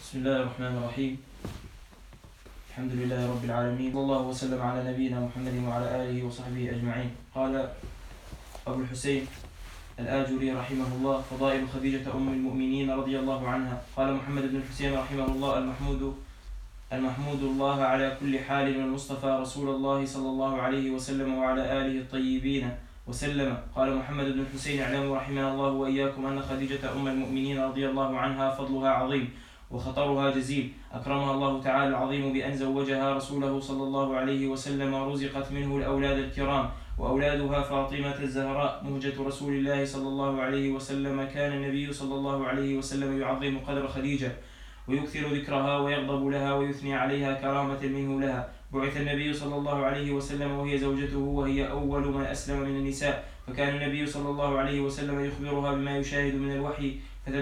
بسم الله الرحمن الرحيم. الحمد لله رب العالمين، صلى الله وسلم على نبينا محمد وعلى آله وصحبه أجمعين. قال أبو الحسين الآجري رحمه الله: فضائل خديجة أم المؤمنين رضي الله عنها. قال محمد بن الحسين رحمه الله: المحمود الله على كل حال، والمصطفى رسول الله صلى الله عليه وسلم وعلى آله الطيبين وسلم. قال محمد بن الحسين: اعلموا رحمنا الله وإياكم أن خديجة أم المؤمنين رضي الله عنها فضلها عظيم وخطرها جزيل. أكرمها الله تعالى العظيم بأن زوجها رسوله صلى الله عليه وسلم، ورزقت منه الأولاد الكرام، وأولادها فاطمة الزهراء مهجة رسول الله صلى الله عليه وسلم. كان النبي صلى الله عليه وسلم يعظم قدر خديجة ويكثر ذكرها ويغضب لها ويثني عليها كرامة منه لها. بعث النبي صلى الله عليه وسلم وهي زوجته، وهي أول من أسلم من النساء، فكان النبي صلى الله عليه وسلم يخبرها بما يشاهد من الوحي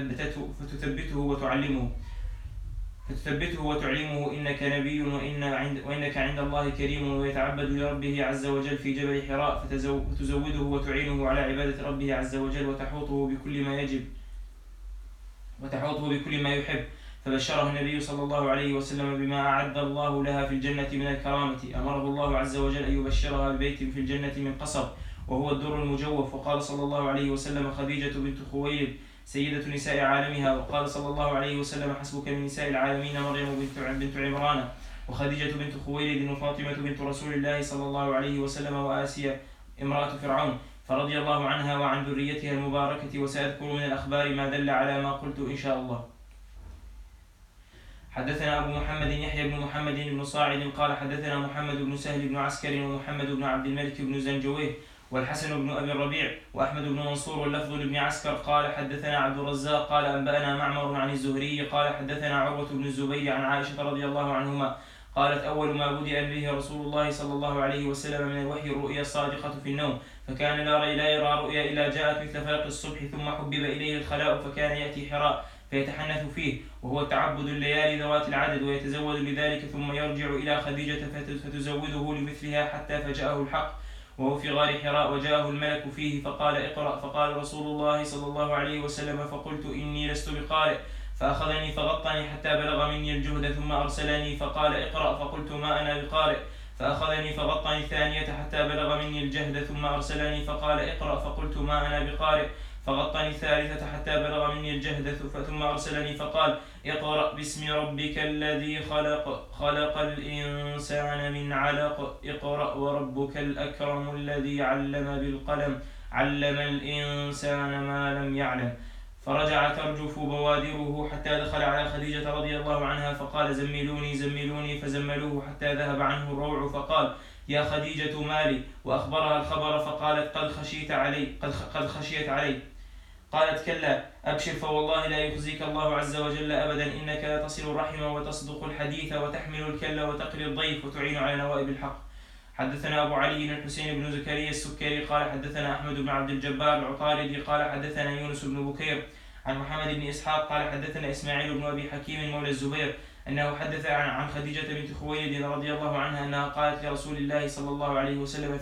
فتثبته وتعلمه إنك نبي وإنك عند الله كريم، ويتعبد لربه عز وجل في جبل حراء، فتزوده وتعينه على عبادة ربه عز وجل، وتحوطه بكل ما يحب. فبشره النبي صلى الله عليه وسلم بما أعد الله لها في الجنة من الكرامة. أمره الله عز وجل أن يبشرها ببيت في الجنة من قصب وهو الدر المجوف. وقال صلى الله عليه وسلم: خديجة بنت خويلد سيدة نساء عالمها. وقال صلى الله عليه وسلم: حسبك من نساء العالمين مريم بنت عمران، وخديجة بنت خويلد، وفاطمة بنت رسول الله صلى الله عليه وسلم، وآسيا امرأة فرعون، فرضي الله عنها وعن ذريتها المباركة. وسأذكر من الأخبار ما دل على ما قلت إن شاء الله. حدثنا أبو محمد يحيى بن محمد بن صاعد قال حدثنا محمد بن سهل بن عسكر، ومحمد بن عبد الملك بن زنجويه، والحسن بن أبي الربيع، وأحمد بن منصور، واللفظ لابن عسكر قال حدثنا عبد الرزاق قال أنبأنا معمر عن الزهري قال حدثنا عروة بن الزبير عن عائشة رضي الله عنهما قالت: أول ما بدأ به رسول الله صلى الله عليه وسلم من الوحي الرؤيا الصادقة في النوم، فكان لا يرى رؤيا إلا جاءت مثل فلق الصبح، ثم حبب إليه الخلاء، فكان يأتي حراء فيتحنث فيه، وهو تعبد الليالي ذوات العدد، ويتزود لذلك، ثم يرجع إلى خديجة فتزوده لمثلها، حتى فجاءه الحق وهو في غار حراء، وجاءه الملك فيه فقال: اقرأ. فقال رسول الله صلى الله عليه وسلم: فقلت: إني لست بقارئ. فأخذني فغطني حتى بلغ مني الجهد، ثم أرسلني فقال: اقرأ. فقلت: ما أنا بقارئ. فأخذني فغطني الثانية حتى بلغ مني الجهد، ثم أرسلني فقال: اقرأ. فقلت: ما أنا بقارئ. فغطني الثالثة حتى بلغ مني الجهد، ثم أرسلني فقال: اقرأ باسم ربك الذي خلق الإنسان من علق، اقرأ وربك الأكرم الذي علم بالقلم، علم الإنسان ما لم يعلم. فرجع ترجف بوادره حتى دخل على خديجة رضي الله عنها، فقال: زملوني، فزملوه حتى ذهب عنه الروع، فقال: يا خديجة مالي؟ وأخبرها الخبر، فقالت: قد خشيت علي. قالت: كلا، أبشر، فوالله لا يخزيك الله عز وجل أبدا، إنك لا تصل الرحم وتصدق الحديث وتحمل الكل وتقري الضيف وتعين على نوائب الحق. حدثنا أبو علي الحسين بن زكريا السكري قال حدثنا أحمد بن عبد الجبار العطاردي قال حدثنا يونس بن بكير عن محمد بن إسحاق قال حدثنا إسماعيل بن أبي حكيم مولى الزبير أنه حدث عن خديجة بنت خويلد رضي الله عنها أنها قالت لرسول الله صلى الله عليه وسلم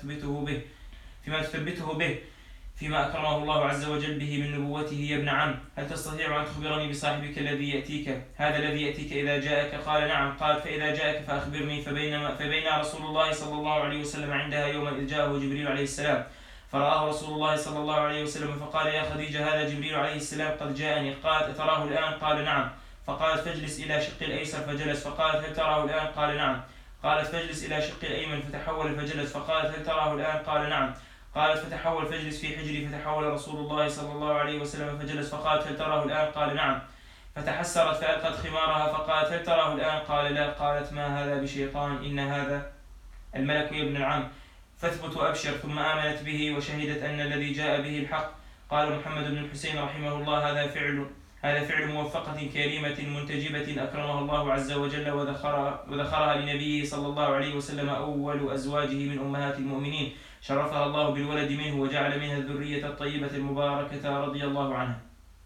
فيما أكرمه الله عز وجل به من نبوته: يا ابن عم، هل تستطيع أن تخبرني بصاحبك الذي يأتيك، هذا الذي يأتيك إذا جاءك؟ قال: نعم. قالت: فإذا جاءك فأخبرني. فبين رسول الله صلى الله عليه وسلم عندها يوما إذ جاءه جبريل عليه السلام، فرآه رسول الله صلى الله عليه وسلم، فقال: يا خديجة، هذا جبريل عليه السلام قد جاءني. قالت: أتراه الآن؟ قال: نعم. فقالت: فاجلس إلى شق الأيسر، فجلس. فقالت: هل تراه الآن؟ قال: نعم. قالت: فاجلس إلى شق الأيمن، فتحول فجلس. فقالت: هل تراه الآن؟ قال: نعم. قالت: فتحول فاجلس في حجري. فتحول رسول الله صلى الله عليه وسلم فجلس. فقالت: هل تراه الآن؟ قال: نعم. فتحسرت فألقت خمارها. فقالت: هل تراه الآن؟ قال: لا. قالت: ما هذا بشيطان، إن هذا الملك يا ابن العم، فاثبت وأبشر. ثم آمنت به وشهدت أن الذي جاء به الحق. قال محمد بن الحسين رحمه الله: هذا فعل موفقة كريمة منتجبة أكرمها الله عز وجل وذخرها لنبيه صلى الله عليه وسلم، أول أزواجه من أمهات المؤمنين، شرفها الله بالولد منه وجعل منها الذرية الطيبة المباركة رضي الله عنها.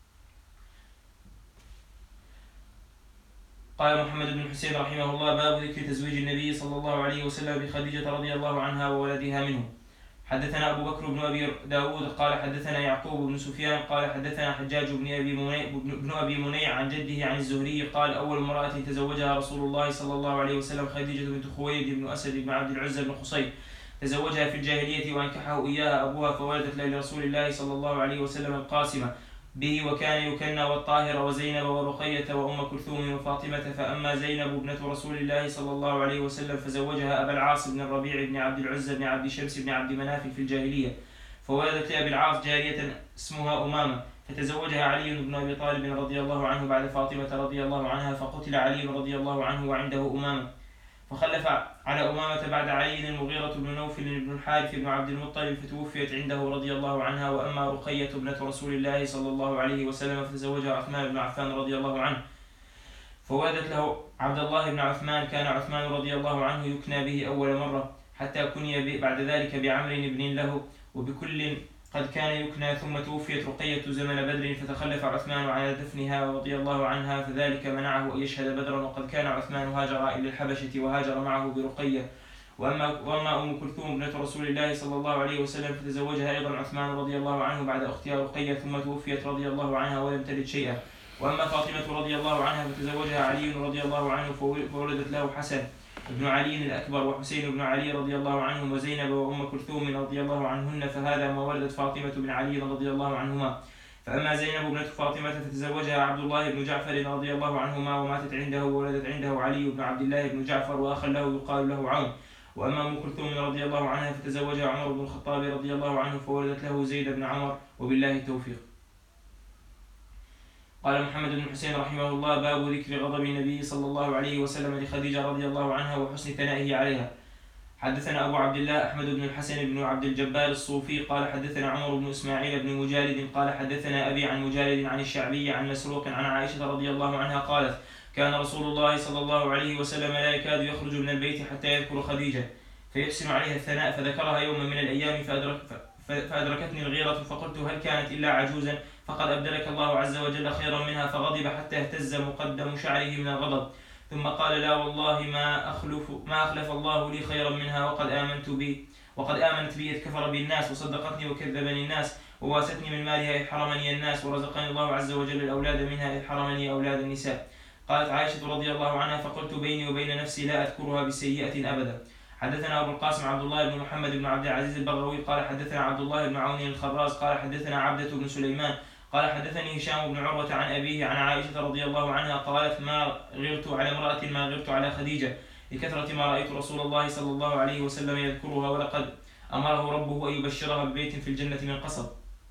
قال محمد بن الحسين رحمه الله: باب ذكر تزويج النبي صلى الله عليه وسلم بخديجة رضي الله عنها وولدها منه. حدثنا أبو بكر بن أبي داود قال حدثنا يعقوب بن سفيان قال حدثنا حجاج بن أبي منيع عن جده عن الزهري قال أول امرأة تزوجها رسول الله صلى الله عليه وسلم خديجة بنت خويلد بن أسد بن عبد العزى بن قصي، تزوجها في الجاهلية وأنكحه إياها أبوها، فولدت لرسول الله صلى الله عليه وسلم القاسمة به وكان يكنى والطاهر وزينب ورقية وأم كلثوم وفاطمة. فأما زينب ابنة رسول الله صلى الله عليه وسلم فزوجها أبا العاص بن الربيع بن عبد العزى بن عبد شمس بن عبد مناف في الجاهلية، فولدت لأبي العاص جارية اسمها أمامة، فتزوجها علي بن أبي طالب رضي الله عنه بعد فاطمة رضي الله عنها، فقتل علي رضي الله عنه وعنده أمامة، فخلف على أمامة بعد علي المغيرة بن نوفل بن الحارث بن عبد المطلب، فتوفيت عنده رضي الله عنها. وأما رقية ابنة رسول الله صلى الله عليه وسلم فتزوجها عثمان بن عفان رضي الله عنه، فولدت له عبد الله بن عثمان، كان عثمان رضي الله عنه يكنى به أول مرة، حتى كني بعد ذلك بعمر بن له، وبكل قد كان يكنى. ثم توفيت رقية زمن بدر، فتخلف عثمان على دفنها رضي الله عنها، فذلك منعه أن يشهد بدرا، وقد كان عثمان هاجر إلى الحبشة وهاجر معه برقية. وأما أم كلثوم ابنة رسول الله صلى الله عليه وسلم فتزوجها أيضا عثمان رضي الله عنه بعد أختها رقية، ثم توفيت رضي الله عنها ولم تلد شيئا. وأما فاطمة رضي الله عنها فتزوجها علي رضي الله عنه، فولدت له حسن ابن علي الأكبر وحسين بن علي رضي الله عنهم وزينب وأم كلثوم رضي الله عنهن، فهذا ما ولدت فاطمة بن علي رضي الله عنهما. فأما زينب ابنة فاطمة فتزوجها عبد الله بن جعفر رضي الله عنهما، وماتت عنده وولدت عنده علي بن عبد الله بن جعفر وأخا له يقال له عون. وأما أم كلثوم رضي الله عنها فتزوجها عمر بن الخطاب رضي الله عنه، فولدت له زيد بن عمر، وبالله التوفيق. قال محمد بن حسين رحمه الله: باب ذكر غضب النبي صلى الله عليه وسلم لخديجة رضي الله عنها وحسن ثنائه عليها. حدثنا أبو عبد الله أحمد بن الحسن بن عبد الجبار الصوفي قال حدثنا عمر بن إسماعيل بن مجالد قال حدثنا أبي عن مجالد عن الشعبي عن مسروق عن عائشة رضي الله عنها قالت: كان رسول الله صلى الله عليه وسلم لا يكاد يخرج من البيت حتى يذكر خديجة فيحسن عليها الثناء، فذكرها يوما من الأيام فأدركتني الغيرة، فقلت: هل كانت إلا عجوزا؟ فقد أبدلك الله عز وجل خيرا منها، فغضب حتى اهتز مقدم شعره من الغضب، ثم قال: لا والله ما أخلف الله لي خيرا منها، وقد آمنت بي إذ كفر بي الناس، وصدقتني وكذبني الناس، وواستني من مالها إذ حرمني الناس، ورزقني الله عز وجل الأولاد منها إذ حرمني أولاد النساء. قالت عائشة رضي الله عنها: فقلت بيني وبين نفسي لا أذكرها بسيئة أبدا. حدثنا أبو القاسم عبد الله بن محمد بن عبد العزيز البغوي قال حدثنا عبد الله بن عون الخراز قال حدثنا عبدة بن سليمان قال حدثني هشام بن عروة عن أبيه عن عائشة رضي الله عنها قالت: ما غرت على امرأة ما غرت على خديجة، لكثرة ما رأيت رسول الله صلى الله عليه وسلم يذكرها، ولقد أمره ربه أن يبشرها ببيت في الجنة من قصب.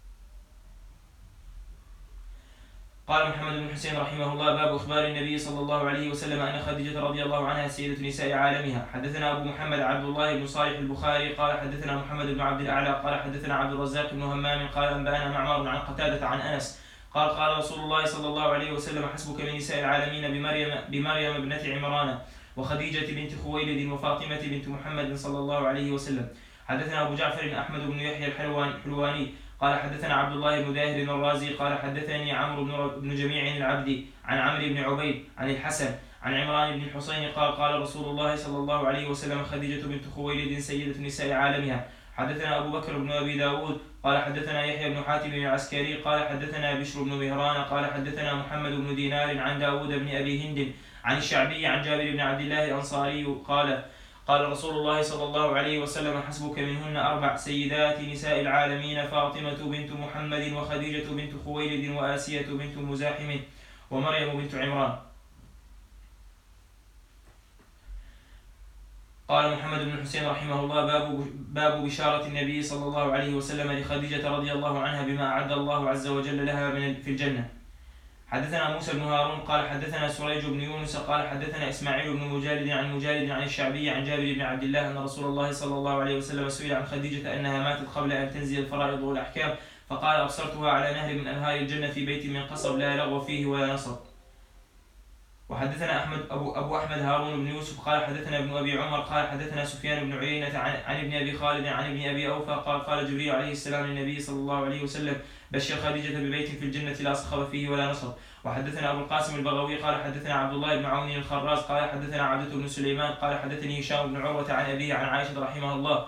قال محمد بن حسين رحمه الله: باب إخبار النبي صلى الله عليه وسلم أن خديجة رضي الله عنها سيدة نساء عالمها. حدثنا أبو محمد عبد الله بن صالح البخاري قال حدثنا محمد بن عبد الأعلى قال حدثنا عبد الرزاق بن همام قال أنبأنا معمر عن قتادة عن أنس قال: قال رسول الله صلى الله عليه وسلم: حسبك من نساء العالمين بمريم ابنة عمران وخديجة بنت خويلد وفاطمة بنت محمد صلى الله عليه وسلم. حدثنا أبو جعفر أحمد بن يحيى الحلواني قال حدثنا عبد الله بن داهر الرازي قال حدثني عمرو بن جميع العبدي عن عمرو بن عبيد عن الحسن عن عمران بن الحسين قال: قال رسول الله صلى الله عليه وسلم: خديجة بنت خويلد سيدة نساء عالمها. حدثنا أبو بكر بن أبي داود قال حدثنا يحيى بن حاتم العسكري قال حدثنا بشر بن مهران قال حدثنا محمد بن دينار عن داود بن أبي هند عن الشعبي عن جابر بن عبد الله الأنصاري قال رسول الله صلى الله عليه وسلم: حسبك منهن 4 سيدات نساء العالمين: فاطمة بنت محمد وخديجة بنت خويلد وآسية بنت مزاحم ومريم بنت عمران. قال محمد بن حسين رحمه الله: باب بشارة النبي صلى الله عليه وسلم لخديجة رضي الله عنها بما أعد الله عز وجل لها في الجنة. حدثنا موسى بن هارون قال حدثنا سريج بن يونس قال حدثنا إسماعيل بن مجالد عن الشعبي عن جابر بن عبد الله أن رسول الله صلى الله عليه وسلم سئل عن خديجة أنها ماتت قبل أن تنزل الفرائض والأحكام، فقال: أبصرتها على نهر من أنهار الجنة في بيت من قصب لا لغو فيه ولا نصب. وحدثنا أبو أحمد هارون بن يوسف قال حدثنا ابن أبي عمر قال حدثنا سفيان بن عيينة عن ابن أبي خالد عن ابن أبي أوفى قال جبريل عليه السلام للنبي صلى الله عليه وسلم: بشر خديجة ببيت في الجنة لا صخب فيه ولا نصب. وحدثنا أبو القاسم البغوي قال حدثنا عبد الله بن عون الخراز قال حدثنا عبدة بن سليمان قال حدثني هشام بن عروة عن أبيه عن عائشة رحمها الله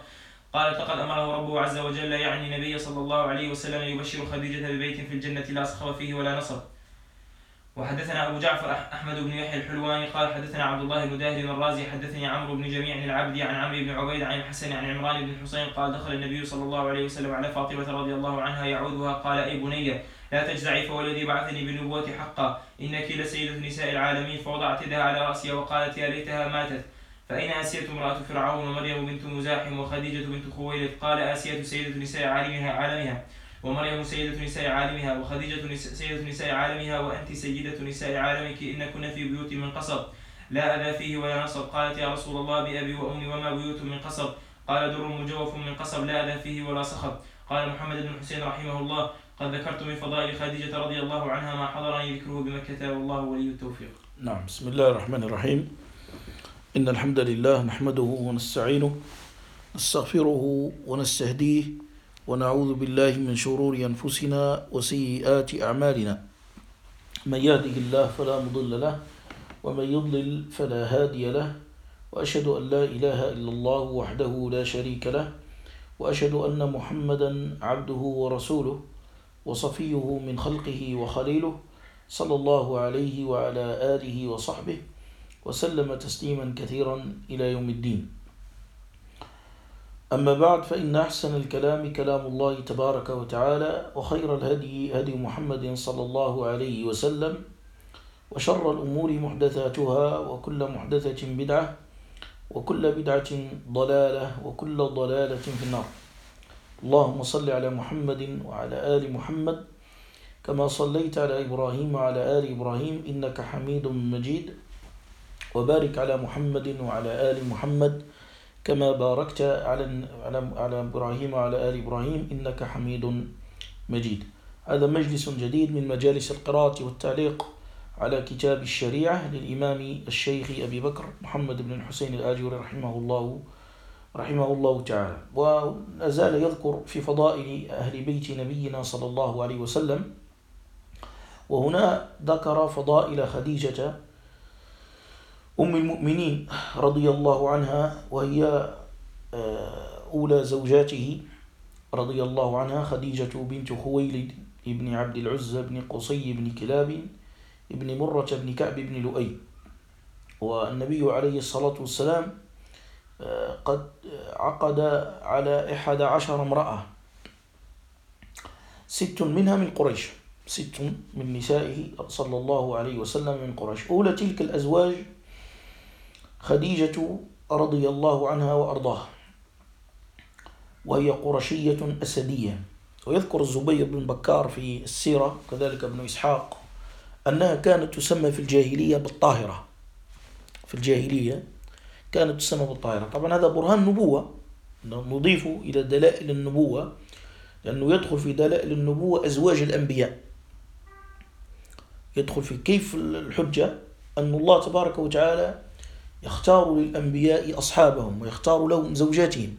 قالت: لقد أمره ربه عز وجل يعني النبي صلى الله عليه وسلم يبشر خديجة ببيت في الجنة لا صخب فيه ولا نصب. وحدثنا أبو جعفر أحمد بن يحيى الحلواني قال حدثنا عبد الله بن داهر الرازي حدثني عمرو بن جميع العبدي عن عمرو بن عبيد عن الحسن عن عمران بن حسين قال: دخل النبي صلى الله عليه وسلم على فاطمة رضي الله عنها يعودها قال: أي بنية، لا تجزعي، فوالذي بعثني بالنبوة حقا إنك لسيدة نساء العالمين. فوضعت يدها على رأسها وقالت: يا ليتها ماتت، فأين آسية امرأة فرعون ومريم بنت مزاحم وخديجة بنت خويلد؟ قال: آسية سيدة نساء عالمها ومريم سيدة نساء عالمها وخديجة سيدة نساء عالمها وأنت سيدة نساء عالمك، إن كن في بيوت من قصب لا أذى فيه ولا نصب. قالت: يا رسول الله بأبي وأمي وما بيوت من قصب؟ قال: در مجوف من قصب لا أذى فيه ولا صخب. قال محمد بن حسين رحمه الله: قد ذكرت من فضائل خديجة رضي الله عنها ما حضرني ذكره بمكة والله ولي التوفيق. نعم. بسم الله الرحمن الرحيم. إن الحمد لله نحمده ونستعينه نستغفره ونستهديه ونعوذ بالله من شرور أنفسنا وسيئات أعمالنا. من يهده الله فلا مضل له ومن يضلل فلا هادي له، وأشهد أن لا إله إلا الله وحده لا شريك له، وأشهد أن محمدا عبده ورسوله وصفيه من خلقه وخليله، صلى الله عليه وعلى آله وصحبه وسلم تسليما كثيرا إلى يوم الدين. أما بعد، فإن أحسن الكلام كلام الله تبارك وتعالى، وخير الهدي هدي محمد صلى الله عليه وسلم، وشر الأمور محدثاتها، وكل محدثة بدعة، وكل بدعة ضلالة، وكل ضلالة في النار. اللهم صل على محمد وعلى آل محمد كما صليت على إبراهيم وعلى آل إبراهيم إنك حميد مجيد، وبارك على محمد وعلى آل محمد كما باركت على إبراهيم وعلى آل إبراهيم إنك حميد مجيد. هذا مجلس جديد من مجالس القراءة والتعليق على كتاب الشريعة للإمام الشيخ أبي بكر محمد بن الحسين الآجري رحمه الله تعالى. ونزال يذكر في فضائل أهل بيت نبينا صلى الله عليه وسلم، وهنا ذكر فضائل خديجة أم المؤمنين رضي الله عنها، وهي أولى زوجاته رضي الله عنها، خديجة بنت خويلد ابن عبد العزى بن قصي بن كلاب ابن مرة بن كعب بن لؤي. والنبي عليه الصلاة والسلام قد عقد على 11 امرأة، 6 منها من قريش، 6 من نسائه صلى الله عليه وسلم من قريش. أولى تلك الأزواج خديجة رضي الله عنها وأرضاها، وهي قرشية أسدية. ويذكر الزبير بن بكار في السيرة كذلك ابن إسحاق أنها كانت تسمى في الجاهلية بالطاهرة. في الجاهلية كانت تسمى بالطاهرة. طبعا هذا برهان نبوة، نضيف إلى دلائل النبوة، لأنه يدخل في دلائل النبوة أزواج الأنبياء. يدخل في كيف الحجة أن الله تبارك وتعالى يختار للأنبياء أصحابهم ويختار لهم زوجاتهم.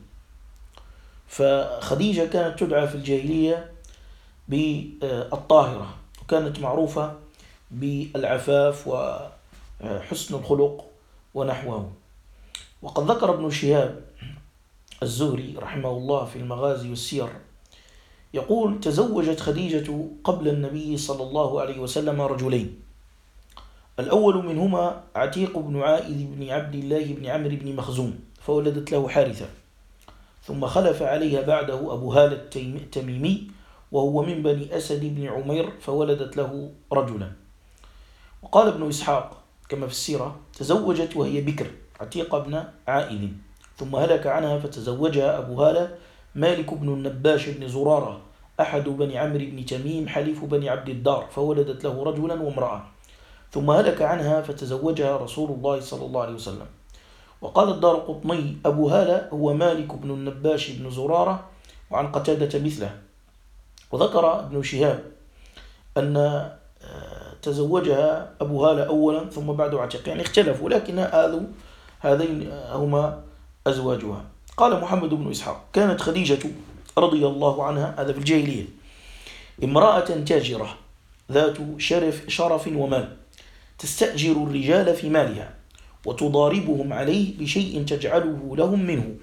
فخديجة كانت تدعى في الجاهلية بالطاهرة، وكانت معروفة بالعفاف وحسن الخلق ونحوه. وقد ذكر ابن شهاب الزهري رحمه الله في المغازي والسير يقول: تزوجت خديجة قبل النبي صلى الله عليه وسلم رجلين، الأول منهما عتيق بن عائذ بن عبد الله بن عمرو بن مخزوم، فولدت له حارثة، ثم خلف عليها بعده أبو هالة التميمي وهو من بني أسد بن عمير، فولدت له رجلا. وقال ابن إسحاق كما في السيرة: تزوجت وهي بكر عتيق بن عائذ، ثم هلك عنها فتزوجها أبو هالة مالك بن النباش بن زرارة أحد بني عمرو بن تميم حليف بني عبد الدار، فولدت له رجلا وامرأة، ثم هلك عنها فتزوجها رسول الله صلى الله عليه وسلم. وقال الدارقطني: أبو هالة هو مالك بن النباش بن زرارة، وعن قتادة مثله. وذكر ابن شهاب أن تزوجها أبو هالة أولا ثم بعد عتيق، يعني اختلفوا، لكن هذين هما أزواجها. قال محمد بن إسحاق: كانت خديجة رضي الله عنها، هذا في الجاهلية، امرأة تاجرة ذات شرف ومال، تستأجر الرجال في مالها وتضاربهم عليه بشيء تجعله لهم منه،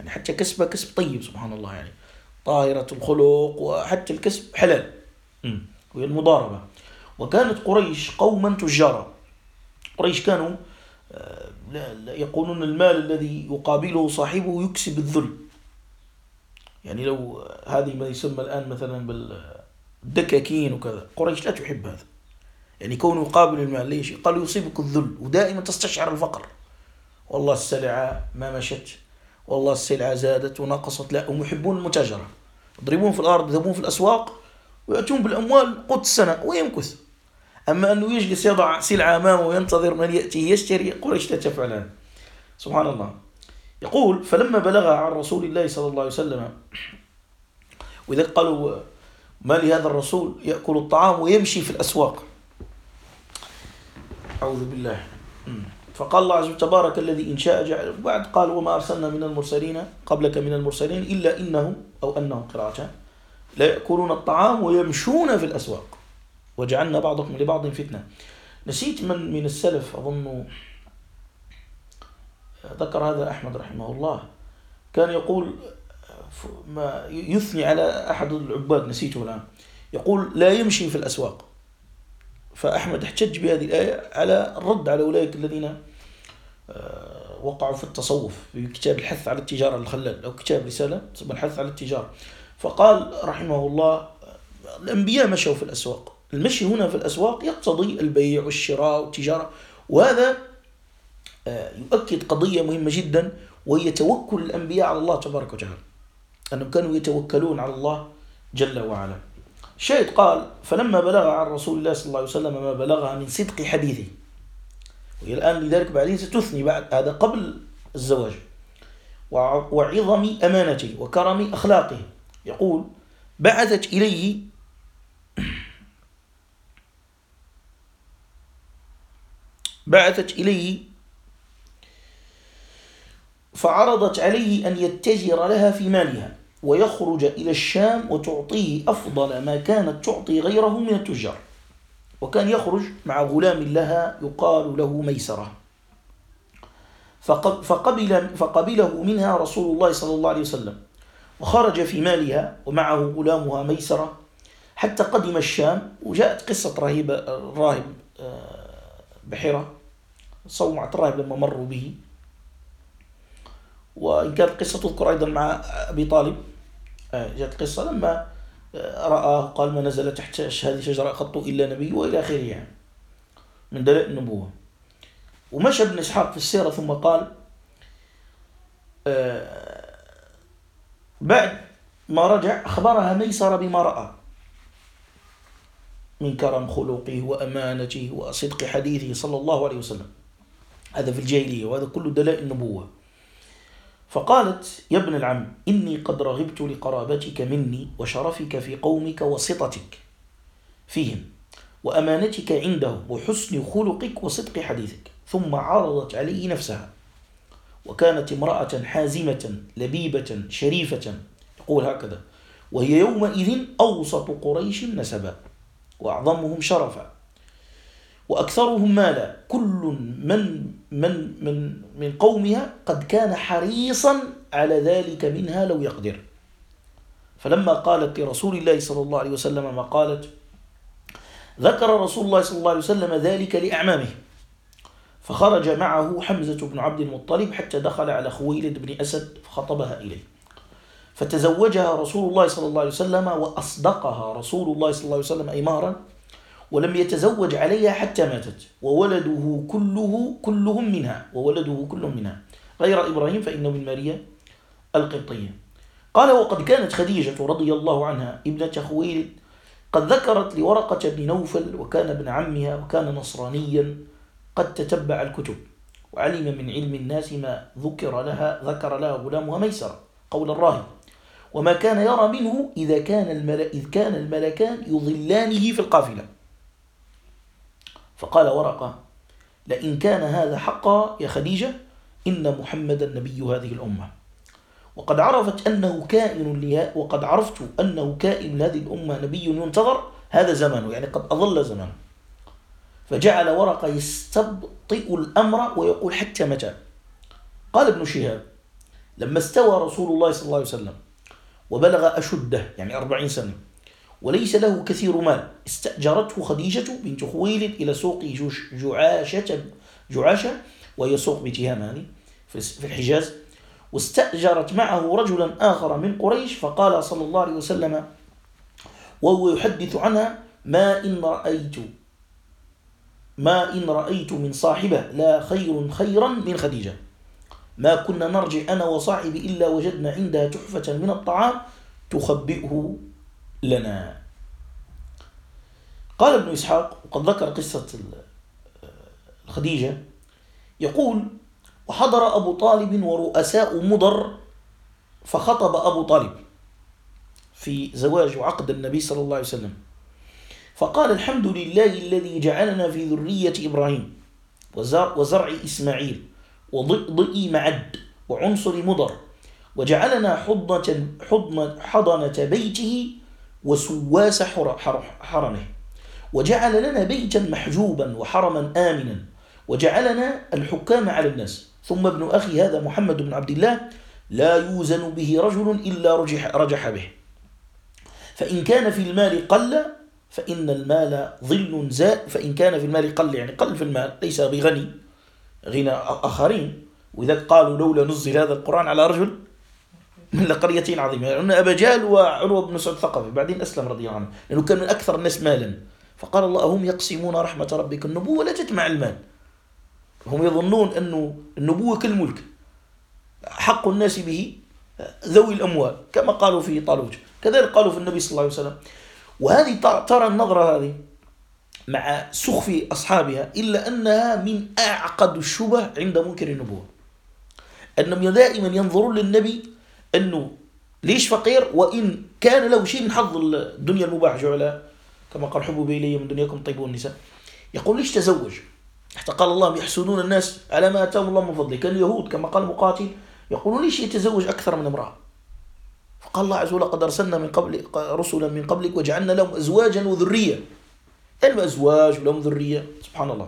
يعني حتى كسبه كسب طيب سبحان الله، يعني طاهرة الخلق، وحتى الكسب حلال، وهي المضاربة. وكانت قريش قوما تجارا. قريش كانوا يقولون المال الذي يقابله صاحبه يكسب الذل. يعني لو هذه ما يسمى الآن مثلا بالدكاكين وكذا، قريش لا تحب هذا، يعني كونه يقابل المال. ليش؟ قالوا يصيبك الذل، ودائما تستشعر الفقر. والله السلعة ما مشت، والله السلعة زادت ونقصت. لا، هم يحبون المتاجرة، يضربون في الأرض، يذهبون في الأسواق ويأتون بالأموال قوت السنة ويمكث. أما أنه يجلس يضع سلعة أمامه وينتظر من يأتي يشتري، قريش لا تفعل هذا سبحان الله. يقول فلما بلغ عن رسول الله صلى الله عليه وسلم، وإذا قالوا ما لهذا الرسول يأكل الطعام ويمشي في الأسواق، أعوذ بالله. فقال الله عز وجل تبارك الذي إن شاء جعل. بعد قال وما أرسلنا من المرسلين قبلك من المرسلين إلا إنهم، أو أنهم قراءة، لا يأكلون الطعام ويمشون في الأسواق وجعلنا بعضكم لبعض فتنة. نسيت من السلف أظن ذكر هذا أحمد رحمه الله، كان يقول ما يثني على أحد العباد، نسيته الآن، يقول لا يمشي في الأسواق. فأحمد احتج بهذه الآية على الرد على أولئك الذين وقعوا في التصوف في كتاب الحث على التجارة الخلال، أو كتاب رسالة اسمها الحث على التجارة. فقال رحمه الله الأنبياء مشوا في الأسواق. المشي هنا في الأسواق يقتضي البيع والشراء والتجارة، وهذا يؤكد قضية مهمة جدا، وهي توكل الأنبياء على الله تبارك وتعالى، أنهم كانوا يتوكلون على الله جل وعلا. شاهد قال فلما بلغ عن رسول الله صلى الله عليه وسلم ما بلغها من صدق حديثه، وهي الآن لذلك بعدين ستثني بعد هذا قبل الزواج، وعظم أمانته وكرم أخلاقه. يقول بعثت إليه فعرضت عليه أن يتجر لها في مالها ويخرج إلى الشام وتعطيه أفضل ما كانت تعطي غيره من التجار. وكان يخرج مع غلام لها يقال له ميسرة، فقبله منها رسول الله صلى الله عليه وسلم، وخرج في مالها ومعه غلامها ميسرة حتى قدم الشام. وجاءت قصة الراهب بحيرة، صومعة الراهب لما مروا به، وإن كانت قصة تذكر أيضا مع أبي طالب. جاءت قصة لما رآه قال ما نزل تحت هذه الشجرة قط إلا نبي، وإلى آخره يعني من دلائل النبوة. ومشى ابن إسحاق في السيرة ثم قال بعد ما رجع أخبرها ميسرة بما رأى من كرم خلقه وأمانته وصدق حديثه صلى الله عليه وسلم، هذا في الجاهلية، وهذا كله دلائل النبوة. فقالت يا ابن العم إني قد رغبت لقرابتك مني وشرفك في قومك وسطتك فيهم وأمانتك عندهم وحسن خلقك وصدق حديثك. ثم عرضت عليه نفسها، وكانت امرأة حازمة لبيبة شريفة، يقول هكذا، وهي يومئذ أوسط قريش نسبا وأعظمهم شرفا وأكثرهم مالا. كل من قومها قد كان حريصا على ذلك منها لو يقدر. فلما قالت لرسول الله صلى الله عليه وسلم ما قالت، ذكر رسول الله صلى الله عليه وسلم ذلك لأعمامه، فخرج معه حمزة بن عبد المطلب حتى دخل على خويلد بن أسد فخطبها إليه، فتزوجها رسول الله صلى الله عليه وسلم، وأصدقها رسول الله صلى الله عليه وسلم إمارا، ولم يتزوج عليها حتى ماتت، وولده كلهم منها غير إبراهيم فإنه من ماريا القبطية. قال وقد كانت خديجة رضي الله عنها ابنة خويلد قد ذكرت لورقة بن نوفل، وكان ابن عمها وكان نصرانيا قد تتبع الكتب وعلم من علم الناس ما ذكر لها غلامها ميسرة قول الراهب، وما كان يرى منه إذ كان الملكان يظلانه في القافلة. فقال ورقة لئن كان هذا حقا يا خديجة إن محمدا نبي هذه الأمة، وقد عرفت أنه كائن لهذه الأمة نبي ينتظر، هذا زمانه يعني قد أظل زمانه. فجعل ورقة يستبطئ الأمر ويقول حتى متى؟ قال ابن شهاب لما استوى رسول الله صلى الله عليه وسلم وبلغ أشده يعني 40 سنة وليس له كثير مال، استأجرته خديجة بنت خويلد إلى سوق جعاشة وهي سوق بتهام في الحجاز، واستأجرت معه رجلا آخر من قريش، فقال صلى الله عليه وسلم وهو يحدث عنها ما إن رأيت من صاحبة لا خيرا من خديجة، ما كنا نرجع أنا وصاحبي إلا وجدنا عندها تحفة من الطعام تخبئه لنا. قال ابن إسحاق وقد ذكر قصة خديجة، يقول وحضر أبو طالب ورؤساء مضر، فخطب أبو طالب في زواج وعقد النبي صلى الله عليه وسلم، فقال الحمد لله الذي جعلنا في ذرية إبراهيم وزرع إسماعيل وضئ معد وعنصر مضر، وجعلنا حضنة بيته وسواس حرمه، وجعل لنا بيتا محجوبا وحرما آمنا، وجعلنا الحكام على الناس. ثم ابن أخي هذا محمد بن عبد الله لا يوزن به رجل إلا رجح به، فإن كان في المال قل فإن المال ظل زائل، فإن كان في المال قل يعني قل في المال ليس بغني غنى آخرين، وإذا قالوا لولا نزل هذا القرآن على رجل من قريتين عظيمة، لأن أبا جهل وعروة بن سعد الثقفي بعدين أسلم رضي الله عنه لأنه كان من أكثر الناس مالا، فقال الله هم يقسمون رحمة ربك، النبوة لا تجمع المال، هم يظنون أن النبوة كالملك حق الناس به ذوي الأموال كما قالوا في طالوت، كذلك قالوا في النبي صلى الله عليه وسلم. وهذه ترى النظرة هذه مع سخف أصحابها إلا أنها من أعقد الشبه عند منكر النبوة، أنهم دائما ينظرون للنبي أنه ليش فقير وإن كان له شيء من حظ الدنيا المباح، جعل كما قال حبوا إلي من دنياكم طيب والنساء، يقول ليش تزوج، حتى قال الله يحسدون الناس على ما آتاهم الله من فضله، كان اليهود كما قال مقاتل يقولون ليش يتزوج أكثر من امرأة، فقال الله عز وجل قد أرسلنا من قبل رسلا من قبلك وجعلنا لهم أزواجا وذرية، لهم أزواج ولهم ذرية، سبحان الله.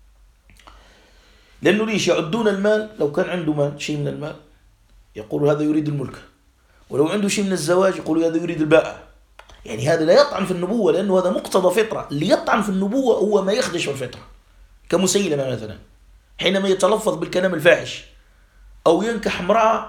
لأنه ليش يعدون المال، لو كان عنده مال شيء من المال يقول هذا يريد الملك، ولو عنده شيء من الزواج يقول هذا يريد الباء، يعني هذا لا يطعن في النبوة لأنه هذا مقتضى فطرة، اللي يطعن في النبوة هو ما يخدش الفطرة، كمسيلمة مثلا حينما يتلفظ بالكلام الفاحش أو ينكح امرأة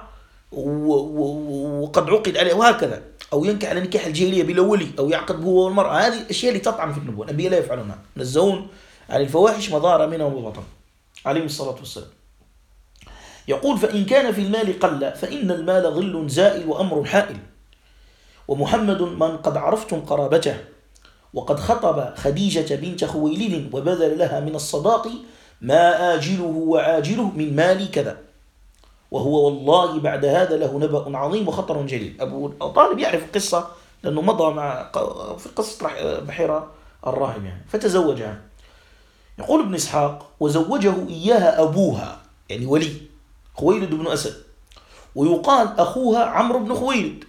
وقد عقد عليه وهكذا، أو ينكح على نكاح الجاهلية بلا ولي، أو يعقد هو والمرأة، هذه الأشياء اللي تطعن في النبوة، الأنبياء لا يفعلونها، نزهون عن الفواحش ما ظهر منها وبطن عليه الصلاة والسلام. يقول فإن كان في المال قل فإن المال ظل زائل وأمر حائل، ومحمد من قد عرفتم قرابته، وقد خطب خديجة بنت خويلد وبذل لها من الصداق ما آجله وعاجله من مال كذا، وهو والله بعد هذا له نبأ عظيم وخطر جليل. أبو طالب يعرف القصة لأنه مضى مع في قصة بحيرة الراهب يعني، فتزوجها. يقول ابن إسحاق وزوجه إياها أبوها يعني ولي خويلد بن أسد، ويقال أخوها عمرو بن خويلد،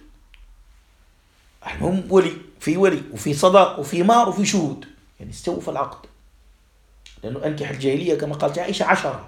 هم ولي وفي صداق وفي مهر وفي شهود، يعني استوفى العقد، لأنه أنكح الجاهلية كما قالت عائشة 10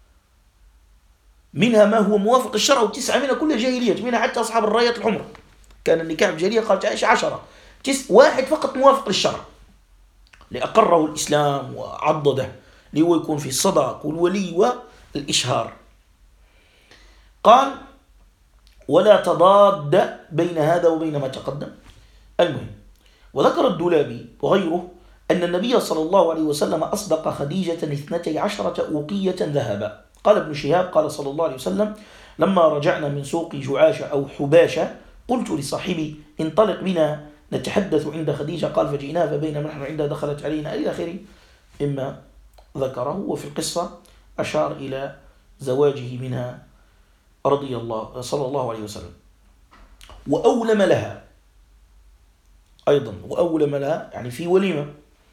منها ما هو موافق الشرع و9 منها كلها جاهلية، منها حتى أصحاب الرايات الحمر كان النكاح الجاهلية قالت عائشة 10، 1 فقط موافق للشرع لأقره الإسلام وعضده لهو يكون في الصداق والولي والإشهار. قال ولا تضاد بين هذا وبين ما تقدم. المهم وذكر الدولابي وغيره أن النبي صلى الله عليه وسلم أصدق خديجة 12 أوقية ذهبا. قال ابن شهاب قال صلى الله عليه وسلم لما رجعنا من سوق جعاشة أو حباشة قلت لصاحبي انطلق بنا نتحدث عند خديجة، قال فجئناها فبينما نحن عندها دخلت علينا إلى آخره إما ذكره. وفي القصة أشار إلى زواجه منها رضي الله صلى الله عليه وسلم. وأولم لها أيضا، وأولم لها يعني في وليمة.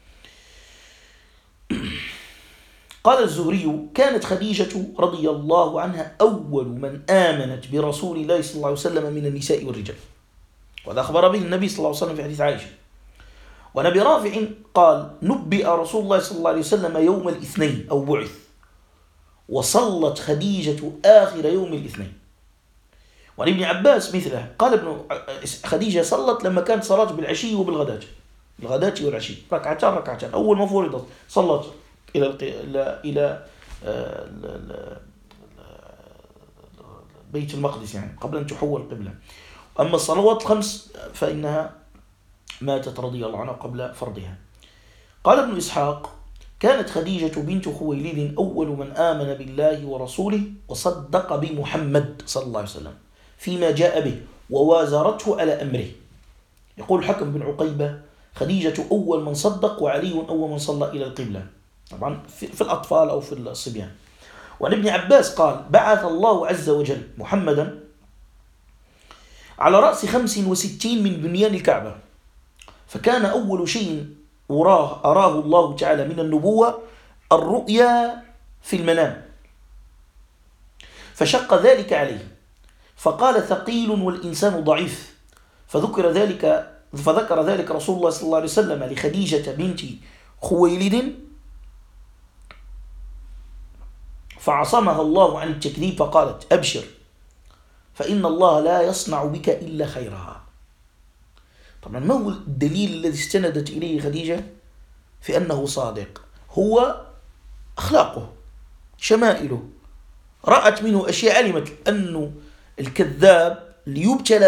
قال الزهري كانت خديجة رضي الله عنها أول من آمنت برسول الله صلى الله عليه وسلم من النساء والرجال، وهذا أخبر به النبي صلى الله عليه وسلم في حديث عائشة. ونبي رافع قال نبئ رسول الله صلى الله عليه وسلم يوم الاثنين أو بعث، وصلت خديجة آخر يوم الاثنين. وعن ابن عباس مثله قال خديجة صلت لما كانت صلاة بالعشي وبالغداة، الغداة والعشي ركعتان أول ما فرضت صلت إلى بيت المقدس يعني قبل أن تحول قبلة. أما الصلوات الخمس فإنها ماتت رضي الله عنها قبل فرضها. قال ابن إسحاق كانت خديجة بنت خويلد أول من آمن بالله ورسوله وصدق بمحمد صلى الله عليه وسلم فيما جاء به ووازرته على أمره. يقول حكم بن عقيبة خديجة أول من صدق وعلي أول من صلى إلى القبلة، طبعا في الأطفال أو في الصبيان. وعن ابن عباس قال بعث الله عز وجل محمدا على رأس 65 من بنيان الكعبة، فكان أول شيء أراه الله تعالى من النبوة الرؤيا في المنام، فشق ذلك عليه فقال ثقيل والإنسان ضعيف، فذكر ذلك رسول الله صلى الله عليه وسلم لخديجة بنت خويلد فعصمها الله عن التكذيب فقالت أبشر فإن الله لا يصنع بك إلا خيرها. طبعا ما هو الدليل الذي استندت إليه خديجة في أنه صادق؟ هو أخلاقه شمائله، رأت منه أشياء، علمت أنه الكذاب ليبتلى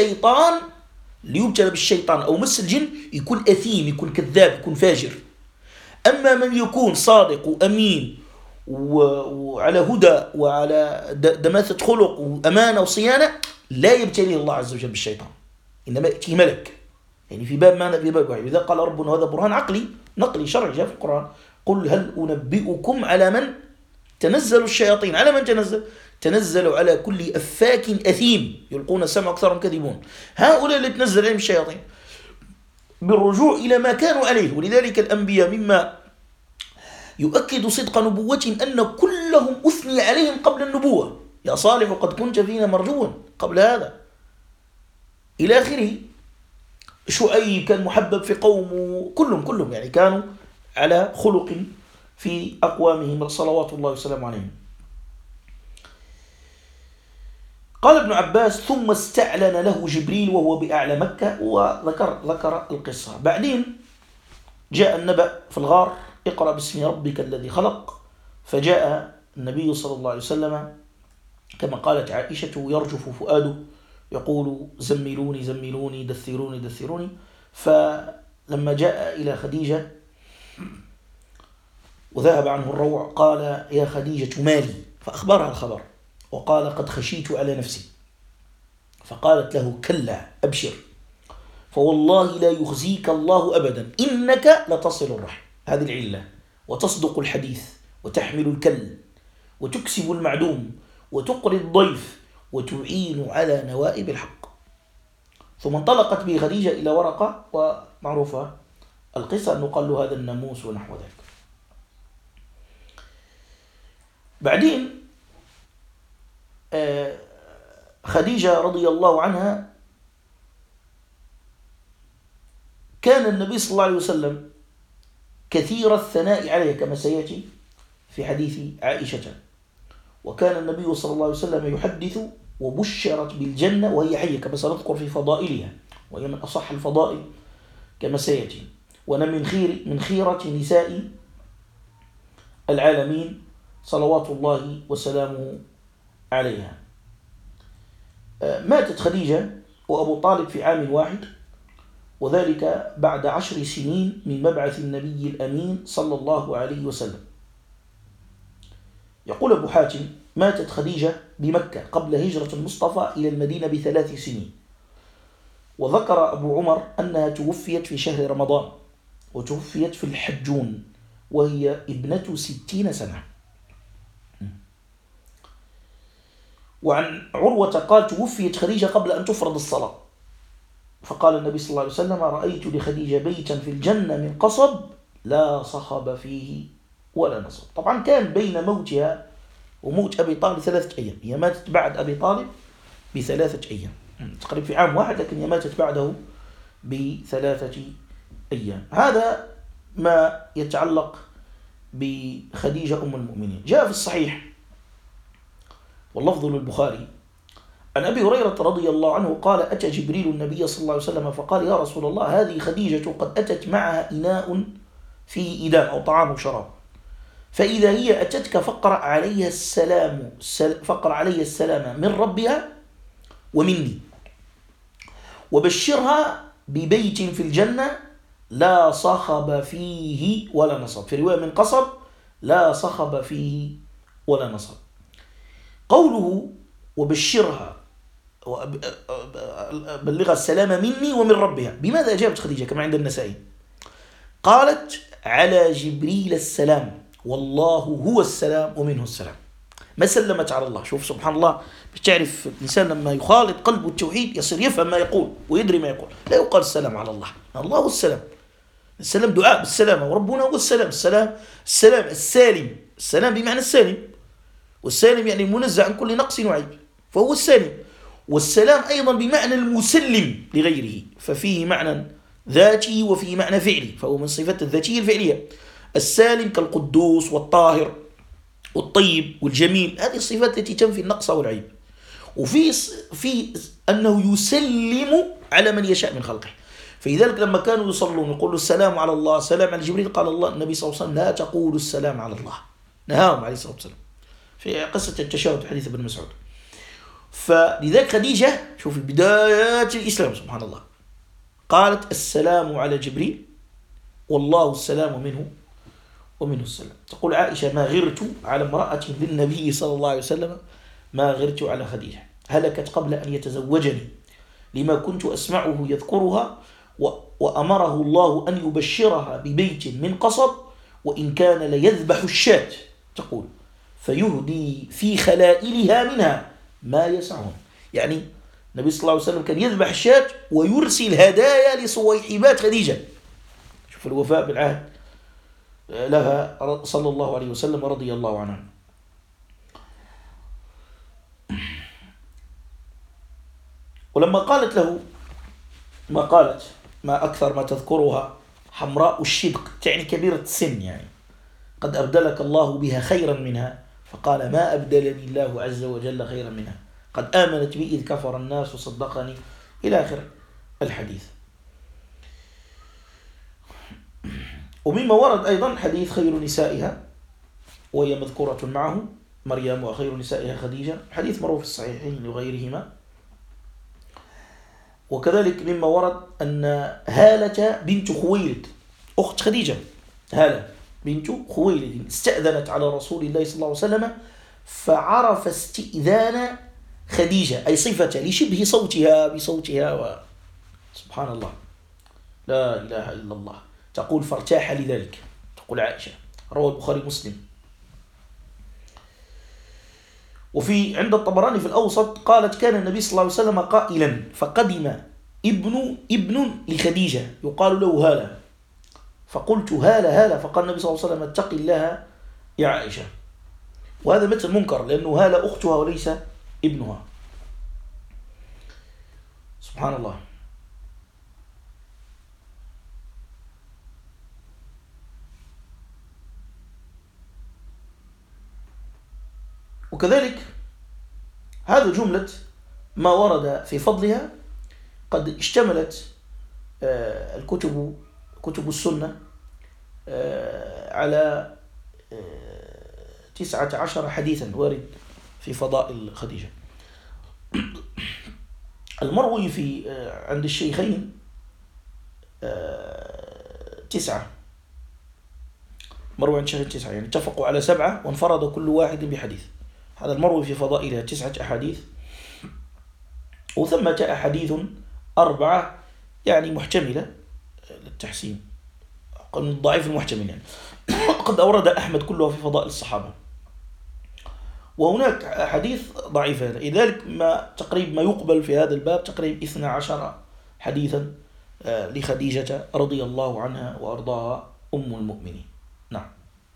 بالشيطان أو مس الجن يكون أثيم، يكون كذاب، يكون فاجر. أما من يكون صادق وأمين وعلى هدى وعلى دماثة خلق وأمانة وصيانة لا يبتليه الله عز وجل بالشيطان، إنما يأتيه ملك. يعني في باب ماذا؟ في باب وحي. إذا قال ربنا هذا برهان عقلي نقلي شرعي جاء في القرآن قل هل أنبئكم على من تنزل الشياطين. على من تنزل على كل أفاك أثيم يلقون السمع أكثرهم كذبون. هؤلاء اللي تنزل عليهم الشياطين بالرجوع إلى ما كانوا عليه. ولذلك الأنبياء مما يؤكد صدق نبوتهم أن كلهم أثني عليهم قبل النبوة، يا صالح قد كنت فينا مرجوا قبل هذا إلى آخره. شعيب كان محبب في قومه، كلهم يعني كانوا على خلق في أقوامهم صلوات الله وسلامه عليهم. قال ابن عباس ثم استعلن له جبريل وهو بأعلى مكة، وذكر القصة. بعدين جاء النبأ في الغار اقرأ باسم ربك الذي خلق، فجاء النبي صلى الله عليه وسلم كما قالت عائشة يرجف فؤاده يقول زملوني زملوني دثروني دثروني. فلما جاء إلى خديجة وذهب عنه الروع قال يا خديجة مالي، فأخبرها الخبر وقال قد خشيت على نفسي، فقالت له كلا أبشر فوالله لا يخزيك الله أبدا إنك لتصل الرحم، هذه العلة، وتصدق الحديث وتحمل الكل وتكسب المعدوم وتقري الضيف وتعين على نوائب الحق. ثم انطلقت به خديجة إلى ورقة، ومعروفة القصة أنه قال له هذا الناموس ونحو ذلك. بعدين خديجة رضي الله عنها كان النبي صلى الله عليه وسلم كثير الثناء عليه كما سيأتي في حديث عائشة، وكان النبي صلى الله عليه وسلم يحدث وبشرت بالجنة وهي حية كما سنذكر في فضائلها، وهي من أصح الفضائل كما سيأتي، وأنا من خيرة نساء العالمين صلوات الله وسلامه عليها. ماتت خديجة وأبو طالب في عام واحد، وذلك بعد 10 سنين من مبعث النبي الأمين صلى الله عليه وسلم. يقول أبو حاتم ماتت خديجة بمكة قبل هجرة المصطفى إلى المدينة ب3 سنين. وذكر أبو عمر أنها توفيت في شهر رمضان، وتوفيت في الحجون وهي ابنة 60 سنة. وعن عروة قال توفيت خديجة قبل أن تفرض الصلاة، فقال النبي صلى الله عليه وسلم رأيت لخديجة بيتا في الجنة من قصب لا صخب فيه ولا نصب. طبعا كان بين موتها وموت أبي طالب 3 أيام، هي ماتت بعد أبي طالب ب3 أيام، تقريبا في عام واحد، لكن هي ماتت بعده ب3 أيام. هذا ما يتعلق بخديجة أم المؤمنين. جاء في الصحيح واللفظ للبخاري عن أبي هريرة رضي الله عنه قال أتى جبريل النبي صلى الله عليه وسلم فقال يا رسول الله هذه خديجة قد أتت معها إناء فيه إدام أو طعام وشراب، فإذا هي أتتك فقرأ علي السلام من ربها ومني، وبشرها ببيت في الجنة لا صخب فيه ولا نصب، في رواية من قصب لا صخب فيه ولا نصب. قوله وبشرها بلغها السلام مني ومن ربها، بماذا أجابت خديجة كما عند النسائي؟ قالت على جبريل السلام والله هو السلام ومنه السلام. ما سلمت على الله. شوف سبحان الله، بتعرف الإنسان لما يخالط قلبه التوحيد يصير يفهم ما يقول ويدري ما يقول. لا يقال السلام على الله، الله هو السلام. السلام دعاء بالسلامة، وربنا هو السلام. السلام السالم، السلام بمعنى السالم، والسالم يعني المنزه عن كل نقص وعيب، فهو السالم. والسلام أيضا بمعنى المسلم لغيره، ففيه معنى ذاتي وفيه معنى فعلي، فهو من صفات الذاتية الفعلية. السالم كالقدوس والطاهر والطيب والجميل، هذه الصفات التي تنفي النقص والعيب. وفي أنه يسلم على من يشاء من خلقه. فلذلك لما كانوا يصلون يقولوا السلام على الله، السلام على جبريل، قال الله النبي صلى الله عليه وسلم لا تقولوا السلام على الله، نهاهم عليه الصلاة والسلام في قصة التشهد حديث ابن مسعود. فلذلك خديجة شوف بدايات الإسلام سبحان الله قالت السلام على جبريل والله السلام منه ومنه السلام. تقول عائشة ما غرت على امرأة للنبي صلى الله عليه وسلم ما غرت على خديجة، هلكت قبل أن يتزوجني لما كنت أسمعه يذكرها، وأمره الله أن يبشرها ببيت من قصب وإن كان ليذبح الشاة، تقول فيهدي في خلائلها منها ما يسعهم. يعني النبي صلى الله عليه وسلم كان يذبح الشاة ويرسل هدايا لصويحبات خديجة. شوف الوفاء بالعهد لها صلى الله عليه وسلم رضي الله عنها. ولما قالت له ما قالت ما أكثر ما تذكرها حمراء الشدق، تعني كبيرة السن، يعني قد أبدلك الله بها خيرا منها، فقال ما أبدلني الله عز وجل خيرا منها، قد آمنت بي إذ كفر الناس وصدقني، إلى آخر الحديث. ومما ورد أيضا حديث خير نسائها وهي مذكورة معه مريم، وخير نسائها خديجة، حديث مروي في الصحيحين وغيرهما. وكذلك مما ورد أن هالة بنت خويلد أخت خديجة، هالة بنت خويلد استأذنت على رسول الله صلى الله عليه وسلم فعرف استئذان خديجة أي صفة لشبه صوتها بصوتها سبحان الله لا إله إلا الله. تقول فارتاح لذلك، تقول عائشة، روى البخاري مسلم. وفي عند الطبراني في الأوسط قالت كان النبي صلى الله عليه وسلم قائلا فقدم ابن لخديجة يقال له هالة، فقلت هالة، فقال النبي صلى الله عليه وسلم اتق الله يا عائشة. وهذا مثل منكر لأنه هالة أختها وليس ابنها، سبحان الله. وكذلك هذا جملة ما ورد في فضلها. قد اشتملت كتب السنة على 19 حديثا وارد في فضائل خديجة. المروي في عند الشيخين 9، مروي عند الشيخين 9، يعني اتفقوا على 7 وانفرد كل واحد بحديث. هذا المروي في فضائلها 9 أحاديث، وثمة أحاديث 4 يعني محتملة للتحسين، قال الضعيف المحتمل يعني قد أورد أحمد كلها في فضائل الصحابة، وهناك أحاديث ضعيفة. لذلك تقريب ما يقبل في هذا الباب تقريب 12 حديثا لخديجة رضي الله عنها وأرضاها أم المؤمنين. نعم.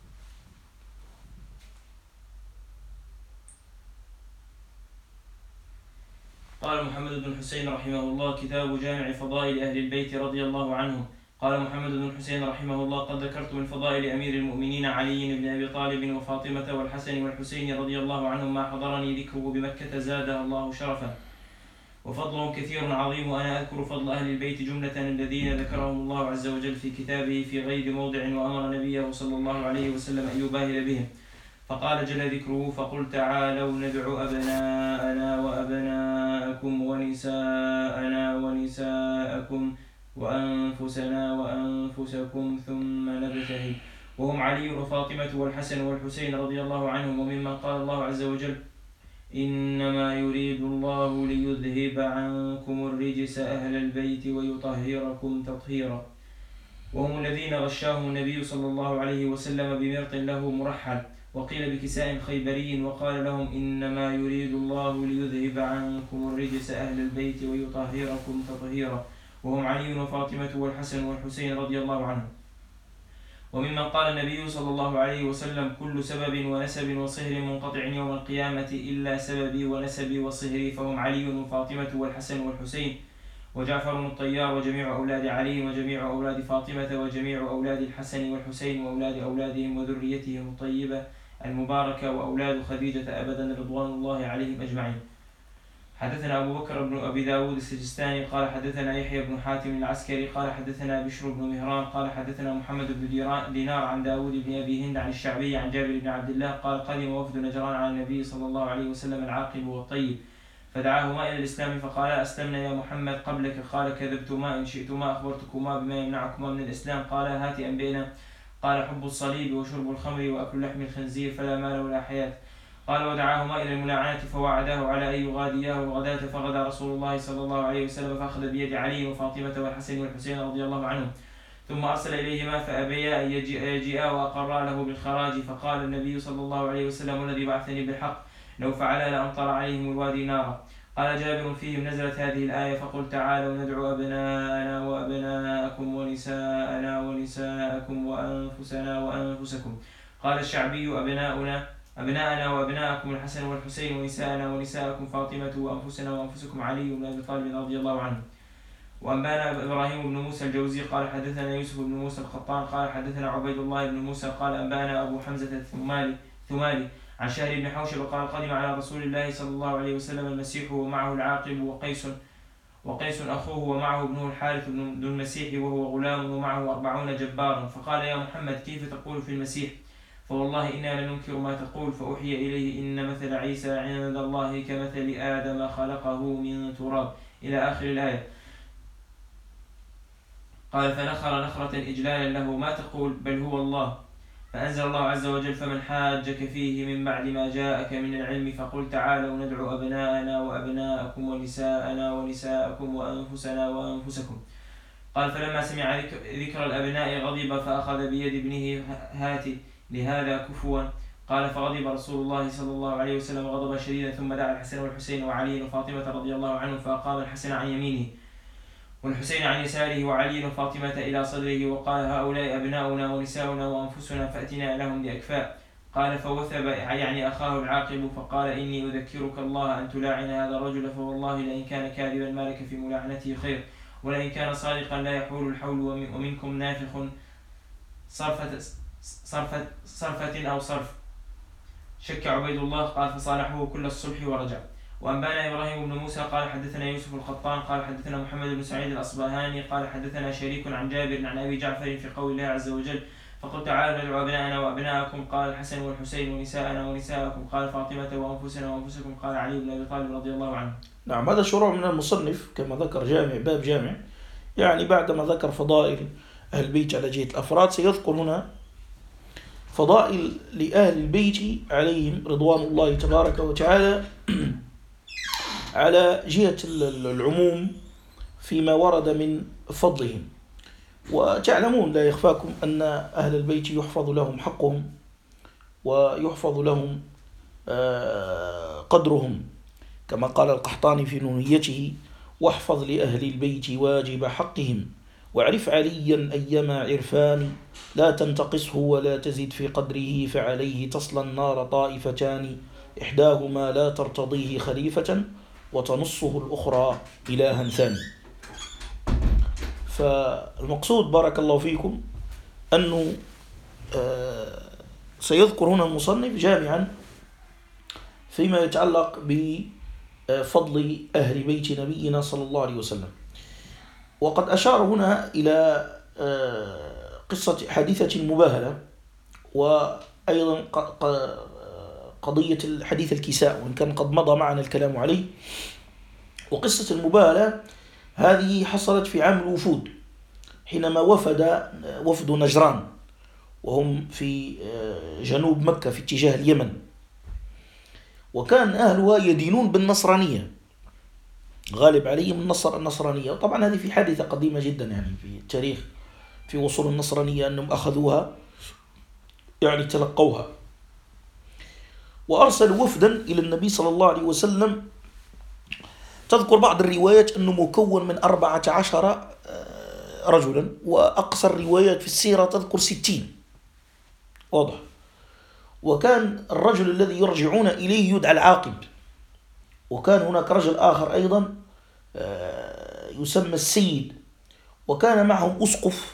قال محمد بن حسين رحمه الله كتاب جامع فضائل أهل البيت رضي الله عنهم. قال محمد بن حسين رحمه الله قد ذكرت من فضائل أمير المؤمنين علي بن أبي طالب وفاطمة والحسن والحسين رضي الله عنهم ما حضرني ذكره بمكة زادها الله شرفا. وفضلهم كثير عظيم، وأنا أذكر فضل أهل البيت جملة الذين ذكرهم الله عز وجل في كتابه في غير موضع، وأمر نبيه صلى الله عليه وسلم أن يباهل بهم، فقال جل ذكره: فقل تعالوا ندع أبناءنا وأبناءكم ونساءنا ونساءكم وأنفسنا وأنفسكم ثم نبتهل. وهم علي وفاطمة والحسن والحسين رضي الله عنهم. وممن قال الله عز وجل: إنما يريد الله ليذهب عنكم الرجس أهل البيت ويطهركم تطهيرا. وهم الذين غشاهم النبي صلى الله عليه وسلم بمرط له مرحل، وقيل بكساء خيبري، وقال لهم: إنما يريد الله ليذهب عنكم الرجس أهل البيت ويطهركم تطهيرا. وهم علي وفاطمة والحسن والحسين رضي الله عنهم. وممن قال النبي صلى الله عليه وسلم: كل سبب ونسب وصهر منقطع يوم القيامة إلا سببي ونسبي وصهري، فهم علي وفاطمة والحسن والحسين وجعفر الطيار وجميع أولاد علي وجميع أولاد فاطمة وجميع أولاد الحسن والحسين وأولاد أولادهم وذريتهم الطيبة المباركة وأولاد خديجة أبدا رضوان الله عليهم أجمعين. حدثنا أبو بكر بن أبي داود السجستاني قال حدثنا يحيى بن حاتم العسكري قال حدثنا بشر بن مهران قال حدثنا محمد بن دينار عن داود بن أبي هند عن الشعبي عن جابر بن عبد الله قال: قدم وفد نجران على النبي صلى الله عليه وسلم العاقب والطيب، فدعاهما إلى الإسلام فقال: أسلمنا يا محمد قبلك. قال: كذبتما، إن شئتما أخبرتكما بما يمنعكما من الإسلام. قال: هات أنبئنا. قال: حب الصليب وشرب الخمر وأكل لحم الخنزير فلا مال ولا حياة. قال: ودعاهما إلى الملاعنة فوعداه على أن يغادياه الغداة، فغدا رسول الله صلى الله عليه وسلم فأخذ بيد علي وفاطمة والحسن والحسين رضي الله عنهم، ثم أرسل إليهما فأبيا أن يجيئا وأقرا له بالخراج. فقال النبي صلى الله عليه وسلم: والذي بعثني بالحق لو فعلا لأمطر عليهم الوادي نارا. قال جابر: فيهم نزلت هذه الآية: فقل تعالوا ندعو أبناءنا وأبناءكم ونساءنا ونساءكم وأنفسنا وأنفسكم. قال الشعبي: أبناءنا وأبناءكم الحسن والحسين ونساءنا ونساءكم فاطمة وأنفسنا وأنفسكم علي بن أبي طالب رضي الله عنه. وأنبانا إبراهيم بن موسى الجوزي قال حدثنا يوسف بن موسى القطان قال حدثنا عبيد الله بن موسى قال أنبانا أبو حمزة الثمالي عن شهر بن حوشب قال: قدم على رسول الله صلى الله عليه وسلم المسيح ومعه العاقب وقيس أخوه ومعه ابنه الحارث بن المسيح وهو غلام ومعه 40 جبارا. فقال: يا محمد كيف تقول في المسيح؟ فوالله إنا لننكر ما تقول. فأوحي إليه: إن مثل عيسى عند الله كمثل آدم خلقه من تراب إلى آخر الآية. قال: فنخر نخرة إجلالا له: ما تقول؟ بل هو الله. فأنزل الله عز وجل: فمن حاجك فيه من بعد ما جاءك من العلم فقل تعالوا ندعو أبناءنا وأبناءكم ونساءنا ونساءكم وأنفسنا وأنفسكم. قال: فلما سمع ذكر الأبناء غضب فأخذ بيد ابنه هات لهذا كفوا. قال: فغضب رسول الله صلى الله عليه وسلم غضبا شديدا، ثم دعا الحسن والحسين وعلي وفاطمة رضي الله عنهم، فأقام الحسن عن يمينه والحسين عن يساره وعلي وفاطمة إلى صدره، وقال: هؤلاء أبناؤنا ونساؤنا وأنفسنا فأتنا لهم بأكفاء. قال: فوثب يعني أخاه العاقب فقال: إني أذكرك الله أن تلاعن هذا الرجل، فوالله لئن كان كاذبا ما لك في ملاعنته خير، ولئن كان صادقا لا يحول الحول، ومنكم نافخ صرفة أو صرف. شك عبيد الله. قال: فصالحه كل الصلح ورجع. وأنبانا إبراهيم بن موسى قال حدثنا يوسف القطان قال حدثنا محمد بن سعيد الأصبهاني قال حدثنا شريك عن جابر عن أبي جعفر في قول الله عز وجل: فقل تعالوا ندعو أبناءنا وأبناءكم. قال: الحسن والحسين ونساءنا ونساءكم. قال: فاطمة وأنفسنا وأنفسكم. قال: علي بن أبي طالب رضي الله عنه. نعم، هذا شروع من المصنف كما ذكر باب جامع، يعني بعدما ذكر فضائل أهل البيت على جهة الأفراد سيذكر هنا فضائل لأهل البيت عليهم رضوان الله تبارك وتعالى على جهة العموم فيما ورد من فضلهم. وتعلمون لا يخفاكم أن أهل البيت يحفظ لهم حقهم ويحفظ لهم قدرهم، كما قال القحطاني في نونيته: واحفظ لأهل البيت واجب حقهم، واعرف عليا أيما عرفان، لا تنتقصه ولا تزد في قدره، فعليه تصلى النار طائفتان، إحداهما لا ترتضيه خليفة وتنصه الأخرى إلها ثاني. فالمقصود بارك الله فيكم أنه سيذكر هنا المصنف جامعا فيما يتعلق فضل أهل بيت نبينا صلى الله عليه وسلم. وقد أشار هنا إلى قصة حادثة المباهلة، وأيضا قضية الحديث الكساء، وإن كان قد مضى معنا الكلام عليه. وقصة المباهلة هذه حصلت في عام الوفود، حينما وفد نجران، وهم في جنوب مكة في اتجاه اليمن، وكان أهلها يدينون بالنصرانية، غالب عليهم النصرانية. وطبعا هذه في حادثة قديمة جدا يعني في التاريخ، في وصول النصرانية أنهم أخذوها يعني تلقوها. وأرسلوا وفدا إلى النبي صلى الله عليه وسلم. تذكر بعض الروايات أنه مكون من 14 رجلا، وأقصى الروايات في السيرة تذكر 60. واضح. وكان الرجل الذي يرجعون إليه يدعى العاقب، وكان هناك رجل آخر أيضا يسمى السيد، وكان معهم أسقف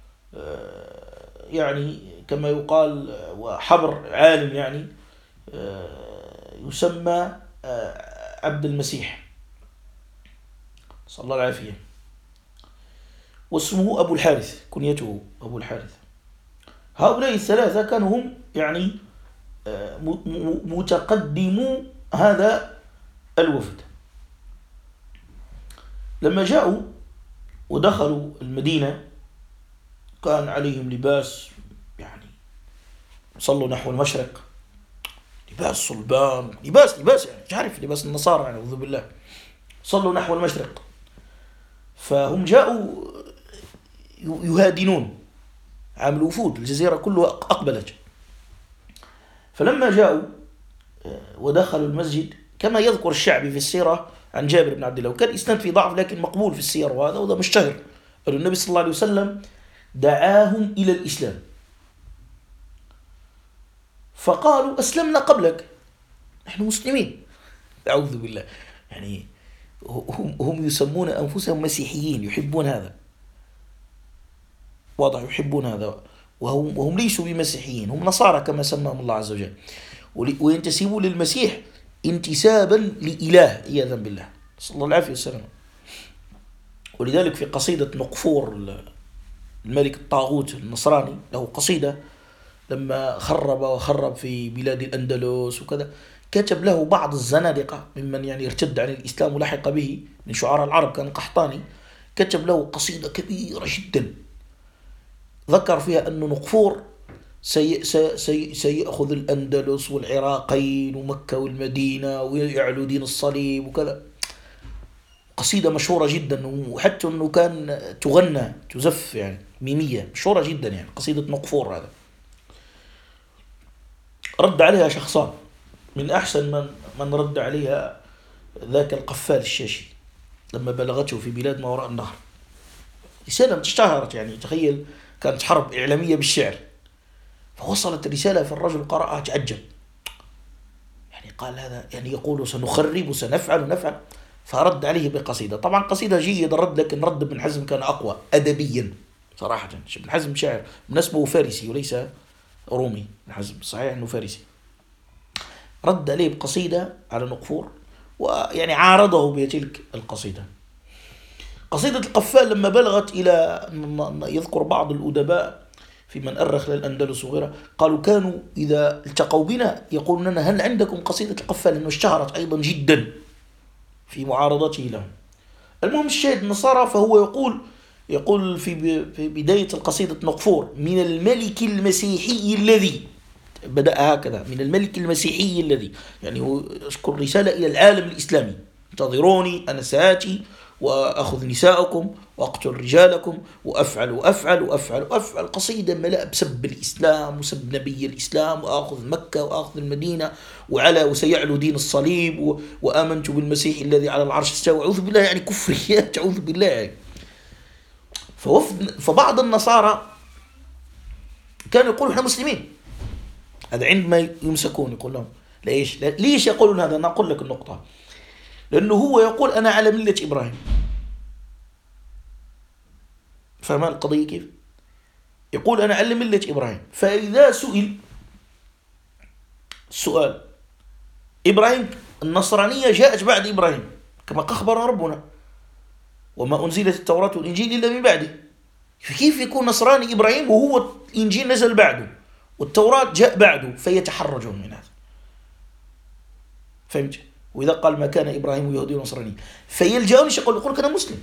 يعني كما يقال، وحبر عالم يعني يسمى عبد المسيح صلى الله العافية، واسمه أبو الحارث، كنيته أبو الحارث. هؤلاء الثلاثة كانوا هم يعني متقدمو هذا الوفد. لما جاءوا ودخلوا المدينة كان عليهم لباس يعني صلوا نحو المشرق، لباس صلبان، لباس يعني تعرف لباس النصارى يعني، أعوذ بالله. صلوا نحو المشرق، فهم جاءوا يهادنون. عام الوفود الجزيرة كلها أقبلت. فلما جاءوا ودخلوا المسجد، كما يذكر الشعبي في السيرة عن جابر بن عبد الله، وكان إسناد في ضعف لكن مقبول في السير، وهذا مشتهر، أن النبي صلى الله عليه وسلم دعاهم إلى الإسلام، فقالوا أسلمنا قبلك، نحن مسلمين. أعوذ بالله. يعني هم يسمون أنفسهم مسيحيين، يحبون هذا، واضح، يحبون هذا، وهم ليسوا بمسيحيين، هم نصارى كما سماهم الله عز وجل، وينتسبوا للمسيح انتسابا لإله عياذا بالله، صلى الله عليه وسلم. ولذلك في قصيدة نقفور الملك الطاغوت النصراني له قصيدة لما خرب في بلاد الأندلس وكذا، كتب له بعض الزنادقة ممن يعني ارتد عن الإسلام ولحق به من شعراء العرب، كان قحطاني، كتب له قصيدة كبيرة جدا ذكر فيها أن نقفور سيأخذ الأندلس والعراقين ومكة والمدينة ويعلو دين الصليب وكذا. قصيدة مشهورة جدا، وحتى أنه كان تغنى تزف يعني ميمية، مشهورة جدا يعني قصيدة نقفور هذا. رد عليها شخصان، من أحسن من رد عليها ذاك القفال الشاشي لما بلغته في بلاد ما وراء النهر، رسالة اشتهرت يعني، تخيل كانت حرب إعلامية بالشعر، فوصلت الرسالة فالرجل قرأها تعجب، يعني قال هذا يعني يقول سنخرب وسنفعل، فرد عليه بقصيدة. طبعا قصيدة جيدة الرد، لكن رد ابن حزم كان أقوى أدبيا صراحة. ابن حزم شاعر من اسمه فارسي وليس رومي، ابن حزم صحيح أنه فارسي. رد عليه بقصيدة على نقفور، ويعني عارضه بتلك القصيدة. قصيدة القفال لما بلغت إلى، يذكر بعض الأدباء في من أرخ للأندلس وغيرها، قالوا كانوا إذا التقوا بنا يقولون لنا هل عندكم قصيدة القفال، لأنه اشتهرت أيضا جدا في معارضته لهم. المهم الشاهد النصارى، فهو يقول في بداية القصيدة نقفور: من الملك المسيحي الذي، بدأ هكذا، من الملك المسيحي الذي، يعني هو يذكر رسالة إلى العالم الإسلامي: انتظروني أنا سآتي وأخذ نساءكم وأقتل رجالكم وأفعل. قصيدة ملأ بسب الإسلام وسب نبي الإسلام، وأخذ مكة وأخذ المدينة وسيعلو دين الصليب، وآمنت بالمسيح الذي على العرش استوى. أعوذ بالله، يعني كفريات، أعوذ بالله يعني. فبعض النصارى كانوا يقولوا احنا مسلمين، هذا عندما يمسكون يقول لهم ليش يقولون هذا؟ أنا أقول لك النقطة. لأنه هو يقول أنا على ملة إبراهيم. فما القضية كيف؟ يقول أنا على ملة إبراهيم، فإذا سئل السؤال إبراهيم النصرانية جاءت بعد إبراهيم كما أخبر ربنا وما أنزلت التوراة والإنجيل إلا من بعده. فكيف يكون نصراني إبراهيم وهو الإنجيل نزل بعده والتوراة جاء بعده؟ فيتحرجون من هذا. فهمت؟ وإذا قال ما كان إبراهيم يهودي ونصراني فيلجأون يقول أنا مسلم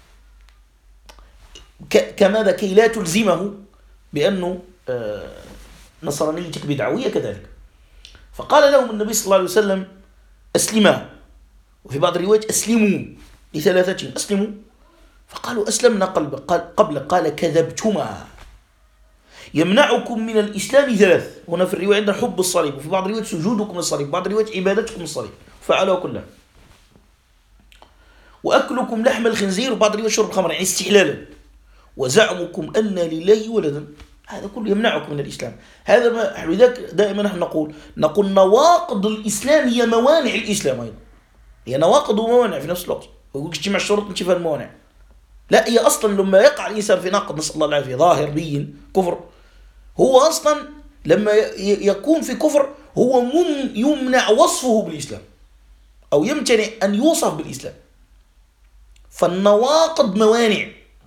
كماذا؟ كي لا تلزمه بأنه نصرانيتك بدعوية كذلك. فقال لهم النبي صلى الله عليه وسلم أسلما، وفي بعض الروايات أسلموا لثلاثتهم، أسلموا. فقالوا أسلمنا قال كذبتما، يمنعكم من الإسلام ثلاث. هنا في الرواية عندنا حب الصليب، وفي بعض الروايات سجودكم للصليب، بعض الروايات عبادتكم للصليب، فعلوا كلها. وأكلكم لحم الخنزير، وبعض الروايات شرب الخمر يعني استحلالا، وزعمكم أن لله ولدا. هذا كله يمنعكم من الإسلام. هذا ما لذلك دائما نحن نقول نواقض الإسلام هي موانع الإسلام أيضا، هي نواقض وموانع في نفس الوقت. ويقول اجتماع الشروط نشوف الموانع، لا هي أصلا لما يقع الإنسان في ناقض نسأل الله العافية ظاهر بين كفر، هو أصلا لما يكون في كفر هو يمنع وصفه بالإسلام أو يمتنع أن يوصف بالإسلام. فالنواقض موانع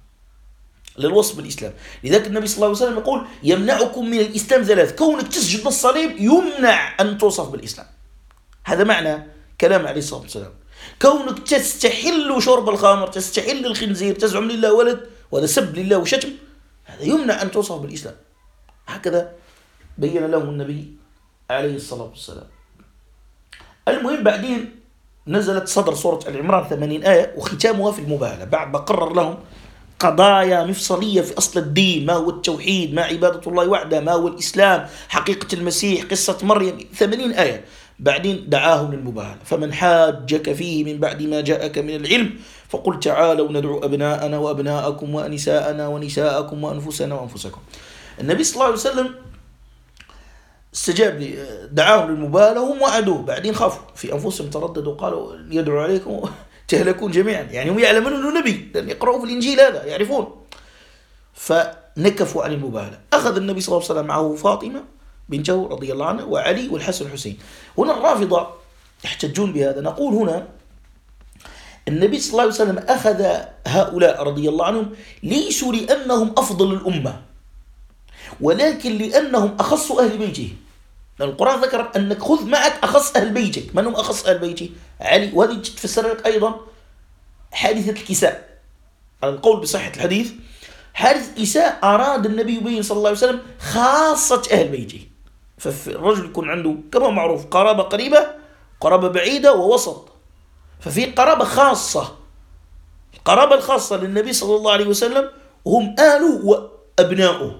للوصف بالإسلام. لذلك النبي صلى الله عليه وسلم يقول يمنعكم من الإسلام ثلاث، كونك تسجد للصليب يمنع أن توصف بالإسلام. هذا معنى كلام عليه الصلاة والسلام. كونك تستحل شرب الخمر، تستحل الخنزير، تزعم لله ولد، وهذا سب لله وشتم، هذا يمنع أن توصف بالإسلام. هكذا بين لهم النبي عليه الصلاة والسلام. المهم بعدين نزلت صدر سورة العمران 80 آية، وختامها في المباهلة بعد ما قرر لهم قضايا مفصلية في أصل الدين، ما هو التوحيد، ما عبادة الله وحده، ما هو الإسلام، حقيقة المسيح، قصة مريم، 80 آية. بعدين دعاهم للمباهلة. فمن حاجك فيه من بعد ما جاءك من العلم فقل تعالوا ندعو أبناءنا وأبناءكم ونساءنا ونساءكم وأنفسنا وأنفسكم. النبي صلى الله عليه وسلم استجاب دعاهم للمباهلة وهم وعدوه، بعدين خافوا في أنفسهم، ترددوا قالوا يدعو عليكم تهلكون جميعا. يعني هم يعلمون أنه نبي لأن يقرأوا في الإنجيل هذا يعرفون. فنكفوا عن المباهلة. أخذ النبي صلى الله عليه وسلم معه فاطمة بنته رضي الله عنها وعلي والحسن والحسين. هنا الرافضة يحتجون بهذا. نقول هنا النبي صلى الله عليه وسلم أخذ هؤلاء رضي الله عنهم ليسوا لأنهم أفضل الأمة، ولكن لأنهم أخص أهل بيته. لأن القرآن ذكر أنك خذ معك أخص أهل بيتك. من هم أخص أهل بيته؟ علي. وهذه تفسر لك أيضا حادثة الكساء على القول بصحة الحديث. حادث الكساء أراد النبي يبين صلى الله عليه وسلم خاصة أهل بيته. فالرجل يكون عنده كما معروف قرابة قريبة، قرابة بعيدة، ووسط. ففي قرابة خاصة، القرابة الخاصة للنبي صلى الله عليه وسلم هم آله وأبناؤه.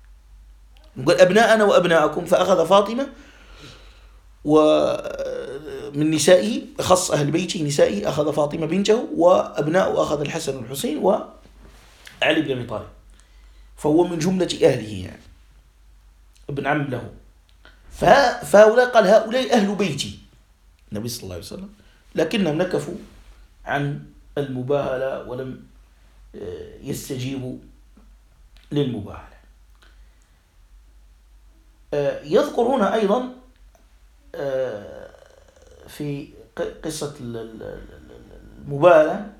نقول أبناءنا وأبناءكم. فأخذ فاطمة ومن نسائه، خص أهل بيته نسائه، أخذ فاطمة بنته، وأبناؤه أخذ الحسن والحسين وعلي بن أبي طالب. فهو من جملة أهله يعني ابن عم له. فهؤلاء قال هؤلاء أهل بيتي النبي صلى الله عليه وسلم، لكنهم نكفوا عن المباهلة ولم يستجيبوا للمباهلة. يذكر هنا أيضا في قصة المباهلة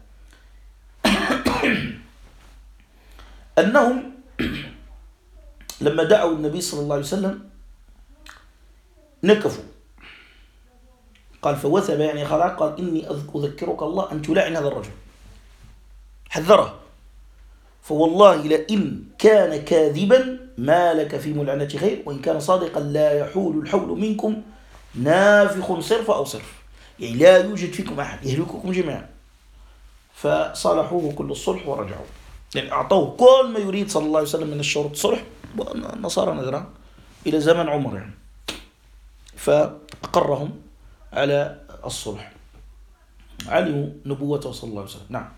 أنهم لما دعوا النبي صلى الله عليه وسلم نكفوا. قال فوثب يعني خلاص، قال إني أذكرك الله أن تلعن هذا الرجل، حذره. فوالله لئن كان كاذبا ما لك في ملعنة خير، وإن كان صادقا لا يحول الحول منكم نافخ صرف أو صرف. يعني لا يوجد فيكم أحد يهلككم جميعا. فصالحوه كل الصلح ورجعوا، يعني أعطوه كل ما يريد صلى الله عليه وسلم من الشروط الصلح. والنصارى نذرا إلى زمن عمر يعني. فأقرهم على الصلح، علموا نبوته صلى الله عليه وسلم. نعم.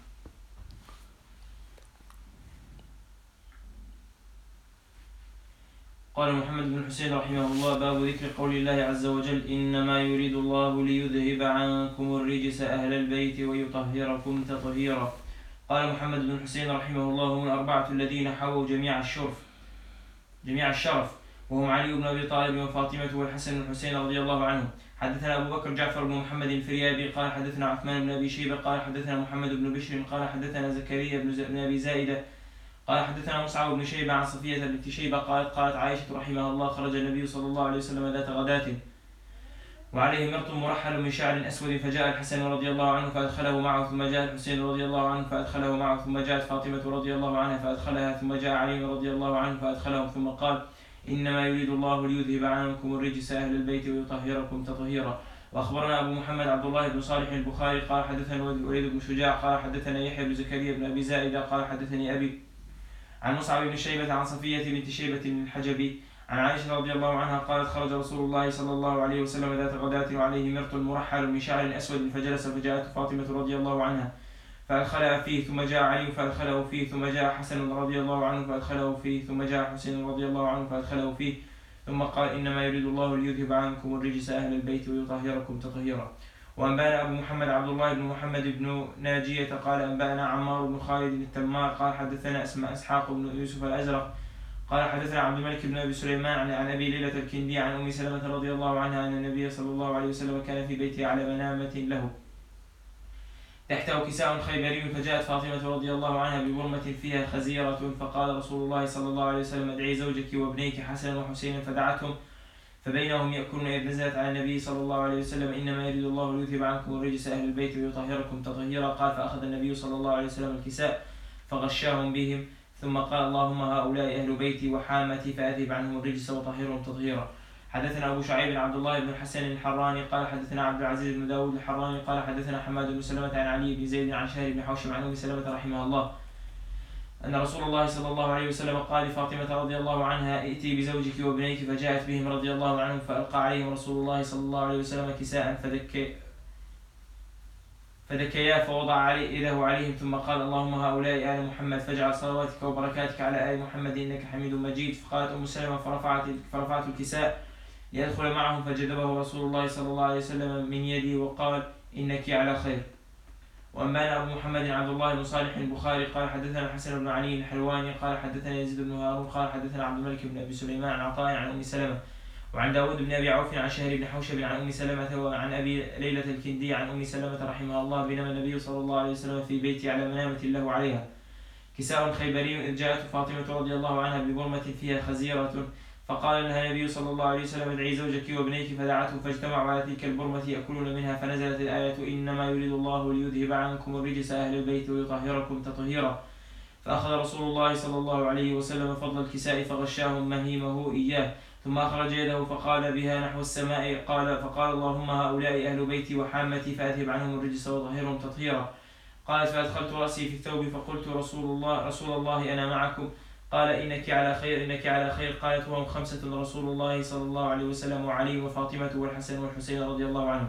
قال محمد بن حسين رحمه الله: باب ذكر قول الله عز وجل: إنما يريد الله ليذهب عنكم الرجس أهل البيت ويطهركم تطهيرا. قال محمد بن حسين رحمه الله: هم الأربعة الذين حووا جميع الشرف وهم علي بن أبي طالب وفاطمة والحسن والحسين رضي الله عنهم. حدثنا أبو بكر جعفر بن محمد الفريابي قال حدثنا عثمان بن أبي شيبة قال حدثنا محمد بن بشر قال حدثنا زكريا بن أبي زائدة قال حدثنا مصعب بن شيبة عن صفية بنت شيبة قالت عائشة رحمها الله خرج النبي صلى الله عليه وسلم ذات غداة وعليه مرط مرحل من شعر أسود فجاء الحسن رضي الله عنه فأدخله معه ثم جاء الحسين رضي الله عنه فأدخله معه ثم جاءت فاطمة رضي الله عنها فأدخلها ثم جاء علي رضي الله عنه فأدخلهم ثم قال إنما يريد الله ليذهب عنكم الرجس أهل البيت ويطهركم تطهيرا. وأخبرنا أبو محمد عبد الله بن صالح البخاري قال حدثنا وليد بن شجاع قال حدثنا يحيى بن زكريا بن أبي زائدة قال حدثني أبي عن مصعب بن شيبة عن صفية بنت شيبة الحجبي عن عائشة رضي الله عنها قالت خرج رسول الله صلى الله عليه وسلم ذات غداة وعليه مرط مرحل من شعر أسود فجلس فجاءت فاطمة رضي الله عنها فأدخلها فيه ثم جاء علي فأدخله فيه ثم جاء حسن رضي الله عنه فأدخله فيه ثم جاء حسين رضي الله عنه فأدخله فيه ثم قال إنما يريد الله ليذهب عنكم الرجس أهل البيت ويطهركم تطهيرا. وأنبانا أبو محمد عبد الله بن محمد بن ناجية قال أنبانا عمار بن خالد التمار قال حدثنا إسحاق بن يوسف الأزرق قال حدثنا عبد الملك بن أبي سليمان عن أبي ليلة الكندي عن أم سلمة رضي الله عنها أن النبي صلى الله عليه وسلم كان في بيته على منامة له تحته كساء خيبري فجاءت فاطمة رضي الله عنها ببرمة فيها خزيرة فقال رسول الله صلى الله عليه وسلم ادعي زوجك وابنيك حسن وحسين فدعتهم فبينهم يأكلون إذ نزلت على النبي صلى الله عليه وسلم إنما يريد الله ليذهب عنكم الرجس أهل البيت ويطهركم تطهيرا. قال فأخذ النبي صلى الله عليه وسلم الكساء فغشاهم بهم ثم قال اللهم هؤلاء أهل بيتي وحامتي فأذهب عنهم الرجس وطهرهم تطهيرا. حدثنا أبو شعيب عبد الله بن حسن الحراني قال حدثنا عبد العزيز بن داود الحراني قال حدثنا حماد بن سلمة عن علي بن زيد عن شهر بن حوشب عن أم سلمة رحمه الله أن رسول الله صلى الله عليه وسلم قال لفاطمة رضي الله عنها ائتي بزوجك وابنيك فجاءت بهم رضي الله عنهم فألقى عليهم رسول الله صلى الله عليه وسلم كساء فدكيا فوضع يده عليهم ثم قال اللهم هؤلاء آل محمد فاجعل صلواتك وبركاتك على آل محمد إنك حميد مجيد. فقالت أم سلمة فرفعت الكساء ليدخل معهم فجذبه رسول الله صلى الله عليه وسلم من يدي وقال إنك على خير. وأنبانا أبو محمد عبد الله بن صالح البخاري قال حدثنا الحسن بن علي الحلواني قال حدثنا يزيد بن هارون قال حدثنا عبد الملك بن أبي سليمان عن عطاء عن أم سلمة وعن داود بن أبي عوف عن شهر بن حوشب عن أم سلمة وعن أبي ليلة الكندي عن أم سلمة رحمها الله بينما النبي صلى الله عليه وسلم في بيته على منامة له عليها كساء خيبري إذ جاءت فاطمة رضي الله عنها ببرمة فيها خزيرة فقال لها النبي صلى الله عليه وسلم ادعي زوجك وابنيك فدعته فاجتمعوا على تلك البرمة يأكلون منها فنزلت الآية إنما يريد الله ليذهب عنكم الرجس أهل البيت ويطهركم تطهيرا. فأخذ رسول الله صلى الله عليه وسلم فضل الكساء فغشاهم مهيمه إياه ثم أخرج يده فقال بها نحو السماء فقال اللهم هؤلاء أهل بيتي وحامتي فأذهب عنهم الرجس وطهرهم تطهيرا. قالت فأدخلت رأسي في الثوب فقلت رسول الله أنا معكم قال إنك على خير قالت وهم خمسة رسول الله صلى الله عليه وسلم وعلي وفاطمة والحسن والحسين رضي الله عنهم.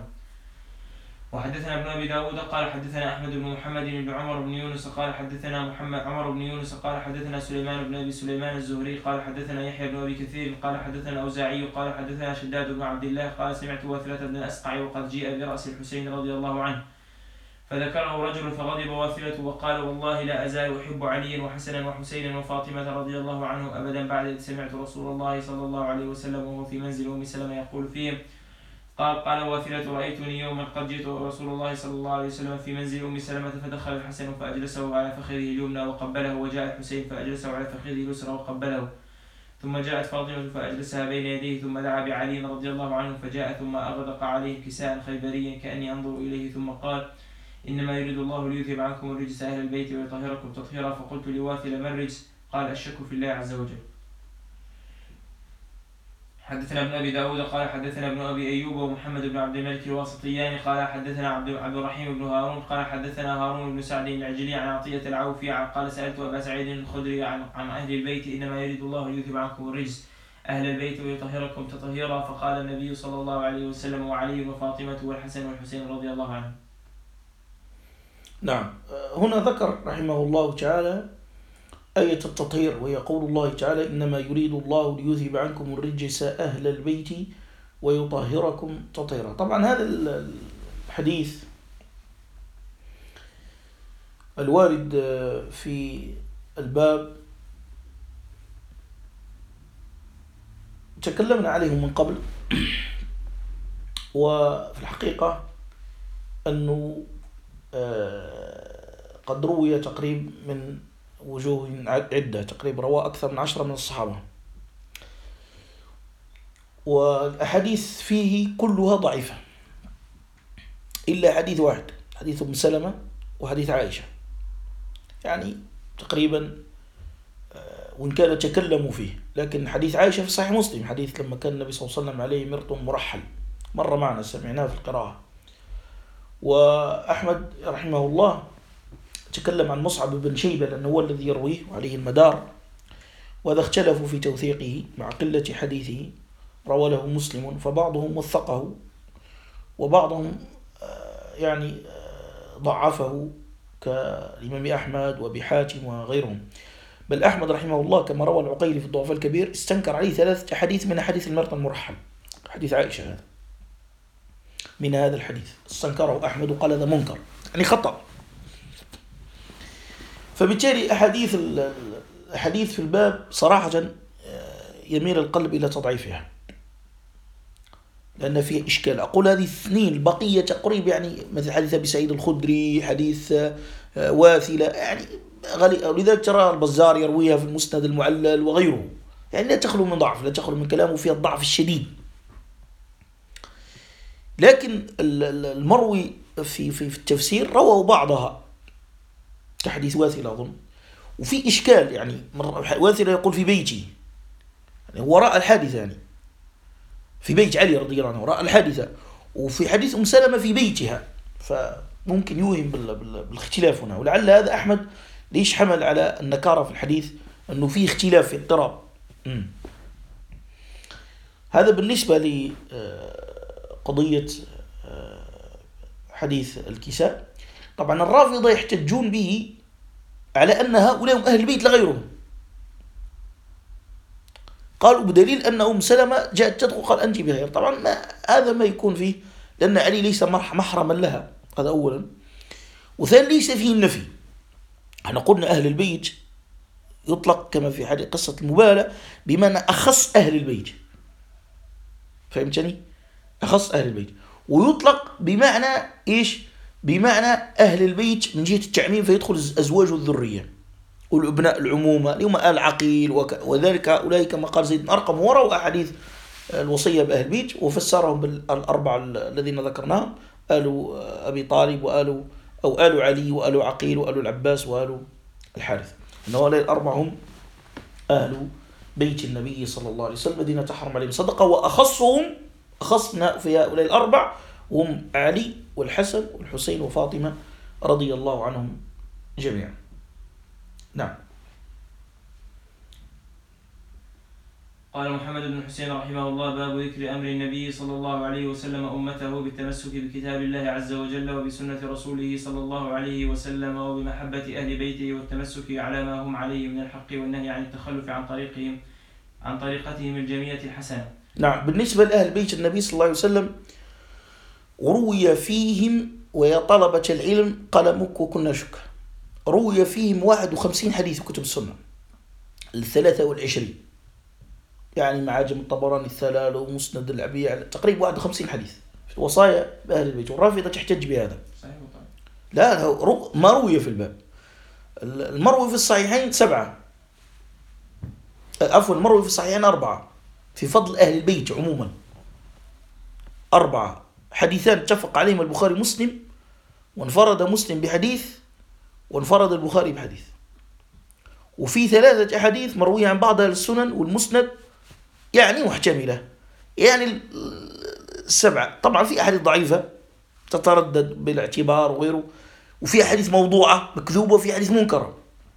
وحدثنا ابن أبي داود قال حدثنا أحمد بن محمد بن عمر بن يونس قال حدثنا عمر بن يونس قال حدثنا سليمان بن أبي سليمان الزهري قال حدثنا يحيى بن أبي كثير قال حدثنا أوزاعي قال حدثنا شداد بن عبد الله قال سمعت واثلة بن الأسقع وقد جيء برأس الحسين رضي الله عنه فذكره رجل فغضب واثلة وقال والله لا أزال أحب عليا وحسنا وحسينا وفاطمة رضي الله عنه أبدا بعد إذ سمعت رسول الله صلى الله عليه وسلم وهو في منزل أم سلمة يقول فيهم قال واثلة رأيتني يوما قد جئت رسول الله صلى الله عليه وسلم في منزل أم سلمة فدخل الحسن فأجلسه على فخذه اليمنى وقبله وجاء الحسين فأجلسه على فخذه اليسرى وقبله ثم جاءت فاطمة فأجلسها بين يديه ثم دعا بعلي رضي الله عنه فجاء ثم أغدق عليه كساء خيبريا كأني أنظر إليه ثم قال إنما يريد الله ليذهب عنكم الرجس أهل البيت ويطهركم تطهيرا. فقلت لواثل ما الرجس قال الشك في الله عز وجل. حدثنا ابن أبي داود قال حدثنا ابن أبي أيوب ومحمد بن عبد الملك الواسطيان قال حدثنا عبد الرحيم بن هارون قال حدثنا هارون بن سعد العجلي عن عطية العوفي قال سألت أبا سعيد الخدري عن أهل البيت إنما يريد الله ليذهب عنكم الرجس أهل البيت ويطهركم تطهيرا فقال النبي صلى الله عليه وسلم وعلي وفاطمة والحسن والحسين رضي الله عنهم. نعم. هنا ذكر رحمه الله تعالى آية التطهير وهي قول الله تعالى إنما يريد الله ليذهب عنكم الرجس أهل البيت ويطهركم تطهيرا. طبعا هذا الحديث الوارد في الباب تكلمنا عليهم من قبل، وفي الحقيقة أنه قد روي تقريب من وجوه عدة، تقريب رواه أكثر من 10 من الصحابة، والأحاديث فيه كلها ضعيفة إلا حديث واحد، حديث أم سلمة وحديث عائشة، يعني تقريبا وإن كانوا تكلموا فيه، لكن حديث عائشة في صحيح مسلم، حديث لما كان النبي صلى الله عليه وسلم عليه مرط مرحل، مر معنا سمعناه في القراءة. وأحمد رحمه الله تكلم عن مصعب بن شيبة لأنه هو الذي يرويه وعليه المدار، وإذا اختلفوا في توثيقه مع قلة حديثه روى له مسلم، فبعضهم وثقه وبعضهم يعني ضعفه كالإمام أحمد وأبي حاتم وغيرهم. بل أحمد رحمه الله كما روى العقيلي في الضعفاء الكبير استنكر عليه 3 أحاديث من حديث المرط المرحل، حديث عائشة هذا من هذا الحديث استنكره أحمد وقال هذا منكر، يعني خطأ. فبالتالي أحاديث في الباب صراحة يميل القلب إلى تضعيفها لأن فيه إشكال. أقول هذه 2 البقية تقريب، يعني مثل حديث أبي سعيد الخدري، حديث واثلة، يعني لذلك ترى البزار يرويها في المسند المعلل وغيره، يعني لا تخلو من ضعف، لا تخلو من كلامه فيها الضعف الشديد. لكن المروي في التفسير رووا بعضها كحديث واثلة أظن، وفي إشكال، يعني واثلة يقول في بيتي، يعني هو رأى الحادثة، يعني في بيت علي رضي الله عنه رأى الحادثة، وفي حديث أم سلمة في بيتها، فممكن يوهم بالاختلاف هنا. ولعل هذا أحمد ليش حمل على النكارة في الحديث أنه فيه اختلاف في اضطراب. هذا بالنسبة لقضية حديث الكساء. طبعا الرافضة يحتجون به على أن هؤلاء هم أهل البيت لغيرهم، قالوا بدليل أن أم سلمة جاءت تدخل قال أنت بخير. طبعا هذا ما يكون فيه، لأن علي ليس محرما لها، هذا أولا. وثانيا ليس فيه النفي، احنا قلنا أهل البيت يطلق كما في حديث قصة المبالاة بمعنى أخص أهل البيت، فهمتني؟ أخص أهل البيت، ويطلق بمعنى إيش؟ بمعنى أهل البيت من جهة التعميم، فيدخل أزواج الذرية والأبناء العمومة اللي هم آل عقيل وذلك هؤلاء كما قال زيد بن أرقم وروا أحاديث الوصية بأهل البيت وفسرهم بالأربعة الذين ذكرناهم، آل أبي طالب وآل علي وآل عقيل وآل العباس وآل الحارث، إن هؤلاء الأربعة هم أهل بيت النبي صلى الله عليه وسلم الذين تحرم عليهم صدقة، وأخصهم أخصنا في هؤلاء الأربع هم علي والحسن والحسين وفاطمة رضي الله عنهم جميعا. نعم. قال محمد بن حسين رحمه الله: باب ذكر أمر النبي صلى الله عليه وسلم أمته بالتمسك بكتاب الله عز وجل وبسنة رسوله صلى الله عليه وسلم وبمحبة أهل بيته والتمسك على ما هم عليه من الحق والنهي عن التخلف عن طريقتهم الجميلة الحسنة. نعم. بالنسبة لأهل بيت النبي صلى الله عليه وسلم روي فيهم ويا طلبة العلم قلمك وكنا شك، روي فيهم 51 حديث في كتب السنة 23، يعني معاجم الطبراني 3 ومسند العبية تقريبا 51 حديث في وصايا بأهل البيت، والرافضة تحتج بهذا. لا ما روي في الباب، المروي في الصحيحين 7، عفوا المروي في الصحيحين 4 في فضل أهل البيت عموما، 4 حديثان اتفق عليهم البخاري مسلم، وانفرد مسلم بحديث وانفرد البخاري بحديث، وفي 3 أحاديث مروية عن بعض أهل السنن والمسند يعني محتملة، يعني 7. طبعا في أحاديث ضعيفة تتردد بالاعتبار وغيره، وفي أحاديث موضوعة مكذوبة وفي أحاديث منكرة،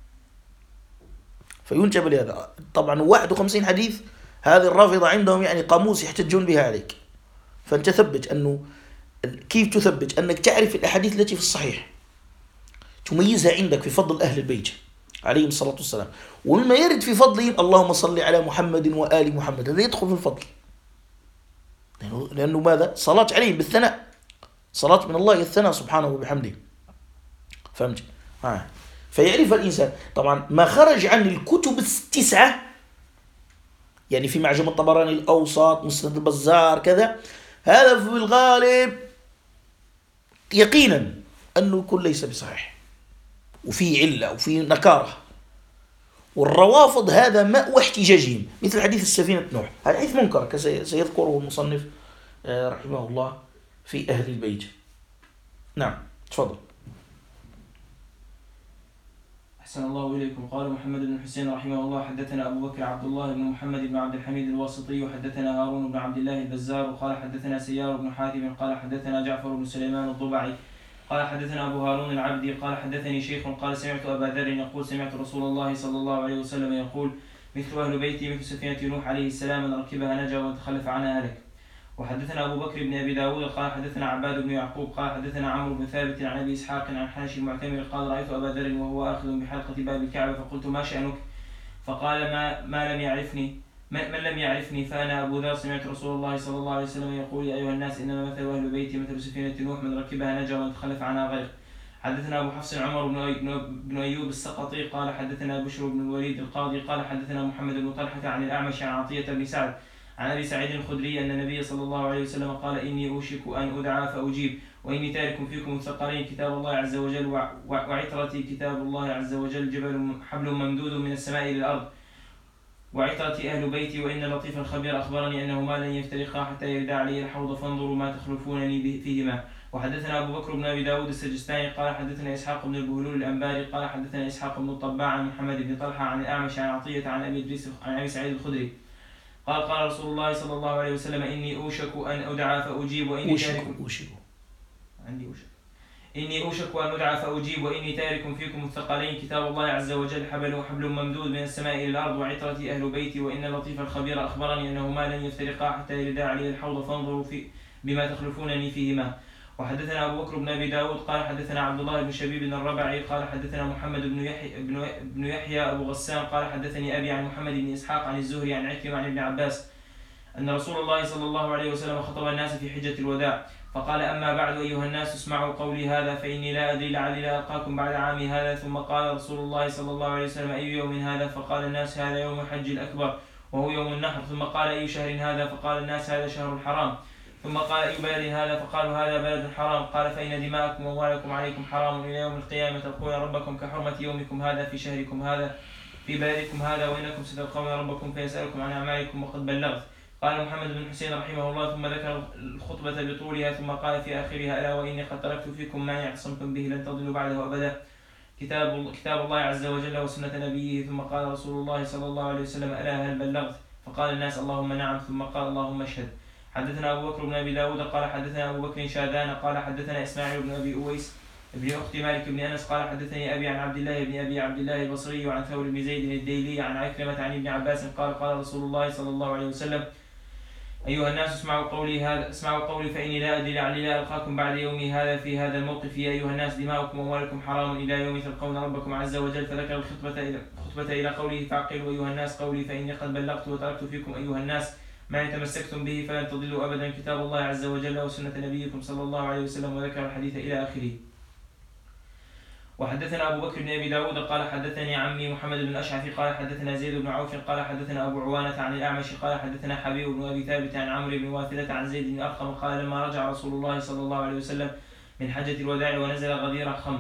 فينتبه لهذا. طبعا 51 حديث هذه الرافضة عندهم يعني قاموس يحتجون بها عليك، فأنت ثبت أنه كيف تثبت أنك تعرف الأحاديث التي في الصحيح تميزها عندك في فضل أهل البيت عليهم الصلاة والسلام، ومما يرد في فضلهم اللهم صل على محمد وآل محمد، هذا يدخل في الفضل، لأنه ماذا؟ صلاة عليهم بالثناء، صلاة من الله الثناء سبحانه وبحمده، فهمت؟ فيعرف الإنسان. طبعا ما خرج عن الكتب 9 يعني في معجم الطبراني الأوسط، مسند البزار كذا، هذا في الغالب يقينا أنه يكون ليس بصحيح وفي علة وفي نكارة. والروافض هذا مأوى احتجاجهم، مثل حديث السفينة نوح، هذا حديث منكر سيذكره المصنف رحمه الله في أهل البيت. نعم تفضل. أحسن الله إليكم. قال محمد بن حسين رحمه الله حدثنا أبو بكر عبد الله بن محمد بن عبد الحميد الواسطي وحدثنا هارون بن عبد الله البزار وقال حدثنا سيار بن حاتم قال حدثنا جعفر بن سليمان الضبعي قال حدثنا أبو هارون العبدي قال حدثني شيخ قال سمعت أبا ذر يقول سمعت رسول الله صلى الله عليه وسلم يقول مثل أهل بيتي مثل سفينة نوح عليه السلام، من ركبها نجا ومن تخلف عنها هلك. وحدثنا أبو بكر بن أبي داود قال حدثنا عباد بن يعقوب قال حدثنا عمرو بن ثابت عن أبي إسحاق عن حنش المعتمر قال رأيت أبا ذر وهو آخذ بحلقة باب الكعبة فقلت ما شأنك؟ فقال من لم يعرفني فأنا أبو ذر سمعت رسول الله صلى الله عليه وسلم يقول يا أيها الناس إنما مثل أهل بيتي مثل سفينة نوح، من ركبها نجا ومن تخلف عنها غرق. حدثنا أبو حفص عمر بن أيوب السقطي قال حدثنا بشر بن الوليد القاضي قال حدثنا محمد بن طلحة عن الأعمش عن عطية بن سعد عن أبي سعيد الخدري أن النبي صلى الله عليه وسلم قال إني أوشك أن أدعى فأجيب وإني تارك فيكم الثقلين كتاب الله عز وجل وعترتي كتاب الله عز وجل جبل حبل ممدود من السماء إلى الأرض وعترتي أهل بيتي وإن لطيفا خبير أخبرني أنهما لن يفترقا حتى يرد علي الحوض فانظروا ما تخلفونني فيهما. وحدثنا أبو بكر بن أبي داود السجستاني قال حدثنا إسحاق بن البهلول الأنباري قال حدثنا إسحاق بن الطباع عن محمد بن طلحة عن الأعمش عن عطية عن أبي إدريس عن أبي سعيد الخدري قال قال رسول الله صلى الله عليه وسلم إني أوشك أن أدعى فأجيب وإني تارك أن أدعى فأجيب وإني تارك فيكم الثقلين كتاب الله عز وجل حبل ممدود من السماء إلى الأرض وعترتي أهل بيتي وإن لطيفا الخبير أخبرني أنهما لن يفترقا حتى يردا علي الحوض فانظروا بما تخلفونني فيهما. وحدثنا أبو بكر بن أبي داود قال حدثنا عبد الله بن شبيب الربعي قال حدثنا محمد بن يحيى أبو غسان قال حدثني أبي عن محمد بن إسحاق عن الزهري عن عكرمة عن ابن عباس أن رسول الله صلى الله عليه وسلم خطب الناس في حجة الوداع فقال أما بعد أيها الناس اسمعوا قولي هذا فإني لا أدري لعلي لا ألقاكم بعد عامي هذا. ثم قال رسول الله صلى الله عليه وسلم أي يوم هذا؟ فقال الناس هذا يوم الحج الأكبر وهو يوم النحر. ثم قال أي شهر هذا؟ فقال الناس هذا شهر الحرام. ثم قال أي بلد هذا؟ فقالوا هذا بلد حرام. قال فإن دماءكم وأموالكم عليكم حرام إلى يوم القيامة تلقون ربكم كحرمة يومكم هذا في شهركم هذا في بلدكم هذا وإنكم ستلقون ربكم فيسألكم عن أعمالكم وقد بلغت. قال محمد بن حسين رحمه الله ثم ذكر الخطبة بطولها ثم قال في آخرها ألا وإني قد تركت فيكم ما يعصمكم به لن تضلوا بعده أبدا كتاب الله عز وجل وسنة نبيه. ثم قال رسول الله صلى الله عليه وسلم ألا هل بلغت؟ فقال الناس اللهم نعم. ثم قال اللهم اشهد. حدثنا أبو بكر بن أبي داود قال حدثنا أبو بكر شاذان قال حدثنا إسماعيل بن أبي أويس ابن أخت مالك بن أنس قال حدثني أبي عن عبد الله بن أبي عبد الله البصري وعن ثور بن زيد الديلي عن عكرمة عن ابن عباس قال قال رسول الله صلى الله عليه وسلم أيها الناس اسمعوا قولي فإني لا أدري لعلي لا ألقاكم بعد يومي هذا في هذا الموقف يا أيها الناس دماؤكم وأموالكم حرام إلى يوم تلقون ربكم عز وجل. فذكر الخطبة إلى قوله فعقلوا أيها الناس قولي فإني قد بلغت وتركت فيكم أيها الناس ما إن تمسكتم به فلن تضلوا أبدا كتاب الله عز وجل وسنة نبيكم صلى الله عليه وسلم. وذكر الحديث إلى آخره. وحدثنا أبو بكر بن أبي داود قال حدثني عمي محمد بن الأشعث قال حدثنا زيد بن عوف قال حدثنا أبو عوانة عن الأعمش قال حدثنا حبيب بن أبي ثابت عن عمرو بن واثلة عن زيد بن أرقم قال لما رجع رسول الله صلى الله عليه وسلم من حجة الوداع ونزل غدير خم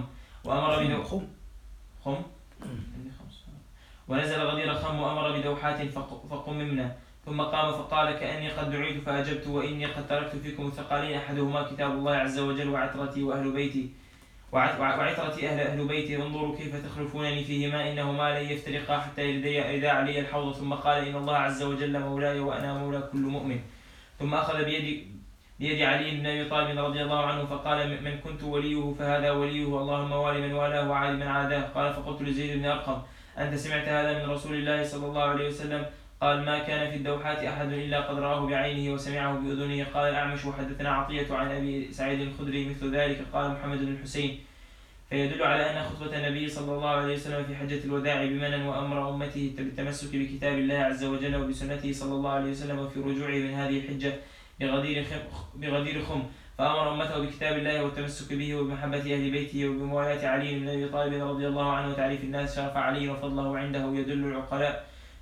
وأمر بدوحات فقممنا ثم قام فقال كأني قد دعيت فأجبت وإني قد تركت فيكم الثقلين أحدهما كتاب الله عز وجل وعترتي وأهل بيتي وعترتي أهل بيتي انظروا كيف تخلفونني فيهما إنهما لن يفترقا حتى يردا علي الحوض. ثم قال إن الله عز وجل مولاي وأنا مولى كل مؤمن. ثم أخذ بيد علي بن أبي طالب رضي الله عنه فقال من كنت وليه فهذا وليه اللهم والي من والاه وعادي من عاداه. قال فقلت لزيد بن أرقم أنت سمعت هذا من رسول الله صلى الله عليه وسلم؟ قال ما كان في الدوحات أحد إلا قد رآه بعينه وسمعه بأذنه. قال الأعمش وحدثنا عطية عن أبي سعيد الخدري مثل ذلك. قال محمد بن حسين فيدل على أن خطبة النبي صلى الله عليه وسلم في حجة الوداع بمنن وأمر أمته بالتمسك بكتاب الله عز وجل وبسنته صلى الله عليه وسلم وفي رجوعه من هذه الحجة بغدير خم فأمر أمته بكتاب الله والتمسك به وبمحبة أهل بيته وبموالاة علي بن أبي طالب رضي الله عنه وتعريف الناس شرف علي وفضله عنده. يدل العقلاء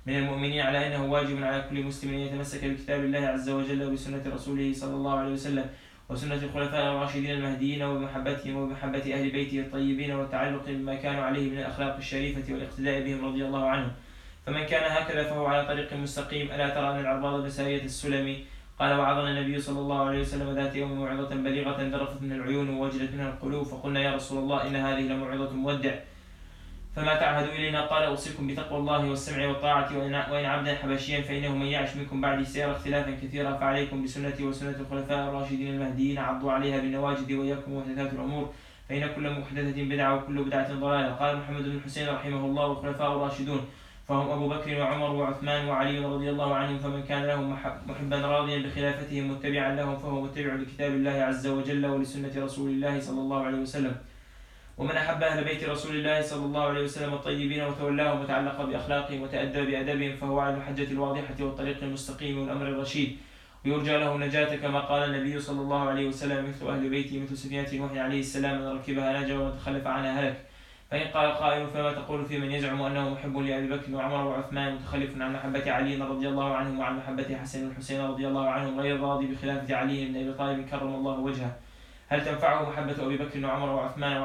من المؤمنين على أنه واجب على كل مسلم أن يتمسك بكتاب الله عز وجل وبسنة رسوله صلى الله عليه وسلم وسنة الخلفاء الراشدين المهديين وبمحبتهم وبمحبة أهل بيته الطيبين والتعلق بما كانوا عليه من الأخلاق الشريفة والاقتداء بهم رضي الله عنهم. فمن كان هكذا فهو على طريق مستقيم. ألا ترى أن العرباض بن سارية السلمي قال: وعظنا النبي صلى الله عليه وسلم ذات يوم موعظة بليغة ذرفت من العيون ووجلت منها القلوب، فقلنا: يا رسول الله، إن هذه لموعظة مودع، فما تعهد إلينا؟ قال: أوصيكم بتقوى الله والسمع والطاعة، وإن عبدا حبشيا فإنه من يعش منكم بعدي سيرى اختلافا كثيرا، فعليكم بسنتي وسنة الخلفاء الراشدين المهديين، عضوا عليها بالنواجذ، وإياكم محدثات الأمور، فإن كل محدثة بدعة وكل بدعة ضلالة. قال محمد بن الحسين رحمه الله: والخلفاء الراشدون فهم أبو بكر وعمر وعثمان وعلي رضي الله عنهم، فمن كان لهم محبا راضيا بخلافتهم متبعا لهم فهو متبع لكتاب الله عز وجل ولسنة رسول الله صلى الله عليه وسلم. ومن أحب أهل بيت رسول الله صلى الله عليه وسلم الطيبين وتولاهم وتعلق بأخلاقهم وتأدى بأدبهم فهو على المحجة الواضحة والطريق المستقيم والأمر الرشيد، ويرجى له النجاة، كما قال النبي صلى الله عليه وسلم: مثل أهل بيتي مثل سفينة نوح عليه السلام، من ركبها نجا ومن تخلف عنها هلك. فإن قال قائل: فما تقول في من يزعم أنه محب لأبي بكر وعمر وعثمان متخلف عن محبة علي رضي الله عنهم وعن محبة حسن والحسين رضي الله عنهم، غير راضي بخلافة علي بن أبي طالب كرم الله وجهه؟ هل تنفعه محبة أبي بكر وعمر وعثمان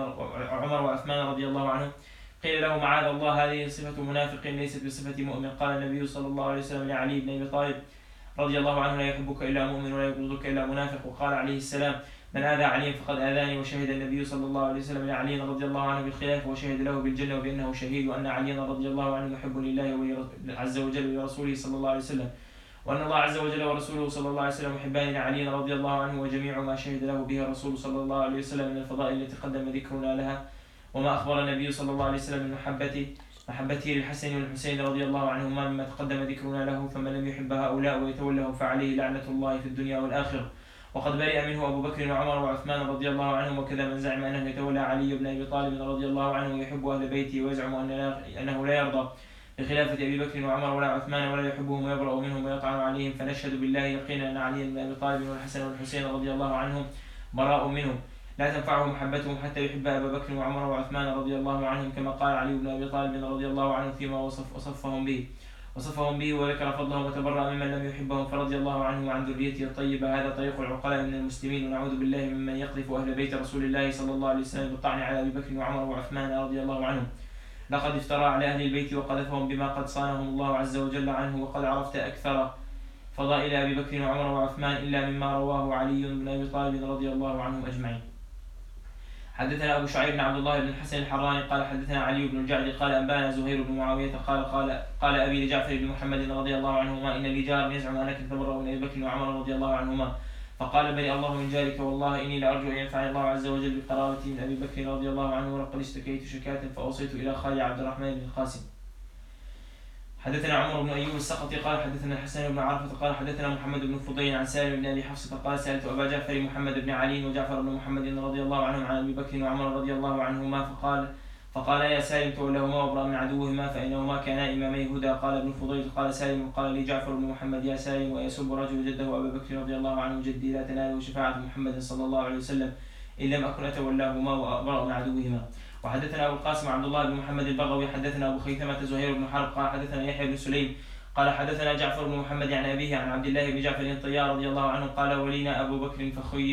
رضي الله عنهم؟ قيل له: معاذ الله، هذه صفة منافق ليست بصفة مؤمن. قال النبي صلى الله عليه وسلم لعلي بن أبي طالب رضي الله عنه: لا يحبك إلا مؤمن ولا يبغضك إلا منافق. وقال عليه السلام: من آذى عليا فقد آذاني. وشهد النبي صلى الله عليه وسلم لعلي رضي الله عنه بالخلافة، وشهد له بالجنة وبأنه شهيد، وأن علي رضي الله عنه محب لله عز وجل ولرسوله صلى الله عليه وسلم، وأن الله عز وجل ورسوله صلى الله عليه وسلم محبان لعلي رضي الله عنه، وجميع ما شهد له به الرسول صلى الله عليه وسلم من الفضائل التي قدم ذكرنا لها، وما أخبر النبي صلى الله عليه وسلم من محبته للحسن والحسين رضي الله عنهما مما تقدم ذكرنا له. فمن لم يحب هؤلاء ويتولهم فعليه لعنة الله في الدنيا والآخرة. وقد برئ منه أبو بكر وعمر وعثمان رضي الله عنهم، وكذا من زعم أنه يتولى علي بن أبي طالب رضي الله عنه ويحب أهل بيته، ويزعم أنه لا يرضى بخلافة أبي بكر وعمر ولا عثمان ولا يحبهم ويبرأ منهم ويطعن عليهم، فنشهد بالله يقينا أن علي بن أبي طالب والحسن والحسين رضي الله عنهم براء منهم، لا تنفعه محبتهم حتى يحب أبا بكر وعمر وعثمان رضي الله عنهم، كما قال علي بن أبي طالب رضي الله عنه فيما وصفهم به وذكر فضلهم وتبرأ ممن لم يحبهم، فرضي الله عنه وعن ذريته الطيبة. هذا طريق العقلاء من المسلمين، ونعوذ بالله ممن يقذف أهل بيت رسول الله صلى الله عليه وسلم بالطعن على أبي بكر وعمر وعثمان رضي الله عنهم. لقد افترى على أهل البيت وقذفهم بما قد صانهم الله عز وجل عنه. وقد عرفت أكثر فضائل أبي بكر وعمر وعثمان إلا مما رواه علي بن أبي طالب رضي الله عنهم أجمعين. حدثنا أبو شعيب بن عبد الله بن الحسن الحراني قال حدثنا علي بن الجعد قال أنبانا زهير بن معاوية قال أبي لجعفر بن محمد رضي الله عنهما: إن لي جار يزعم أنك تبرأ من أبي بكر وعمر رضي الله عنهما، فقال: برئ الله من جارك، والله إني لأرجو أن ينفعني الله عز وجل بقرابتي من أبي بكر رضي الله عنه، ولقد اشتكيت شكاة فأوصيت إلى خالي عبد الرحمن بن القاسم. حدثنا عمر بن أيوب السقطي قال حدثنا الحسن بن عرفة قال حدثنا محمد بن فضيل عن سالم بن أبي حفصة قال: سألت أبا جعفر محمد بن علي وجعفر بن محمد رضي الله عنهم عن أبي بكر وعمر رضي الله عنهما، فقال: يا سالم تولهما وابرأ من عدوهما فإنهما كانا إمامي هدى. قال ابن فضيل: قال سالم: قال لي جعفر بن محمد: يا سالم، ويسب رجل جده أبا بكر رضي الله عنه جدي لا تناله شفاعة محمد صلى الله عليه وسلم إن لم أكن أتولاهما وأبرأ من عدوهما. وحدثنا أبو القاسم عبد الله بن محمد البغوي حدثنا أبو خيثمة زهير بن حرب قال حدثنا يحيى بن سليم قال حدثنا جعفر بن محمد عن أبيه عن عبد الله بن جعفر الطيار رضي الله عنه قال: ولينا أبو بكر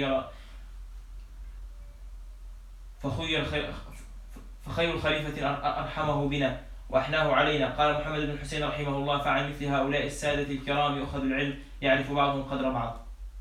فخير الخليفة أرحمه بنا وأحناه علينا. قال محمد بن حسين رحمه الله: فعن مثل هؤلاء السادة الكرام يؤخذ العلم، يعرف بعضهم قدر بعض.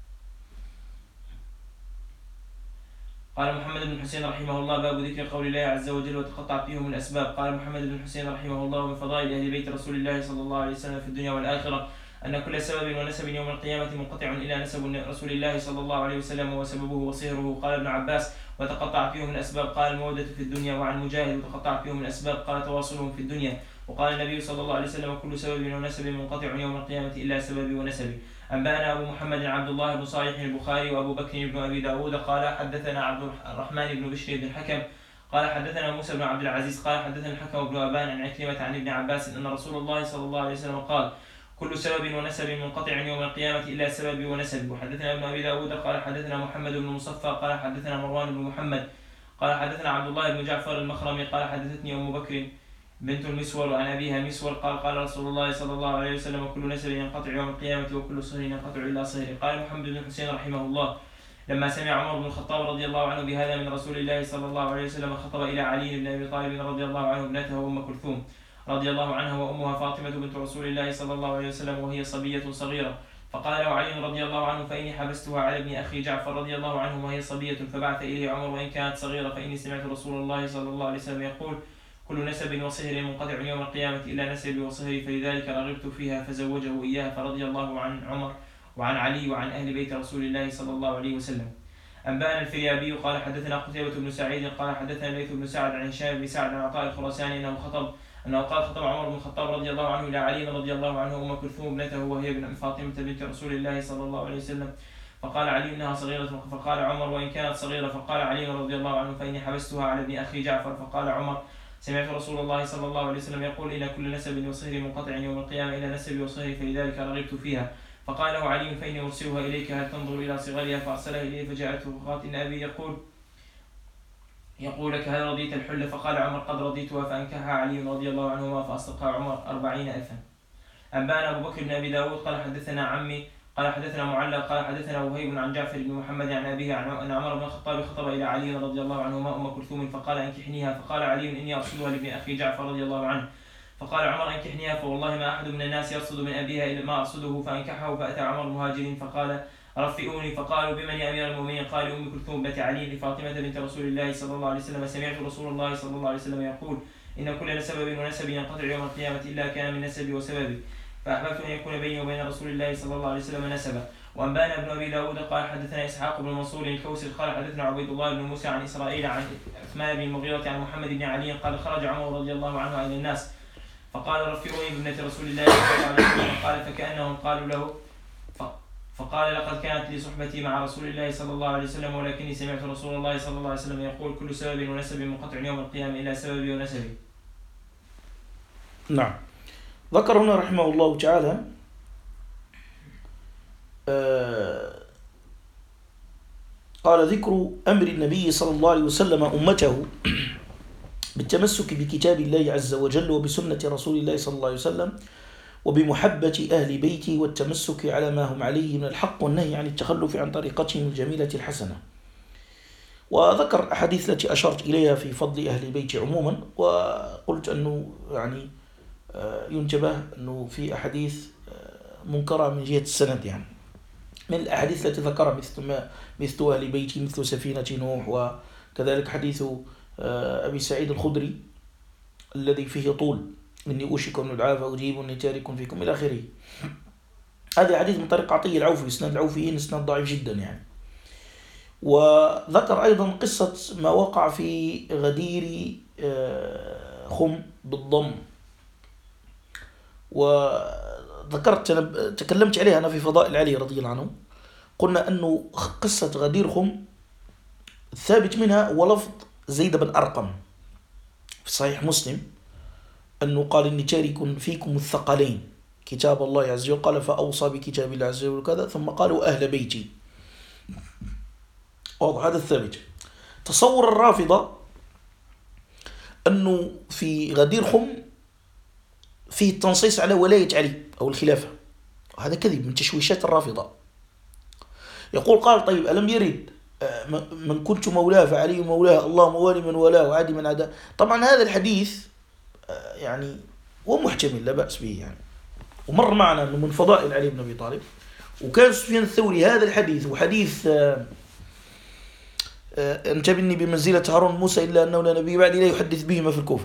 قال محمد بن حسين رحمه الله: باب ذكر قول الله عز وجل: وتقطع فيهم الأسباب. قال محمد بن حسين رحمه الله: من فضائل أهل بيت رسول الله صلى الله عليه وسلم في الدنيا والآخرة أن كل سبب ونسب يوم القيامة منقطع إلى نسب رسول الله صلى الله عليه وسلم وسببه وصهره. قال ابن عباس: وتقطع فيهم الأسباب. قال المودة في الدنيا. وعن مجاهد: وتقطع فيهم الأسباب قال تواصلهم في الدنيا. وقال النبي صلى الله عليه وسلم: كل سبب ونسب منقطع يوم القيامة إلا سببي ونسبي. أنبأنا أبو محمد عبد الله بن صالح البخاري وأبو بكر بن أبي داود قال حدثنا عبد الرحمن بن بشر بن الحكم قال حدثنا موسى بن عبد العزيز قال حدثنا الحكم بن أبان عن عكرمة عن ابن عباس أن رسول الله صلى الله عليه وسلم قال: كل سبب ونسب منقطع يوم القيامة إلا سببي ونسبي. وحدثنا ابن أبي داود قال حدثنا محمد بن مصفى قال حدثنا مروان بن محمد قال حدثنا عبد الله بن جعفر المخرمي قال حدثتني أم بكر بنت المسور عن أبيها مسور قال قال رسول الله صلى الله عليه وسلم كل نسب ينقطع يوم القيامة وكل صهر ينقطع إلا صهره. قال محمد بن حسين رحمه الله لما سمع عمر بن الخطاب رضي الله عنه بهذا من رسول الله صلى الله عليه وسلم خطب إلى علي بن أبي طالب رضي الله عنه ابنته أم كلثوم رضي الله عنها وأمها فاطمة بنت رسول الله صلى الله عليه وسلم وهي صبية صغيرة. فقال له علي رضي الله عنه فإني حبستها على ابن أخي جعفر رضي الله عنه وهي صبية. فبعث إليه عمر وإن كانت صغيرة فإني سمعت رسول الله صلى الله عليه وسلم يقول كل نسب وصهر منقطع يوم القيامة إلا نسب وصهر فلذلك رغبت فيها فزوجه إياها فرضي الله عن عمر وعن علي وعن أهل بيت رسول الله صلى الله عليه وسلم. أنبأنا الفريابي قال حدثنا قتيبة بن سعيد قال حدثنا الليث بن سعد عن هشام بن سعد عن عطاء الخراساني أنه قال خطب عمر بن الخطاب رضي الله عنه إلى علي رضي الله عنه أم كلثوم ابنته وهي ابن فاطمة بنت رسول الله صلى الله عليه وسلم. فقال علي إنها صغيرة. فقال عمر وإن كانت صغيرة. فقال علي رضي الله عنه فإني حبستها على ابن أخي جعفر. فقال عمر سمعت رسول الله صلى الله عليه وسلم يقول إن كل نسب وصهر منقطع يوم القيامة إلى نسب وصهر فلذلك رغبت فيها. فقال له علي فإني أرسلها إليك هل تنظر إلى صغرها؟ فأرسلها إليه فجاءته فقالت إن أبي يقول لك هل رضيت الحلة؟ فقال عمر قد رضيتها. فأنكحها علي رضي الله عنهما فأصدقها عمر 40,000. أنبأنا أبو بكر بن أبي داود قال حدثنا عمي قال حدثنا معلى قال حدثنا وهيب عن جعفر بن محمد عن أبيه أن عمر بن الخطاب خطب إلى علي رضي الله عنهما أم كلثوم فقال أنكحنيها. فقال علي إني أرسلها لابن أخي جعفر رضي الله عنه. فقال عمر أنكحنيها فوالله ما أحد من الناس يرصد من أبيها إلا ما أرصده. فأنكحه. فأتى عمر المهاجرين فقال رفئوني. فقالوا بمن يا أمير المؤمنين؟ قال أم كلثوم بنت علي لفاطمة بنت رسول الله صلى الله عليه وسلم. سمعت رسول الله صلى الله عليه وسلم يقول إن كل سبب ونسب ينقطع يوم القيامة إلا كان من نسبي وسببي. فأحببت أن يكون بيني وبين رسول الله صلى الله عليه وسلم نسبا. وأنبأنا ابن أبي داود قال حدثنا إسحاق بن منصور الكوسي قال حدثنا عبيد الله بن موسى عن إسرائيل عن عثمان بن المغيرة عن محمد بن علي قال خرج عمر رضي الله عنه إلى الناس فقال رفئوني بابنة رسول الله صلى الله عليه وسلم. قال فكأنهم قالوا له فقال لقد كانت لي صحبتي مع رسول الله صلى الله عليه وسلم ولكني سمعت رسول الله صلى الله عليه وسلم يقول كل سبب ونسب منقطع يوم القيامة إلا سببي ونسبي. نعم. ذكر هنا رحمه الله تعالى قال ذكر أمر النبي صلى الله عليه وسلم أمته بالتمسك بكتاب الله عز وجل وبسنة رسول الله صلى الله عليه وسلم وبمحبة أهل بيته والتمسك على ما هم عليه من الحق والنهي عن التخلف عن طريقتهم الجميلة الحسنة. وذكر أحاديث التي أشرت إليها في فضل أهل البيت عموما، وقلت أنه يعني ينتبه أنه في أحاديث منكرة من جهة السند، يعني من الأحاديث التي ذكرها مثل أهل بيتي مثل سفينة نوح، وكذلك حديث أبي سعيد الخدري الذي فيه طول إني أوشك أن أدعى فأجيب إني تارك فيكم إلى آخره. هذا حديث من طريق عطية العوفي، إسناد العوفيين إسناد ضعيف جدا يعني. وذكر أيضا قصة ما وقع في غدير خم بالضم، وذكرت تكلمت عليها أنا في فضائل علي رضي الله عنه. قلنا أنه قصة غدير خم الثابت منها ولفظ زيد بن أرقم في صحيح مسلم أنه قال إني تارك فيكم الثقلين كتاب الله عز وجل، قال فأوصى بكتاب الله عز وجل وكذا، ثم قالوا أهل بيتي. واضح، هذا الثابت. تصور الرافضة أنه في غدير خم فيه التنصيص على ولاية علي أو الخلافة، هذا كذب من تشويشات الرافضة. يقول قال طيب ألم يرد من كنت مولاه فعلي مولاه، الله موالي من ولاه وعادي من عداه. طبعا هذا الحديث يعني هو محتمل لا بأس به يعني، ومر معنا أنه من فضائل علي بن أبي طالب. وكان سفيان الثوري هذا الحديث وحديث انتبني بمنزلة هارون موسى إلا أنه لا نبي بعد لا يحدث بهما في الكوفة،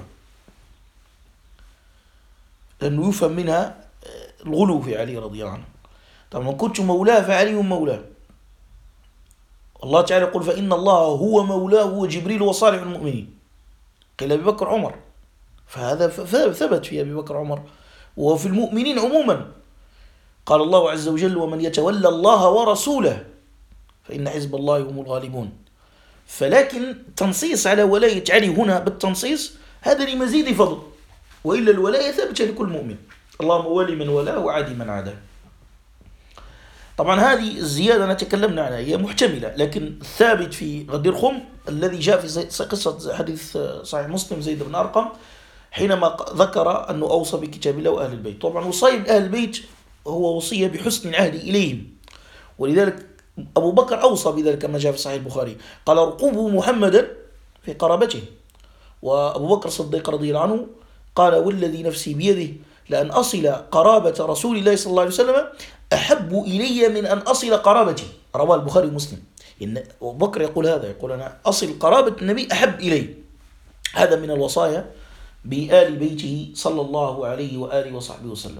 لأنه يفهم منها الغلو في علي رضي الله عنه. طبعا من كنت مولاه فعلي مولاه، الله تعالى يقول فإن الله هو مولاه وجبريل وصالح المؤمنين، قيل أبي بكر عمر، فهذا ثبت في أبي بكر عمر وفي المؤمنين عموما. قال الله عز وجل ومن يتولى الله ورسوله فإن حزب الله هم الغالبون. فلكن تنصيص على ولاية علي هنا بالتنصيص هذا لمزيد فضل، وإلا الولاية ثابتة لكل مؤمن، الله مولي من ولاه وعادي من عاداه. طبعا هذه الزيادة تكلمنا عنها هي محتملة، لكن الثابت في غدير خم الذي جاء في قصة حديث صحيح مسلم زيد بن أرقم حينما ذكر أنه أوصى بكتاب الله وأهل البيت. طبعا وصايا بأهل البيت هو وصية بحسن العهد إليهم، ولذلك أبو بكر أوصى بذلك كما جاء في صحيح البخاري، قال ارقبوا محمدا في قرابته. وأبو بكر الصديق رضي الله عنه قال والذي نفسي بيده لأن أصل قرابة رسول الله صلى الله عليه وسلم أحب إلي من أن أصل قرابتي. رواه البخاري ومسلم. إن أبو بكر يقول هذا، يقول أنا أصل قرابة النبي أحب إلي. هذا من الوصايا بآل بيته صلى الله عليه وآله وصحبه وسلم.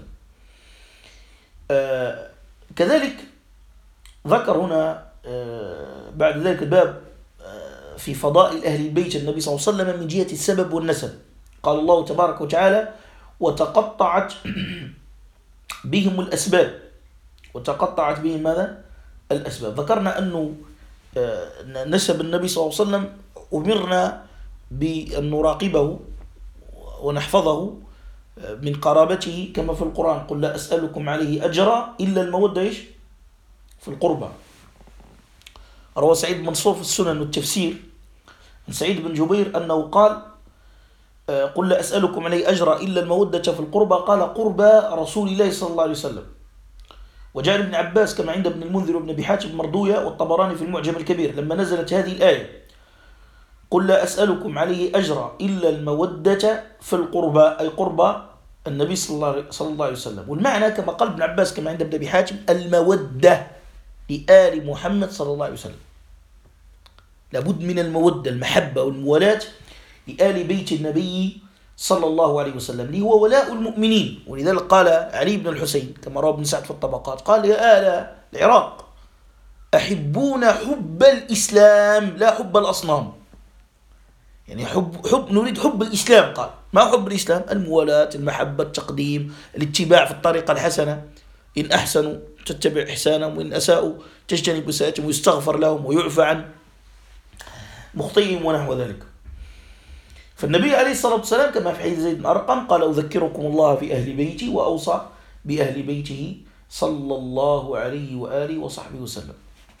كذلك ذكر هنا بعد ذلك الباب في فضائل أهل البيت النبي صلى الله عليه وسلم من جهة السبب والنسب. قال الله تبارك وتعالى وتقطعت بهم الأسباب. وتقطعت بهم ماذا؟ الأسباب. ذكرنا أنه نسب النبي صلى الله عليه وسلم أمرنا بأن نراقبه ونحفظه من قرابته كما في القرآن قل لا أسألكم عليه أجرا إلا المودة في القربى. روى سعيد منصور في السنن والتفسير من سعيد بن جبير أنه قال قل لا أسألكم عليه أجرا إلا المودة في القربى، قال قربى رسول الله صلى الله عليه وسلم. وجاء ابن عباس كما عند ابن المنذر وابن أبي حاتم مردوية والطبراني في المعجم الكبير لما نزلت هذه الآية قل لا أسألكم عليه أجرا إلا المودة في القربى، أي قربى النبي صلى الله عليه وسلم. والمعنى كما قال ابن عباس كما عند ابن أبي حاتم المودة لآل محمد صلى الله عليه وسلم. لابد من المودة المحبة والموالاة لآل بيت النبي صلى الله عليه وسلم اللي هو ولاء المؤمنين. ولذلك قال علي بن الحسين كما روى ابن سعد في الطبقات قال يا آل العراق أحبون حب الإسلام لا حب الأصنام. يعني نريد حب الإسلام. قال ما حب الإسلام؟ الموالاة، المحبة، التقديم، الاتباع في الطريقة الحسنة. إن أحسنوا تتبع إحسانهم وإن أساءوا تجتنب إساءتهم ويستغفر لهم ويعفى عن مخطئهم ونحو ذلك. فالنبي عليه الصلاة والسلام كما في حديث زيد بن أرقم قال أذكركم الله في أهل بيتي وأوصى بأهل بيته صلى الله عليه وآله وصحبه وسلم.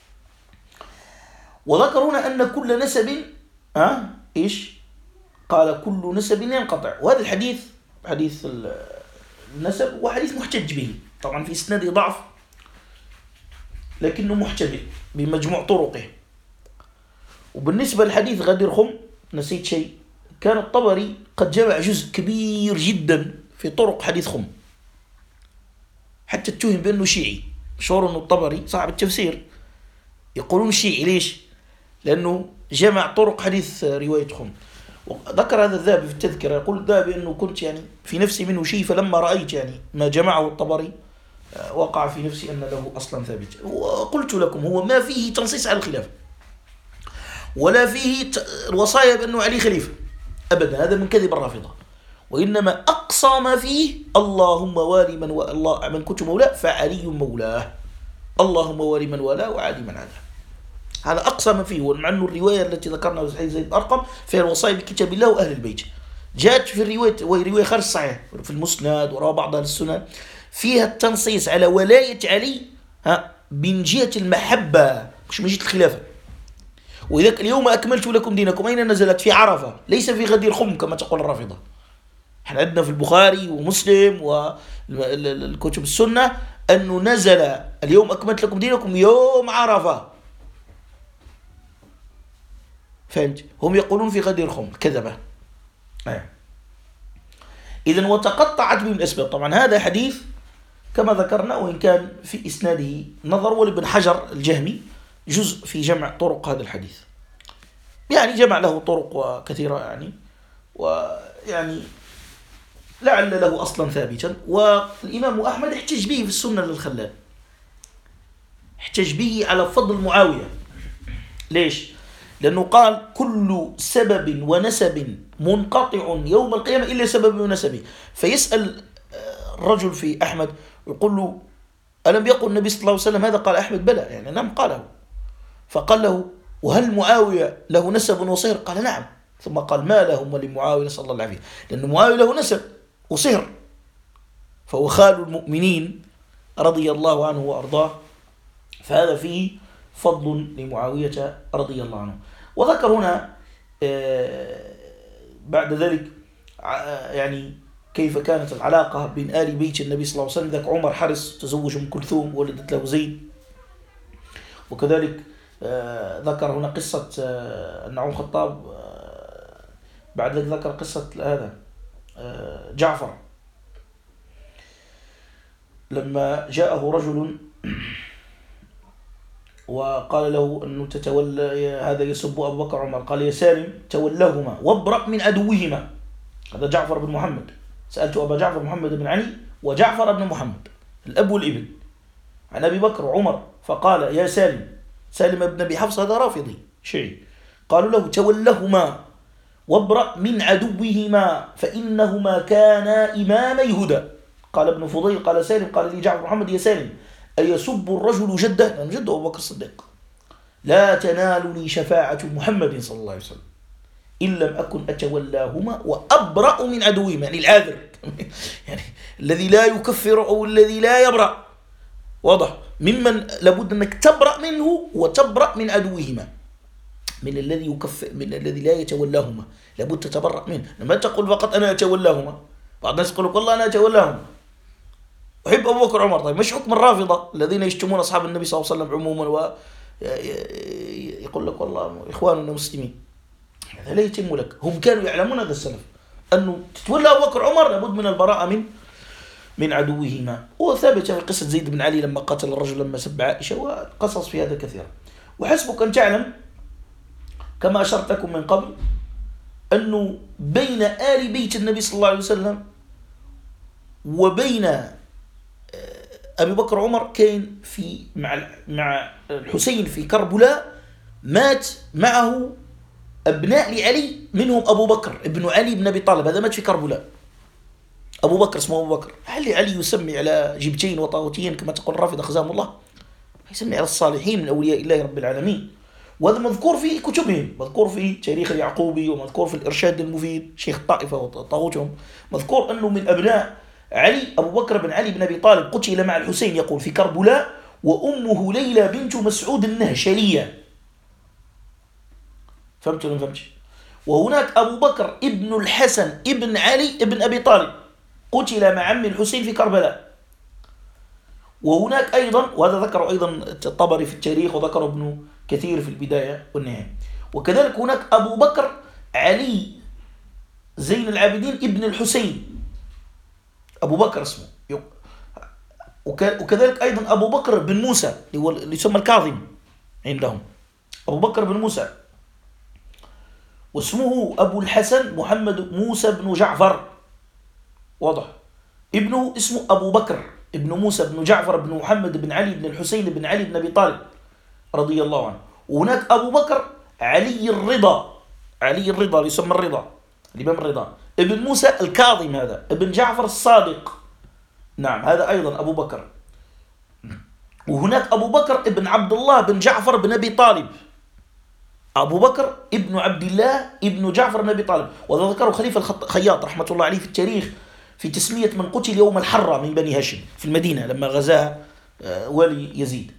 وذكر هنا أن كل نسب إيش؟ قال كل نسب ينقطع. وهذا الحديث حديث النسب وحديث محتج به، طبعا في إسناده ضعف لكنه محتمل بمجموع طرقه. وبالنسبة للحديث غدير خم نسيت شيء، كان الطبري قد جمع جزء كبير جدا في طرق حديث خم حتى اتهم بأنه شيعي. مشهور أنه الطبري صاحب التفسير يقولون شيعي. ليش؟ لأنه جمع طرق حديث رواية خم. وذكر هذا الذهبي في التذكرة، يقول الذهبي أنه كنت يعني في نفسي منه شيء، فلما رأيت يعني ما جمعه الطبري وقع في نفسي أن له أصلا ثابت. وقلت لكم هو ما فيه تنصيص على الخلافة ولا فيه الوصايا بأنه علي خليفة أبدا، هذا من كذب الرافضة. وإنما أقصى ما فيه اللهم والي من كنت مولاه فعلي مولاه، اللهم والي من والاه وعلي من عاداه. هذا أقصى ما فيه. ومع أنه الرواية التي ذكرنا في زيد أرقم فيها الوصايا بكتاب الله وأهل البيت، جاءت في الرواية وهي رواية خارج صحيح في المسند وروى بعض أهل السنن فيها التنصيص على ولاية علي من جهة المحبة مش من جهة الخلافة. وإذا اليوم أكملت لكم دينكم أين نزلت؟ في عرفة، ليس في غدير خم كما تقول الرافضة. احنا عندنا في البخاري ومسلم والكتب السنة أنه نزل اليوم أكملت لكم دينكم يوم عرفة. فهمت؟ هم يقولون في غدير خم، كذبة. إذن وتقطعت بهم الأسباب. طبعا هذا حديث كما ذكرنا وإن كان في إسناده نظر، ولابن حجر الجهمي جزء في جمع طرق هذا الحديث، يعني جمع له طرق كثيرة يعني، ويعني لعل له أصلا ثابتا. والإمام أحمد احتج به في السنة للخلال، احتج به على فضل معاوية. ليش؟ لأنه قال كل سبب ونسب منقطع يوم القيامة إلا سبب ونسبه. فيسأل الرجل في أحمد يقول له ألم يقل النبي صلى الله عليه وسلم هذا؟ قال أحمد بلى، يعني نعم قاله. فقال له وهل معاوية له نسب وصهر؟ قال نعم. ثم قال ما لهم ولمعاوية نسأل الله العافية، لأن معاوية له نسب وصهر فهو خال المؤمنين رضي الله عنه وأرضاه، فهذا فيه فضل لمعاوية رضي الله عنه. وذكر هنا بعد ذلك يعني كيف كانت العلاقة بين آل بيت النبي صلى الله عليه وسلم. ذاك عمر حرص تزوج أم كلثوم ولدت له زيد. وكذلك ذكر هنا قصة أن عمر الخطاب بعد ذلك ذكر قصة هذا جعفر لما جاءه رجل وقال له أنه تتولى هذا يسب أبو بكر وعمر، قال يا سالم تولاهما وابرأ من عدوهما. هذا جعفر بن محمد. سألت أبا جعفر محمد بن علي وجعفر بن محمد الأب والابن عن أبي بكر وعمر، فقال يا سالم بن أبي حفص هذا رافضي شيعي، قالوا له تولهما وابرأ من عدوهما فإنهما كانا إمامي هدى. قال ابن فضيل قال سالم قال لي جعفر محمد يا سالم أيسب الرجل جده؟ يعني جده أبو بكر الصديق. لا تنالني شفاعة محمد صلى الله عليه وسلم إن لم أكن أتولاهما وأبرأ من عدوهما، يعني العاذر يعني الذي لا يكفر أو الذي لا يبرأ، واضح، ممن لابد أنك تبرأ منه وتبرأ من عدوهما، من الذي يكفر من الذي لا يتولاهما لابد تتبرأ منه. لما تقول فقط أنا أتولاهما، بعض الناس يقول لك والله أنا أتولاهما أحب أبو بكر وعمر. طيب مش حكم الرافضة الذين يشتمون أصحاب النبي صلى الله عليه وسلم عموما ويقول لك والله إخواننا مسلمين؟ هذا لا يتم لك. هم كانوا يعلمون هذا السلف أنه تتولى أبو بكر وعمر لابد من البراءة من عدوهما. وثابت في قصة زيد بن علي لما قتل الرجل لما سب عائشة، وقصص في هذا كثيرا. وحسبك أن تعلم كما أشرت لكم من قبل أنه بين آل بيت النبي صلى الله عليه وسلم وبين أبي بكر وعمر كان في مع الحسين في كربلاء مات معه أبناء لعلي منهم أبو بكر ابن علي بن أبي طالب، هذا مات في كربلاء. أبو بكر اسمه أبو بكر. هل علي يسمي على جبتين وطاغوتين كما تقول الرافضة خزام الله؟ يسمي على الصالحين من أولياء الله رب العالمين، وهذا مذكور في كتبهم، مذكور في تاريخ اليعقوبي ومذكور في الإرشاد المفيد شيخ الطائفة وطاغوتهم، مذكور أنه من أبناء علي أبو بكر بن علي بن أبي طالب قتل مع الحسين يقول في كربلاء وأمه ليلى بنت مسعود النهشلية. فهمت ولا ما فهمتش؟ وهناك أبو بكر ابن الحسن ابن علي ابن أبي طالب قتل مع عم الحسين في كربلاء. وهناك أيضا، وهذا ذكره أيضا الطبري في التاريخ وذكره ابن كثير في البداية والنهاية، وكذلك هناك أبو بكر علي زين العابدين ابن الحسين، أبو بكر اسمه. وكذلك أيضا أبو بكر بن موسى اللي يسمى الكاظم عندهم، أبو بكر بن موسى، واسمه أبو الحسن محمد موسى بن جعفر، واضح، ابنه اسمه أبو بكر ابن موسى بن جعفر بن محمد بن علي بن الحسين بن علي بن أبي طالب رضي الله عنه. وهناك أبو بكر علي الرضا اللي يسمى الرضا، الإمام الرضا ابن موسى الكاظم، هذا ابن جعفر الصادق، نعم هذا أيضا أبو بكر. وهناك أبو بكر ابن عبد الله بن جعفر بن أبي طالب، أبو بكر ابن عبد الله ابن جعفر بن أبي طالب. وهذا ذكره خليفة الخياط رحمة الله عليه في التاريخ في تسمية من قتل يوم الحرة من بني هاشم في المدينة لما غزاها والي يزيد.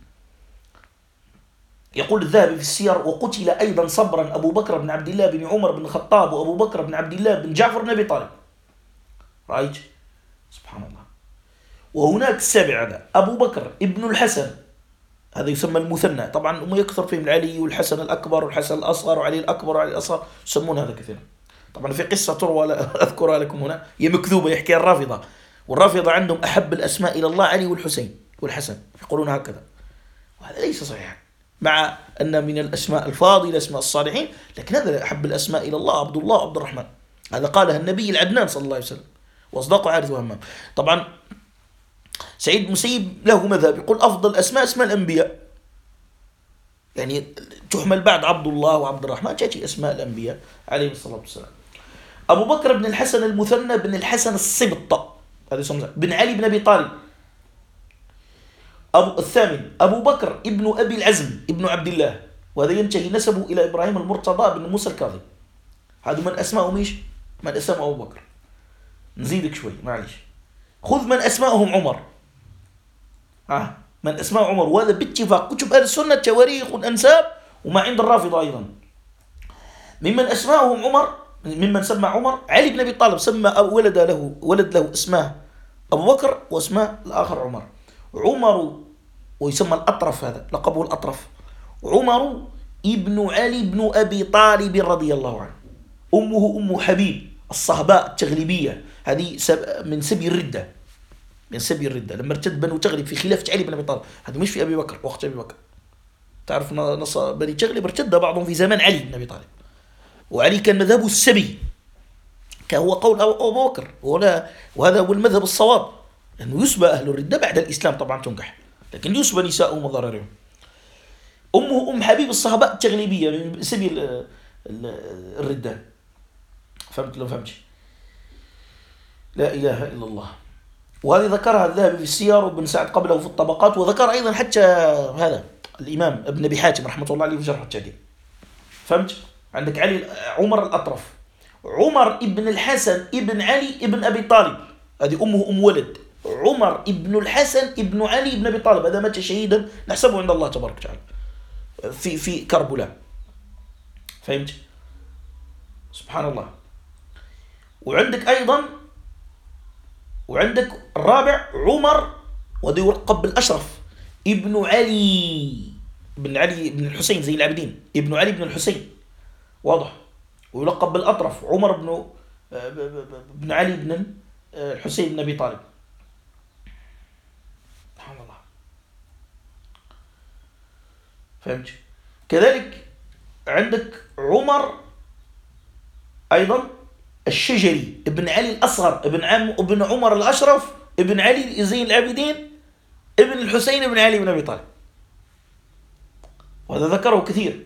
يقول الذهبي في السير وقتل أيضا صبرا أبو بكر بن عبد الله بن عمر بن الخطاب وأبو بكر بن عبد الله بن جعفر بن أبي طالب. رأيت سبحان الله. وهناك السابع هذا أبو بكر ابن الحسن، هذا يسمى المثنى، طبعا هم يكثر فيهم العلي والحسن الأكبر والحسن الأصغر وعلي الأكبر وعلي الأصغر، يسمون هذا كثيرا. طبعا في قصة تروى أذكرها لكم هنا، هي مكذوبة يحكيها الرافضة، والرافضة عندهم أحب الأسماء إلى الله علي والحسين والحسن، يقولون هكذا، وهذا ليس صحيحا، مع أن من الأسماء الفاضلة أسماء الصالحين، لكن هذا أحب الأسماء إلى الله عبد الله عبد الرحمن، هذا قالها النبي العدنان صلى الله عليه وسلم، وأصدقه عارف وهمام. طبعا سعيد بن مسيب له مذهب يقول أفضل أسماء اسماء الأنبياء، يعني تحمل بعد عبد الله وعبد الرحمن تأتي أسماء الأنبياء عليهم الصلاة والسلام. أبو بكر بن الحسن المثنى بن الحسن السبط، هذا اسمه بن علي بن أبي طالب. الثامن أبو بكر ابن أبي العزم ابن عبد الله، وهذا ينتهي نسبه إلى إبراهيم المرتضى بن موسى الكاظم. هذا من أسمائهم إيش؟ من أسماء أبو بكر. نزيدك شوي معليش، خذ من أسمائهم عمر، من أسماء عمر، وهذا باتفاق كتب أهل السنة تواريخ والأنساب وما عند الرافضة أيضا. ممن أسمائهم عمر ممن سمى عمر علي بن أبي طالب سمى ولد له اسمه أبو بكر واسمه الآخر عمر. عمر ويسمى الأطرف، هذا لقبه الأطرف. عمر ابن علي بن أبي طالب رضي الله عنه. أمه أم حبيب الصهباء التغلبية، هذه من سبي الردة، من سبي الردة لما ارتد بنو تغلب في خلافة علي بن أبي طالب. هذه مش في أبي بكر، وقت أبي بكر تعرف نص بني تغلب ارتد بعضهم في زمان علي بن أبي طالب، وعلي كان مذهبه السبي، كان هو قول أبو بكر، وهذا هو المذهب الصواب، لأنه يسبى أهل الردة بعد الإسلام طبعا تنكح، لكن يسبى نساءهم وضررهم. أمه أم حبيب الصهباء التغلبية من سبيل الردة. فهمت لو فهمت؟ لا إله إلا الله. وهذه ذكرها الذهبي في السير وابن سعد قبله في الطبقات، وذكر أيضا حتى هذا الإمام ابن أبي حاتم رحمة الله عليه في جرح التعديل. فهمت؟ عندك عمر الأطرف، عمر ابن الحسن ابن علي ابن أبي طالب، هذه أمه أم ولد. عمر ابن الحسن ابن علي ابن أبي طالب، هذا مات شهيدا نحسبه عند الله تبارك وتعالى في كربلاء. فهمت؟ سبحان الله. وعندك الرابع عمر، وهذا يلقب بالأشرف، ابن علي بن الحسين زي العابدين، ابن علي بن الحسين، واضح، ويلقب بالأطرف عمر بن علي بن الحسين بن أبي طالب. سبحان الله. فهمت؟ كذلك عندك عمر أيضا الشجري ابن علي الأصغر ابن عمر الأشرف ابن علي زين العابدين ابن الحسين بن علي بن أبي طالب، وهذا ذكره كثير.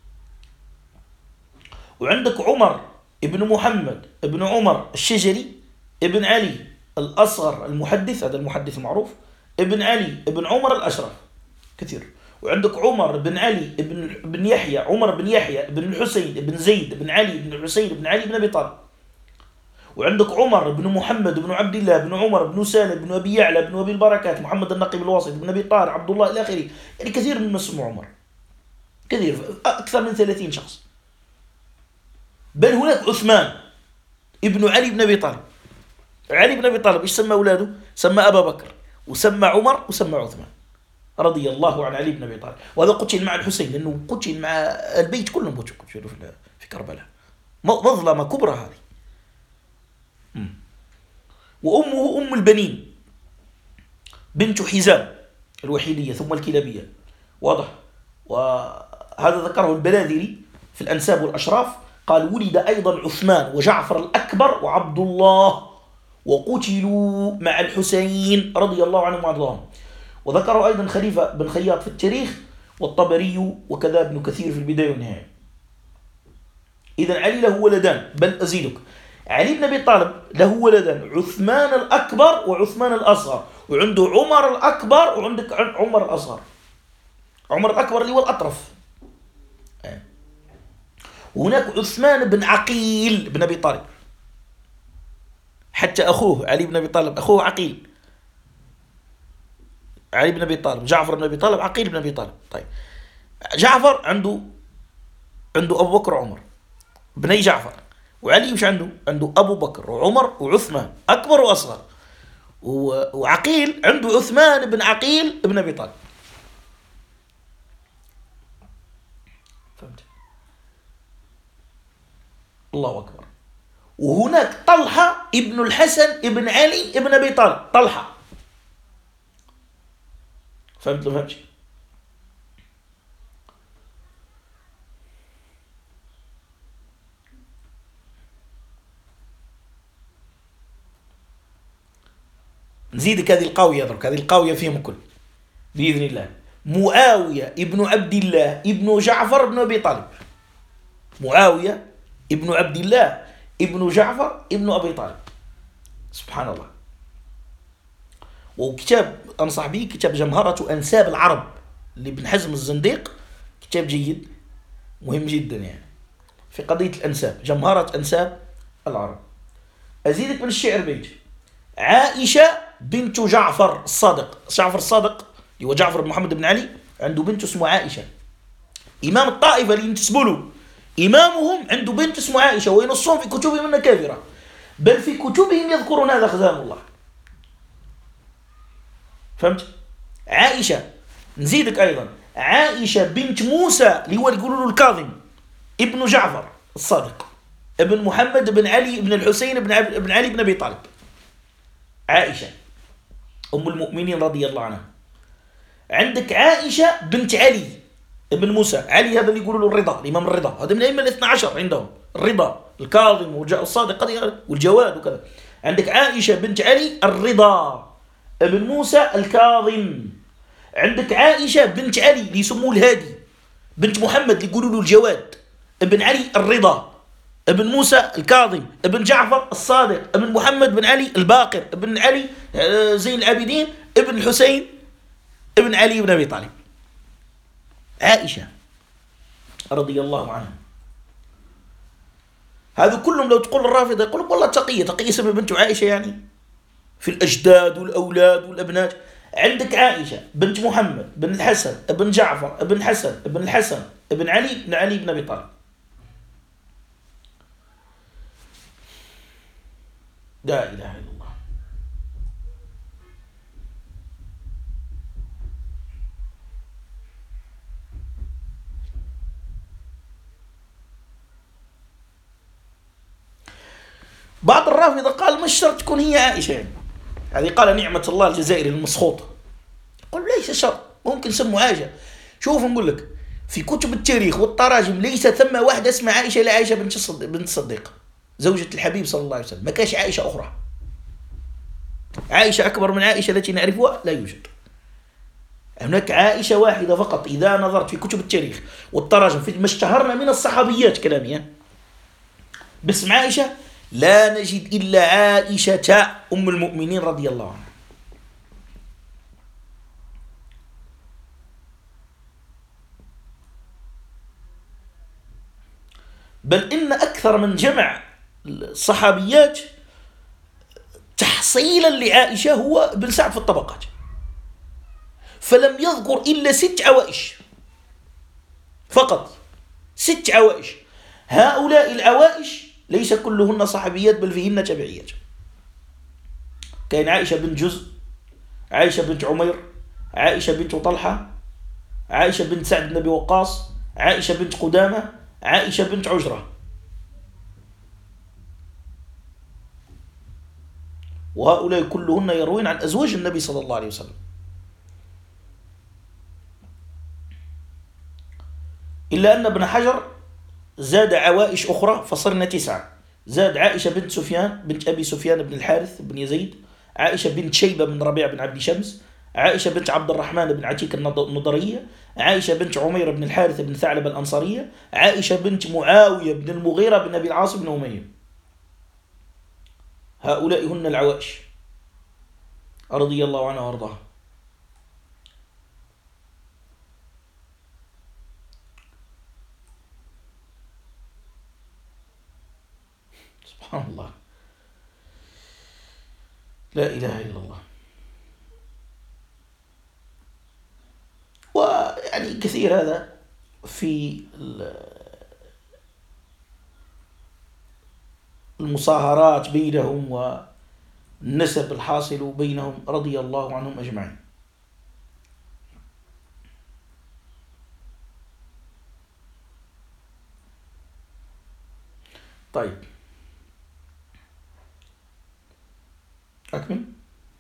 وعندك عمر ابن محمد ابن عمر الشجري ابن علي الأصغر المحدث، هذا المحدث المعروف، ابن علي ابن عمر الأشرف، كثير. وعندك عمر بن علي ابن يحيى، عمر بن يحيى ابن الحسين ابن زيد بن علي بن الحسين بن علي بن أبي طالب. وعندك عمر بن محمد بن عبد الله بن عمر بن سالم بن أبي يعلى بن أبي البركات محمد النقيب الواسط بن أبي طارق عبد الله إلى آخره، يعني كثير من اسمه عمر، كثير، أكثر من 30 شخص. بل هناك عثمان ابن علي بن أبي طالب. علي بن أبي طالب إيش سمى أولاده؟ سمى أبا بكر وسمى عمر وسمى عثمان رضي الله عن علي بن أبي طالب. وهذا قتل مع الحسين، لأنه قتل مع البيت كلهم قتلوا في كربلاء، مظلمة كبرى هذه. وأمه أم البنين بنت حزام الوحيدية ثم الكلابية، واضح. وهذا ذكره البلاذري في الأنساب والأشراف، قال ولد أيضا عثمان وجعفر الأكبر وعبد الله، وقتلوا مع الحسين رضي الله عنهم وارضاهم. وذكره أيضا خليفة بن خياط في التاريخ والطبري وكذا ابن كثير في البداية والنهاية. إذن علي له ولدان، بل أزيدك، علي بن أبي طالب له ولدان، عثمان الأكبر وعثمان الأصغر، وعنده عمر الأكبر وعندك عمر الأصغر. عمر الأكبر اللي هو الأطرف. وهناك عثمان بن عقيل بن أبي طالب، حتى أخوه علي بن أبي طالب أخوه عقيل، علي بن أبي طالب، جعفر بن أبي طالب، عقيل بن أبي طالب. طيب جعفر عنده أبو بكر وعمر بني جعفر، وعلي وش عنده أبو بكر وعمر وعثمان أكبر وأصغر، وعقيل عنده عثمان بن عقيل بن أبي طالب. فهمت؟ الله أكبر. وهناك طلحة ابن الحسن ابن علي ابن أبي طالب، طلحة. فهمت؟ فهمت؟ نزيدك هذه القاوية، ذلك هذه القاوية فيهم كل بإذن الله. معاوية ابن عبد الله ابن جعفر ابن أبي طالب، معاوية ابن عبد الله ابن جعفر ابن أبي طالب. سبحان الله. وكتاب أنصح به كتاب جمهرة أنساب العرب لابن حزم الزنديق، كتاب جيد مهم جدا يعني في قضية الأنساب، جمهرة أنساب العرب. أزيدك من الشعر بيت، عائشة بنت جعفر الصادق، جعفر الصادق اللي هو جعفر بن محمد بن علي عنده بنت اسمه عائشة، إمام الطائفة اللي ينتسبوا له إمامهم عنده بنت اسمه عائشة، وينصون في كتبهم أنها كافرة، بل في كتبهم يذكرون هذا خزام الله. فهمت؟ عائشة، نزيدك أيضا، عائشة بنت موسى اللي هو يقولوا له الكاظم ابن جعفر الصادق ابن محمد بن علي بن الحسين بن علي بن أبي طالب، عائشة أم المؤمنين رضي الله عنها. عندك عائشة بنت علي ابن موسى، علي هذا اللي يقولوا له الرضا، الإمام الرضا، هذا من الأئمة الاثنى عشر عندهم، الرضا الكاظم والصادق والجواد وكذا. عندك عائشة بنت علي الرضا ابن موسى الكاظم. عندك عائشة بنت علي اللي يسموه الهادي بنت محمد اللي يقولوا له الجواد ابن علي الرضا ابن موسى الكاظم ابن جعفر الصادق ابن محمد بن علي الباقر ابن علي زين العابدين ابن الحسين ابن علي بن أبي طالب. عائشة رضي الله عنها، هذا كلهم لو تقول الرافضة يقول والله تقية اسم بنت عائشة يعني في الأجداد والأولاد والأبنات. عندك عائشة بنت محمد بن الحسن ابن جعفر ابن حسن ابن الحسن ابن علي بن أبي طالب. لا إله إلا الله. بعض الرافضة قال مش شرط تكون هي عائشة يعني. هذه قال نعمة الله الجزائري المسخوط، يقول ليس شرط، ممكن سموا عائشة. شوف نقول لك في كتب التاريخ والتراجم ليس ثم واحدة اسمها عائشة إلا عائشة بنت الصديق زوجة الحبيب صلى الله عليه وسلم، ما كاش عائشة أخرى. عائشة أكبر من عائشة التي نعرفها لا يوجد. هناك عائشة واحدة فقط. إذا نظرت في كتب التاريخ والتراجم في ما اشتهرنا من الصحابيات كلامي باسم عائشة لا نجد إلا عائشة أم المؤمنين رضي الله عنها. بل إن أكثر من جمع الصحابيات تحصيلا لعائشة هو ابن سعد في الطبقات، فلم يذكر إلا 6 عوائش فقط، 6 عوائش. هؤلاء العوائش ليس كلهن صحابيات بل فيهن تبعيات. كان عائشة بنت جزء، عائشة بنت عمير، عائشة بنت طلحة، عائشة بنت سعد بن أبي وقاص، عائشة بنت قدامة، عائشة بنت عجرة. وهؤلاء كلهن يروين عن أزواج النبي صلى الله عليه وسلم. إلا أن ابن حجر زاد عوائش أخرى فصرنا 9. زاد عائشة بنت سفيان بنت أبي سفيان بن الحارث بن يزيد، عائشة بنت شيبة بن ربيع بن عبد شمس، عائشة بنت عبد الرحمن بن عتيك النضرية، عائشة بنت عمير بن الحارث بن ثعلب الأنصارية، عائشة بنت معاوية بن المغيرة بن أبي العاص بن أمية. هؤلاء هن العوائش رضي الله عنها وارضاها. سبحان الله، لا إله إلا الله. ويعني كثير هذا في المصاهرات بينهم والنسب الحاصل بينهم رضي الله عنهم أجمعين. طيب أكمل.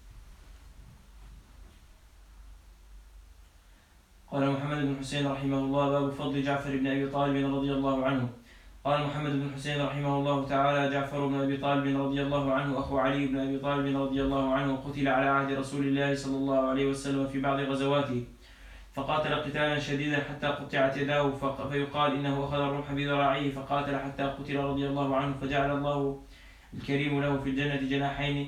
قال محمد بن حسين رحمه الله: باب فضل جعفر بن أبي طالب رضي الله عنه. قال محمد بن حسين رحمه الله تعالى: جعفر بن أبي طالب رضي الله عنه أخو علي بن أبي طالب رضي الله عنه، قتل على عهد رسول الله صلى الله عليه وسلم في بعض غزواته، فقاتل قتالا شديدا حتى قطعت يداه، فيقال إنه أخذ الرمح بذراعيه فقاتل حتى قتل رضي الله عنه، فجعل الله الكريم له في الجنة جناحين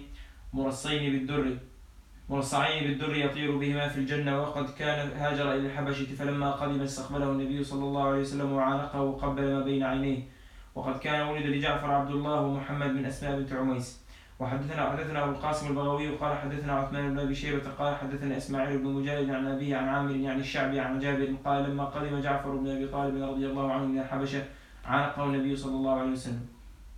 مرصعين بالدر يطير بهما في الجنة. وقد كان هاجر إلى الحبشة، فلما قدم استقبله النبي صلى الله عليه وسلم وعانقه وقبل ما بين عينيه. وقد كان ولد لجعفر عبد الله ومحمد من أسماء بنت عميس. حدثنا أبو القاسم البغوي قال حدثنا عثمان بن أبي شيبة قال حدثنا إسماعيل بن مجالد عن أبيه عن عامر يعني الشعبي عن جابر قال: لما قدم جعفر بن أبي طالب رضي الله عنه من الحبشة عانقه النبي صلى الله عليه وسلم.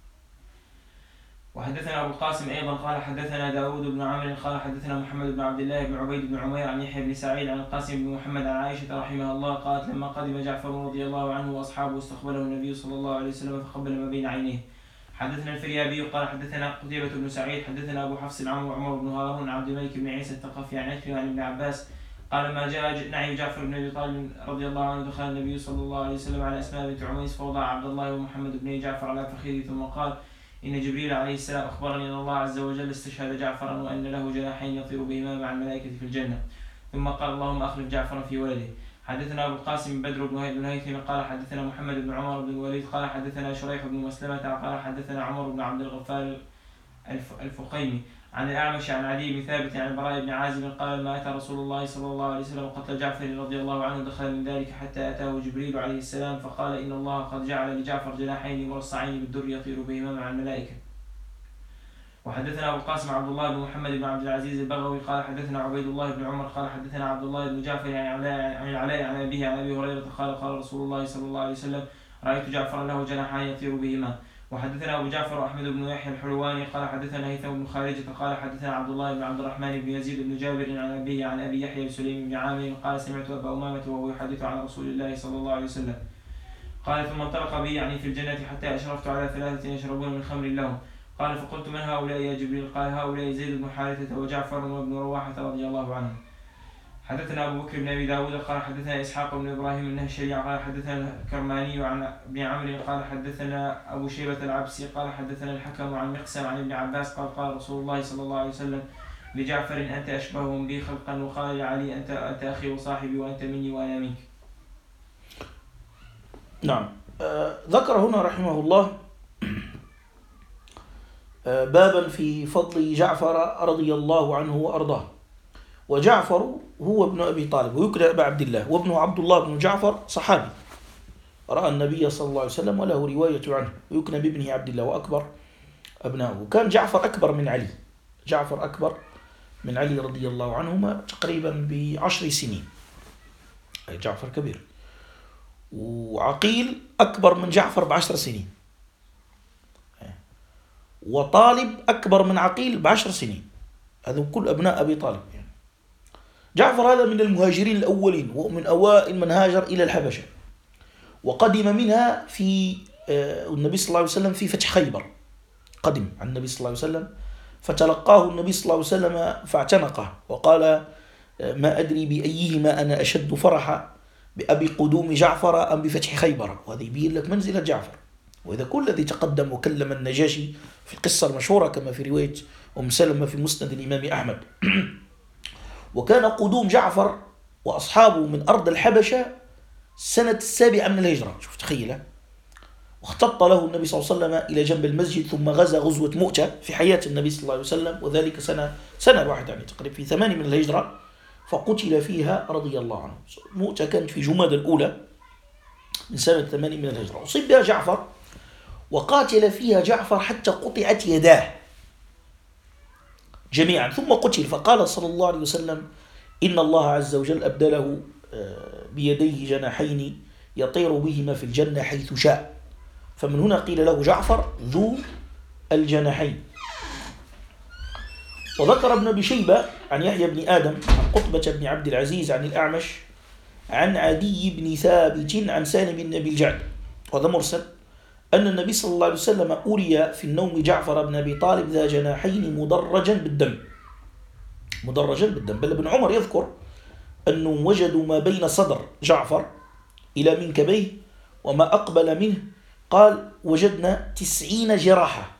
وحدثنا أبو القاسم أيضا قال حدثنا داود بن عمرو قال حدثنا محمد بن عبد الله بن عبيد بن عمير عن يحيى بن سعيد عن القاسم بن محمد عن عائشة رحمها الله قالت لما قدم جعفر رضي الله عنه وأصحابه استقبله النبي صلى الله عليه وسلم فقبل ما بين عينيه. حدثنا الفريابي قال حدثنا قتيبة بن سعيد حدثنا أبو حفص عمر بن هارون عبد الملك بن عيسى الثقفي عن عكرمة عن ابن عباس قال ما جاء نعي جعفر بن أبي طالب رضي الله عنه دخل النبي صلى الله عليه وسلم على أسماء بنت عميس فوضع عبد الله ومحمد بن جعفر على فخذه ثم قال إن جبريل عليه السلام أخبرني أن الله عز وجل استشهد جعفرا وأن له جناحين يطير بهما مع الملائكة في الجنة. ثم قال اللهم أخلف جعفرا في ولده. حدثنا أبو القاسم بدر بن هيثم قال حدثنا محمد بن عمر بن الوليد قال حدثنا شريح بن مسلمة قال حدثنا عمر بن عبد الغفار الفقيمي عن الأعمش عن علي بن ثابت عن البراء بن عازب قال ما أتى رسول الله صلى الله عليه وسلم قتل جعفر رضي الله عنه دخل من ذلك حتى أتاه جبريل عليه السلام فقال إن الله قد جعل لجعفر جناحين مرصعين بالدر يطير بهما مع الملائكة. وحدثنا أبو القاسم عبد الله بن محمد بن عبد العزيز البغوي قال حدثنا عبيد الله بن عمر قال حدثنا عبد الله بن جعفر عن العلاء عن أبيه عن أبي هريرة قال رسول الله صلى الله عليه وسلم رأيت جعفرا له جناحان يطير بهما. وحدثنا أبو جعفر أحمد بن يحيى الحلواني قال حدثنا هيثم بن خارجة قال حدثنا عبد الله بن عبد الرحمن بن يزيد بن جابر عن أبيه عن أبي يحيى بن سليم بن عامر قال سمعت أبا أمامة وهو يحدث عن رسول الله صلى الله عليه وسلم قال ثم انطلق بي يعني في الجنة حتى أشرفت على ثلاثة يشربون من خمر لهم قال فقلت من هؤلاء يا جبريل قال هؤلاء زيد بن حارثة وجعفر وابن رواحة رضي الله عنهم. حدثنا أبو بكر بن أبي داود قال حدثنا إسحاق بن إبراهيم النهشري قال حدثنا الكرماني عن ابن عمرو قال حدثنا أبو شيبة العبسي قال حدثنا الحكم عن مقسم عن ابن عباس قال رسول الله صلى الله عليه وسلم لجعفر أنت أشبههم بي خلقا وقال لعلي أنت أخي وصاحبي وأنت مني وأنا منك. نعم. ذكر هنا رحمه الله بابا في فضل جعفر رضي الله عنه وأرضاه. وجعفر هو ابن أبي طالب ويكنى أبا عبد الله وابنه عبد الله بن جعفر صحابي رأى النبي صلى الله عليه وسلم وله رواية عنه ويكنى بابنه عبد الله وأكبر أبنائه. كان جعفر أكبر من علي. جعفر أكبر من علي رضي الله عنهما تقريبا ب10 سنين. جعفر كبير. وعقيل أكبر من جعفر ب10 سنين. وطالب أكبر من عقيل ب10 سنين. هذا كل أبناء أبي طالب يعني. جعفر هذا من المهاجرين الأولين ومن أوائل من هاجر إلى الحبشة وقدم منها في النبي صلى الله عليه وسلم في فتح خيبر. قدم عن النبي صلى الله عليه وسلم فتلقاه النبي صلى الله عليه وسلم فاعتنقه وقال ما أدري بأيهما أنا أشد فرحا بأبي قدوم جعفر أم بفتح خيبر. وهذا يبين لك منزلة جعفر. وإذا كل الذي تقدم وكلم النجاشي في القصة المشهورة كما في رواية أم سلمة في مسند الإمام أحمد. وكان قدوم جعفر وأصحابه من أرض الحبشة سنة 7 من الهجرة. شوف تخيله. واختط له النبي صلى الله عليه وسلم إلى جنب المسجد ثم غزا غزوة مؤتة في حياة النبي صلى الله عليه وسلم وذلك سنة واحدة يعني تقريبا في 8 من الهجرة فقتل فيها رضي الله عنه. مؤتة كانت في جماد الأولى من سنة 8 من الهجرة. أصيب بها جعفر وقاتل فيها جعفر حتى قطعت يداه جميعا ثم قتل. فقال صلى الله عليه وسلم إن الله عز وجل أبدله بيديه جناحين يطير بهما في الجنة حيث شاء. فمن هنا قيل له جعفر ذو الجناحين. وذكر ابن أبي شيبة عن يحيى بن آدم عن قطبة بن عبد العزيز عن الأعمش عن عدي بن ثابت عن سالم بن أبي الجعد وهذا مرسل أن النبي صلى الله عليه وسلم أري في النوم جعفر بن أبي طالب ذا جناحين مدرجا بالدم. بل ابن عمر يذكر أنه وجدوا ما بين صدر جعفر إلى منكبيه وما أقبل منه قال وجدنا 90 جراحة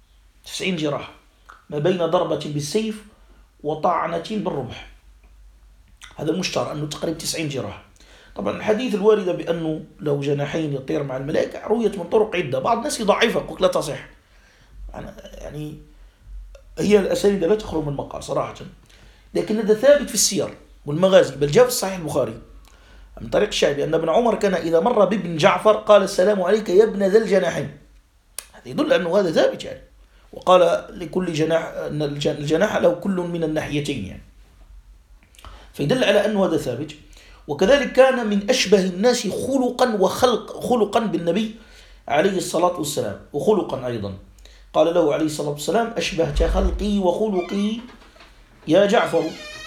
ما بين ضربة بالسيف وطعنة بالرمح. هذا المشتهر أنه تقريبا 90 جراحة. طبعا الحديث الواردة بأنه له جناحين يطير مع الملائكة رويت من طرق عدة. بعض الناس يضعفها قلت لا تصح يعني هي الأسانيد لا تخرج من مقال صراحة. لكن هذا ثابت في السير والمغازي بل جاء في الصحيح البخاري من طريق الشعبي أن ابن عمر كان إذا مر بابن جعفر قال السلام عليك يا ابن ذا الجناحين. هذا يدل أنه هذا ثابت يعني. وقال لكل جناح أن الجناح له كل من الناحيتين يعني. فيدل على أنه هذا ثابت. وكذلك كان من أشبه الناس خلقا بالنبي عليه الصلاة والسلام وخلقا أيضا. قال له عليه الصلاة والسلام: أشبهت خلقي وخلقي يا جعفر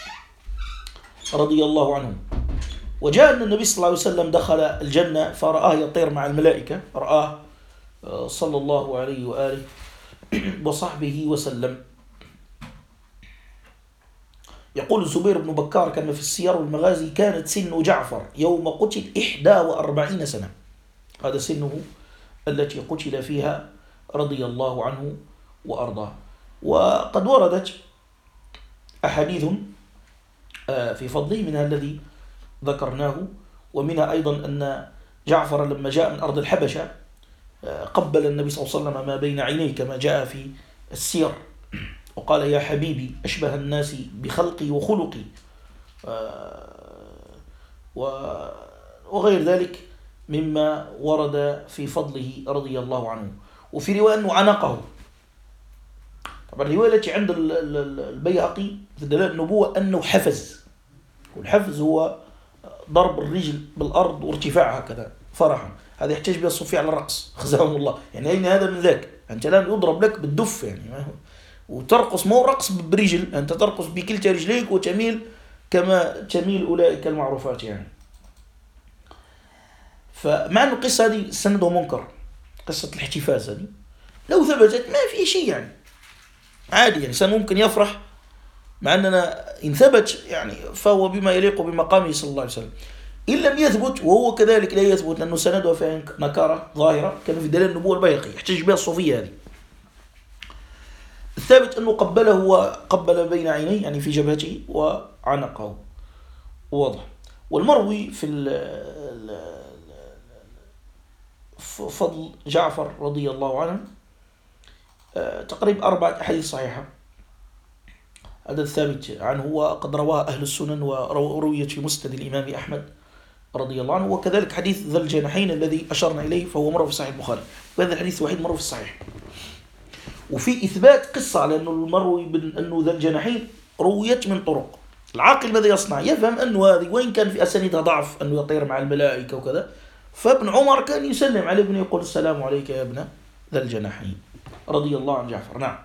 رضي الله عنه. وجاء أن النبي صلى الله عليه وسلم دخل الجنة فرآه يطير مع الملائكة، رآه صلى الله عليه وآله وصحبه وسلم. يقول الزبير بن بكار كما في السير والمغازي: كانت سن جعفر يوم قتل 41 سنة. هذا سنه التي قتل فيها رضي الله عنه وأرضاه. وقد وردت أحاديث في فضله، منها الذي ذكرناه، ومنها أيضا أن جعفر لما جاء من أرض الحبشة قبل النبي صلى الله عليه وسلم ما بين عينيه كما جاء في السير، وقال: يا حبيبي أشبه الناس بخلقي وخلقي، وغير ذلك مما ورد في فضله رضي الله عنه. وفي رواية أنه عنقه. طبعا الرواية التي عند البيهقي في دلالة النبوة أنه حفز، والحفز هو ضرب الرجل بالأرض وارتفاعها كذا فرحا. هذا يحتاج بها الصوفية على الرقص خزاهم الله. يعني أين هذا من ذاك؟ أنت الآن يضرب لك بالدف يعني، وترقص مو رقص برجل، أنت ترقص بكلتا رجليك وتميل كما تميل أولئك المعروفات يعني. فمع أن القصة هذه سنده منكر، قصة الاحتفاز هذه لو ثبتت ما في شيء يعني عادي، يعني الإنسان ممكن يفرح، مع أننا إن ثبت يعني فهو بما يليق بمقامه صلى الله عليه وسلم. إن لم يثبت وهو كذلك لا يثبت لأنه سنده فيه نكارة ظاهرة كما في دليل النبوة البيهقي يحتج بها الصوفية هذه. الثابت أنه قبله وقبل بين عينيه يعني في جبهته وعنقه، واضح. والمروي في فضل جعفر رضي الله عنه تقريبا 4 أحاديث صحيحة. هذا الثابت عنه، وقد رواه أهل السنن ورويت في مسند الإمام أحمد رضي الله عنه. وكذلك حديث ذا الجناحين الذي أشرنا إليه فهو مروي في صحيح البخاري، وهذا الحديث الوحيد مروي في الصحيح. وفي إثبات قصة على أنه المروي أنه ذا الجناحين رويت من طرق. العاقل ماذا يصنع؟ يفهم أنه هذه وإن كان في أسانيدها ضعف أنه يطير مع الملائكة وكذا، فابن عمر كان يسلم عليه ابنه يقول: السلام عليك يا ابن ذا الجناحين رضي الله عن جعفر. نعم.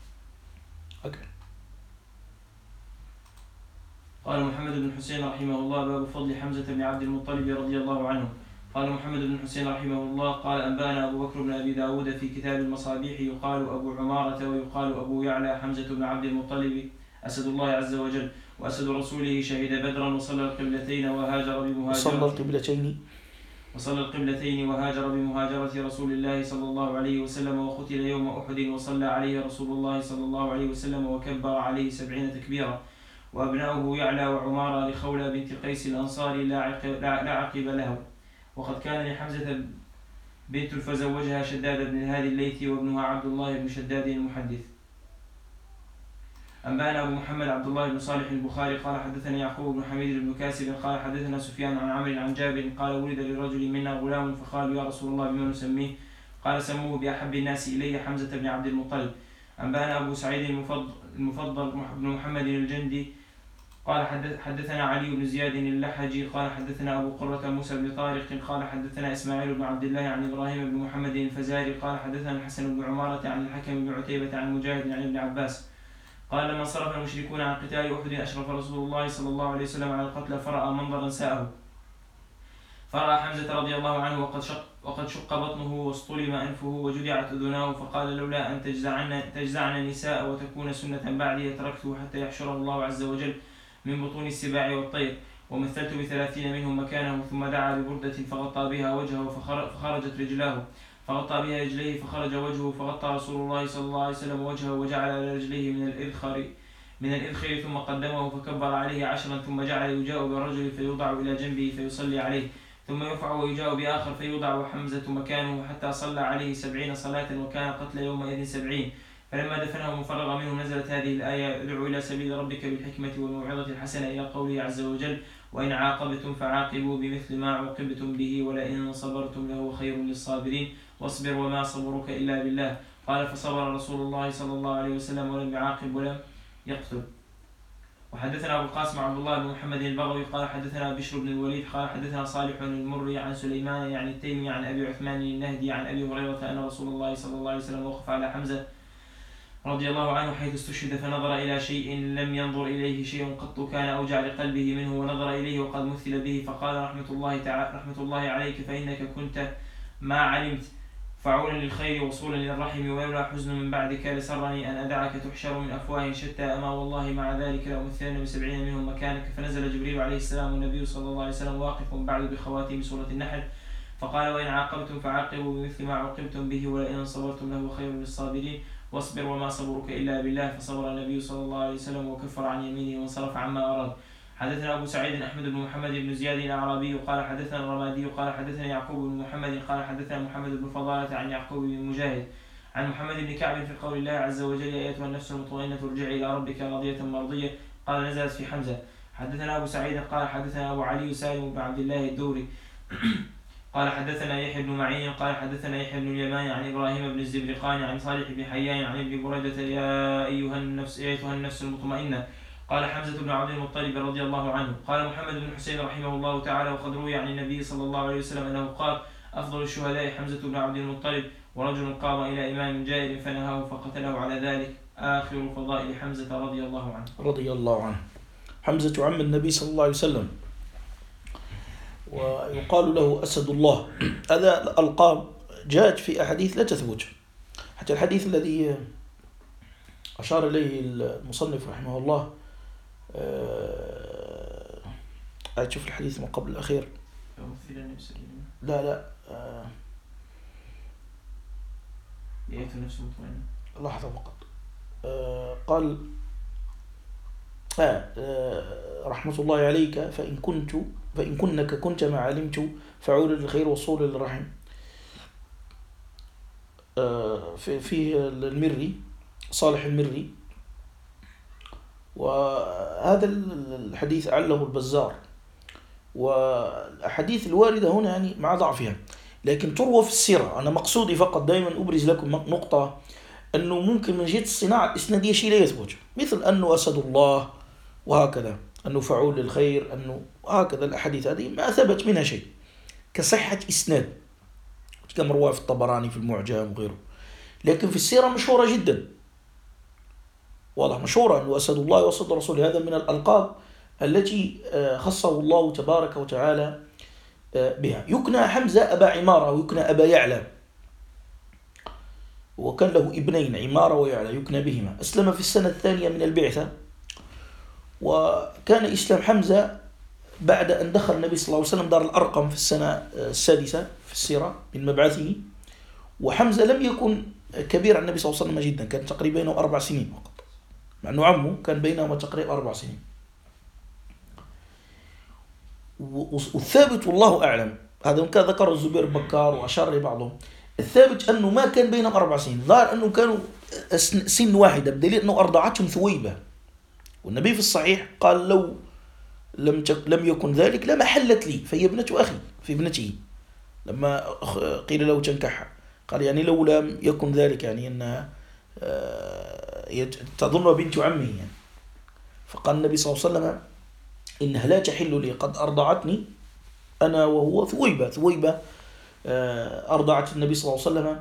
قال محمد بن حسين رحمه الله: باب فضل حمزة بن عبد المطلب رضي الله عنه. قال محمد بن حسين رحمه الله: قال أنبانا أبو بكر بن أبي داود في كتاب المصابيح يقال أبو عمارة ويقال أبو يعلى حمزة بن عبد المطلب أسد الله عز وجل وأسد رسوله، شهد بدرا وصلى القبلتين وهاجر بمهاجرة رسول الله صلى الله عليه وسلم، وقتل يوم أحد وصلى عليه رسول الله صلى الله عليه وسلم وكبر عليه 70 تكبيرا. وأبناؤه يعلى وعمارة لخولة بنت قيس الأنصاري لا عقب له. وقد كان لحمزة بنت فزوجها شداد بن الهادي الليثي وابنها عبد الله بن شداد المحدث. أنبانا أبو محمد عبد الله بن صالح البخاري قال حدثنا يعقوب بن حميد بن كاسب قال حدثنا سفيان عن عمرو عن جابر قال: ولد لرجل منا غلام فقالوا: يا رسول الله بما نسميه؟ قال: سموه بأحب الناس إلي حمزة بن عبد المطلب. أنبانا أبو سعيد المفضل بن محمد الجندي قال حدثنا علي بن زياد اللحجي قال حدثنا أبو قرة موسى بن طارق قال حدثنا إسماعيل بن عبد الله عن إبراهيم بن محمد الفزاري قال حدثنا الحسن بن عمارة عن الحكم بن عتيبة عن مجاهد عن ابن عباس قال: لما صرف المشركون عن قتال أحد أشرف رسول الله صلى الله عليه وسلم على القتلى فرأى منظرا ساءه، فرأى حمزة رضي الله عنه وقد شق بطنه واصطلم أنفه وجدعت أذناه، فقال: لولا أن تجزعن النساء وتكون سنة بعدي تركته حتى يحشره الله عز وجل من بطون السباع والطير. ومثلت ب30 منهم مكانه، ثم دعا ببردة فغطى بها وجهه فخرجت رجلاه، فغطى بها رجليه فخرج وجهه، فغطى رسول الله صلى الله عليه وسلم وجهه وجعل على رجليه من الإذخر ثم قدمه فكبر عليه 10 ثم جعل يجاء بالرجل فيوضع إلى جنبه فيصلي عليه، ثم يرفع ويجاء بآخر فيوضع حمزة مكانه حتى صلى عليه 70 صلاة، وكان قتل يومئذ 70. فلما دفنه مفرغ منه نزلت هذه الآية: ادعوا إلى سبيل ربك بالحكمة والموعظة الحسنة، إلى قوله عز وجل: وإن عاقبتم فعاقبوا بمثل ما عوقبتم به ولئن صبرتم لهو خير للصابرين واصبر وما صبرك إلا بالله. قال: فصبر رسول الله صلى الله عليه وسلم ولم يعاقب ولم يقتل. وحدثنا أبو القاسم عبد الله بن محمد البغوي قال حدثنا بشر بن الوليد قال حدثنا صالح المري عن سليمان يعني التيمي عن أبي عثمان النهدي عن أبي هريرة أن رسول الله صلى الله عليه وسلم وقف على حمزة رضي الله عنه حيث استشهد فنظر إلى شيء لم ينظر إليه شيء قط كان أوجع لقلبه منه ونظر إليه وقد مثل به فقال رحمة الله عليك فإنك كنت ما علمت فعولا للخير وصولا للرحم ولولا حزن من بعدك لسرني أن أدعك تحشر من أفواه شتى أما والله مع ذلك لأمثلن ب70 منهم مكانك. فنزل جبريل عليه السلام والنبي صلى الله عليه وسلم واقف بعد بخواتيم سورة النحل فقال وإن عاقبتم فعاقبوا بمثل ما عوقبتم به ولئن صبرتم لهو خير للصابرين واصبر وما صبرك إلا بالله. فصبر النبي صلى الله عليه وسلم وكفر عن يمينه وانصرف عما أراد. حدثنا أبو سعيد أحمد بن محمد بن زياد الأعرابي قال حدثنا الرمادي قال حدثنا يعقوب بن محمد قال حدثنا محمد بن فضالة عن يعقوب بن مجاهد عن محمد بن كعب في قول الله عز وجل يا أيتها النفس المطمئنة ارجعي إلى ربك راضية مرضية قال نزلت في حمزة. حدثنا أبو سعيد قال حدثنا أبو علي سالم بن عبد الله الدوري قال حدثنا يحيى بن معين قال حدثنا يحيى بن اليمان عن إبراهيم بن الزبرقان عن صالح بن حيان عن ابن بريدة يا أيتها النفس المطمئنة قال حمزة بن عبد المطلب رضي الله عنه. قال محمد بن حسين رحمه الله تعالى وقد روي عن النبي صلى الله عليه وسلم أنه قال أفضل الشهداء حمزة بن عبد المطلب ورجل قام إلى إمام جائر فنهاه فقتله على ذلك آخر فضائل حمزة رضي الله عنه. رضي الله عنه. حمزة عم النبي صلى الله عليه وسلم ويقال له أسد الله. هذا الألقاب جاءت في أحاديث لا تثبت، حتى الحديث الذي أشار إليه المصنف رحمه الله أشوف الحديث من قبل الأخير لا لحظة فقط قال رحمة الله عليك فإن كنك كنت ما علمت فعول للخير وصول للرحم. في المري صالح المري، وهذا الحديث عله البزار، والأحاديث الواردة هنا يعني مع ضعفها لكن تروى في السيرة. أنا مقصودي فقط دائما أبرز لكم نقطة أنه ممكن من جهة الصناعة الإسنادية شيء لا يثبت، مثل أنه أسد الله وهكذا، أنه فعول للخير، أنه هكذا الأحاديث هذه ما ثبت منها شيء كصحة إسناد كما رواه في الطبراني في المعجم وغيره. لكن في السيرة مشهورة جدا، واضح مشهورة أنه أسد الله وأسد رسول، هذا من الألقاب التي خصه الله تبارك وتعالى بها. يكنى حمزة أبا عمارة ويكنى أبا يعلى، وكان له ابنين عمارة ويعلى يكنى بهما. أسلم في السنة الثانية من البعثة، وكان إسلام حمزة بعد أن دخل النبي صلى الله عليه وسلم دار الأرقم في السنة السادسة في السيرة من مبعثه. وحمزة لم يكن كبير عن النبي صلى الله عليه وسلم جدا، كان تقريبا بينه 4 سنين فقط، مع أنه عمه كان بينهما تقريبا 4 سنين. والثابت والله أعلم، هذا كان ذكر الزبير بكار وأشار لبعضهم، الثابت أنه ما كان بينهم 4 سنين، ظهر أنه كانوا سن واحدة، بدليل أنه أرضعتهم ثويبة، والنبي في الصحيح قال لو لم يكن ذلك لما حلت لي فهي ابنة أخي في ابنته، لما قيل له تنكحها قال يعني لو لم يكن ذلك يعني أنها تظن بنت عمه يعني. فقال النبي صلى الله عليه وسلم إنها لا تحل لي، قد أرضعتني أنا وهو ثويبة أرضعت النبي صلى الله عليه وسلم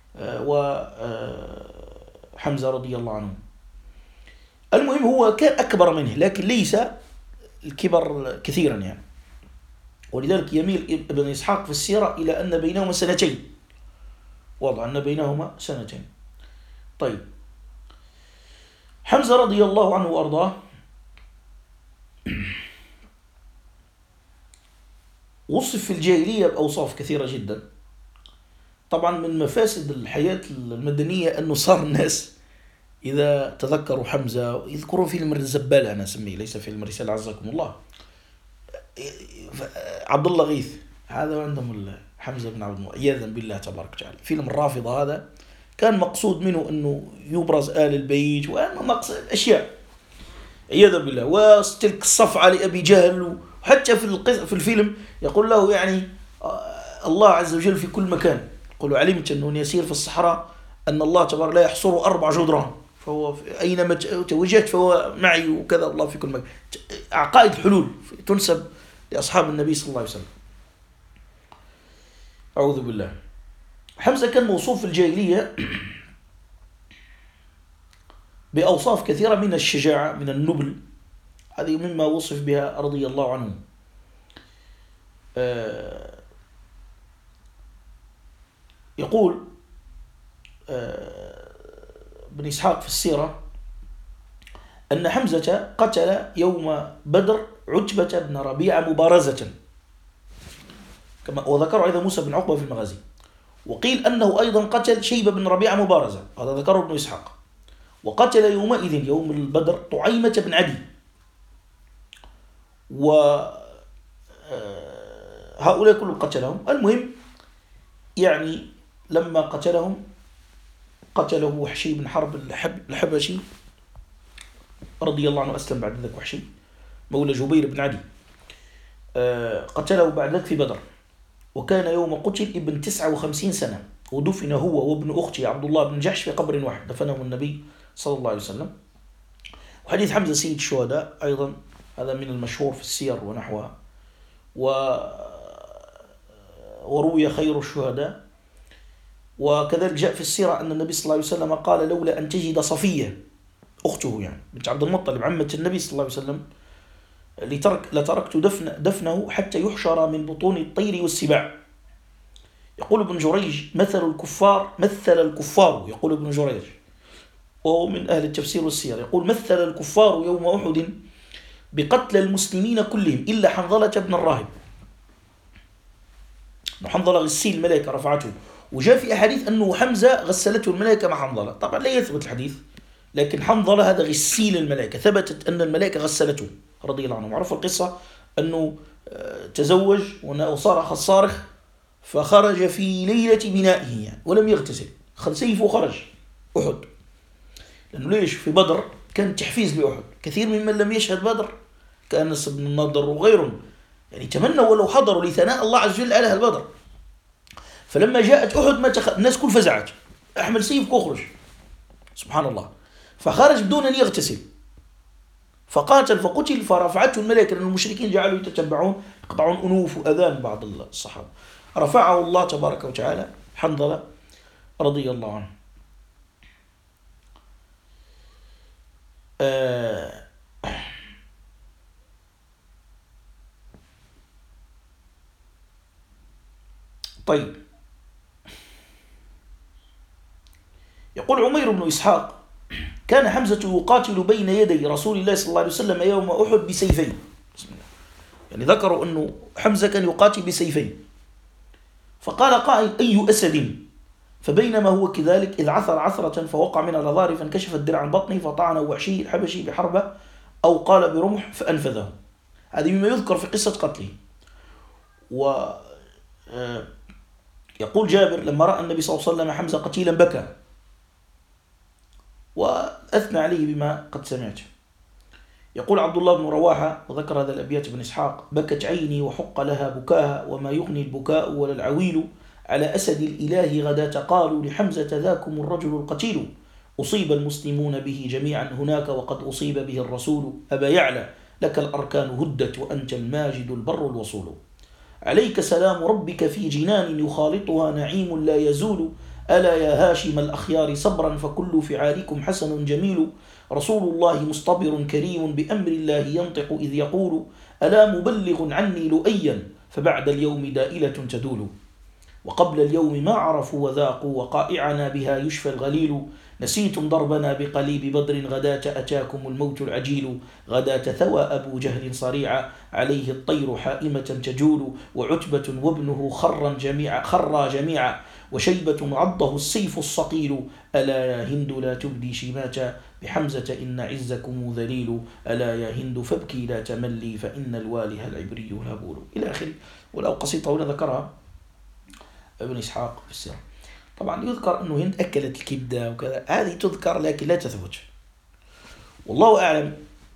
وحمزة رضي الله عنه. المهم هو كان أكبر منه لكن ليس الكبر كثيرا يعني، ولذلك يميل ابن إسحاق في السيرة إلى أن بينهما 2 سنين، وضع أن بينهما 2 سنين. طيب حمزة رضي الله عنه وأرضاه وصف في الجاهلية بأوصاف كثيرة جدا. طبعا من مفاسد الحياة المدنية أنه صار الناس إذا تذكروا حمزة يذكرون فيلم الزبالة، أنا أسميه ليس فيلم رسالة عزكم الله، عبد الله غيث، هذا عندهم حمزة بن عبد الله عياذا بالله تبارك وتعالى. فيلم الرافضة هذا كان مقصود منه أنه يبرز آل البيت ومقصد أشياء عياذا بالله، وتلك الصفعة لأبي جهل. وحتى في الفيلم يقول له يعني الله عز وجل في كل مكان، يقول علمت أنه يسير في الصحراء أن الله تبارك لا يحصر 4 جدران، فهو أينما توجهت فهو معي وكذا، الله في كل مكان. عقائد الحلول تنسب لأصحاب النبي صلى الله عليه وسلم. أعوذ بالله. حمزة كان موصوف في الجاهلية بأوصاف كثيرة من الشجاعة، من النبل، هذه مما وصف بها رضي الله عنه. يقول ابن إسحاق في السيرة أن حمزة قتل يوم بدر عتبة بن ربيعة مبارزة، كما وذكر أيضا موسى بن عقبة في المغازي. وقيل أنه أيضا قتل شيبة بن ربيعة مبارزة، هذا ذكره ابن إسحاق. وقتل يومئذ يوم البدر طعيمة بن عدي. وهؤلاء كلهم قتلهم. المهم يعني لما قتلهم قتله وحشي بن حرب الحبشي رضي الله عنه، أسلم بعد ذلك وحشي مولى جبير بن عدي، قتله بعد ذلك في بدر. وكان يوم قتل ابن 59 سنة، ودفن هو وابن أخته عبد الله بن جحش في قبر واحد دفنه النبي صلى الله عليه وسلم. وحديث حمزة سيد الشهداء أيضا هذا من المشهور في السير ونحوها. وروي خير الشهداء. وكذلك جاء في السيرة أن النبي صلى الله عليه وسلم قال لولا أن تجد صفية أخته يعني بنت عبد المطلب عمة النبي صلى الله عليه وسلم لتركت دفنه حتى يحشر من بطون الطير والسباع. يقول ابن جريج مثل الكفار يقول ابن جريج وهو من أهل التفسير والسير، يقول مثل الكفار يوم أحد بقتل المسلمين كلهم إلا حنظلة بن الراهب. حنظلة غسيل الملائكة رفعته، وجاء في أحاديث أنه حمزة غسلته الملائكة مع حنظلة. طبعا لا يثبت الحديث، لكن حنظلة هذا غسيل الملائكة، ثبتت أن الملائكة غسلته رضي الله عنه. معروف القصة أنه تزوج وصار صارخ فخرج في ليلة بنائه يعني ولم يغتسل، خذ سيفه وخرج أحد. لأنه ليش في بدر كان تحفيز لأحد، كثير ممن لم يشهد بدر كأنس بن النضر وغيرهم يعني تمنوا ولو حضروا لثناء الله عز وجل على أهل بدر. فلما جاءت أحد ما الناس كل فزعت، أحمل سيفك واخرج، سبحان الله. فخرج بدون أن يغتسل فقاتل فقتل، فرفعته الملائكة لأن المشركين جعلوا يتتبعون يقطعون أنوف وأذان بعض الصحابة، رفعه الله تبارك وتعالى حنظلة رضي الله عنه. طيب، يقول عمير بن إسحاق كان حمزة يقاتل بين يدي رسول الله صلى الله عليه وسلم يوم أحد بسيفين. يعني ذكروا أنه حمزة كان يقاتل بسيفين. فقال قائل أي أسد؟ فبينما هو كذلك إذ عثر عثرة فوقع من الأظهار فانكشف الدرع عن بطنه فطعنه وحشي الحبشي بحربة أو قال برمح فأنفذه. هذه مما يذكر في قصة قتله. يقول جابر لما رأى النبي صلى الله عليه وسلم حمزة قتيلا بكى وأثنى عليه بما قد سمعته. يقول عبد الله بن رواحة وذكر هذا الأبيات بن إسحاق بكت عيني وحق لها بكاها وما يغني البكاء ولا العويل على أسد الإله غداة قالوا لحمزة ذاكم الرجل القتيل أصيب المسلمون به جميعا هناك وقد أصيب به الرسول أبا يعلى لك الأركان هدت وأنت الماجد البر الوصول عليك سلام ربك في جنان يخالطها نعيم لا يزول ألا يا هاشم الأخيار صبرا فكل فعالكم حسن جميل رسول الله مصطبر كريم بأمر الله ينطق إذ يقول ألا مبلغ عني لؤيا فبعد اليوم دائلة تدول وقبل اليوم ما عرفوا وذاقوا وقائعنا بها يشفى الغليل نسيتم ضربنا بقليب بدر غداة أتاكم الموت العجيل غداة ثوى أبو جهل صريعا عليه الطير حائمة تجول وعتبة وابنه خرا جميعا وشيبة عضه السيف الصقيل ألا يا هند لا تبدي شماتا بحمزة إن عزكم ذليل ألا يا هند فابكي لا تملي فإن الواله العبري الهبول إلى آخره. ولو قصيدة هنا ذكرها ابن إسحاق في السيرة. طبعا يذكر أنه هند أكلت الكبدة وكذا، هذه تذكر لكن لا تثبت. والله أعلم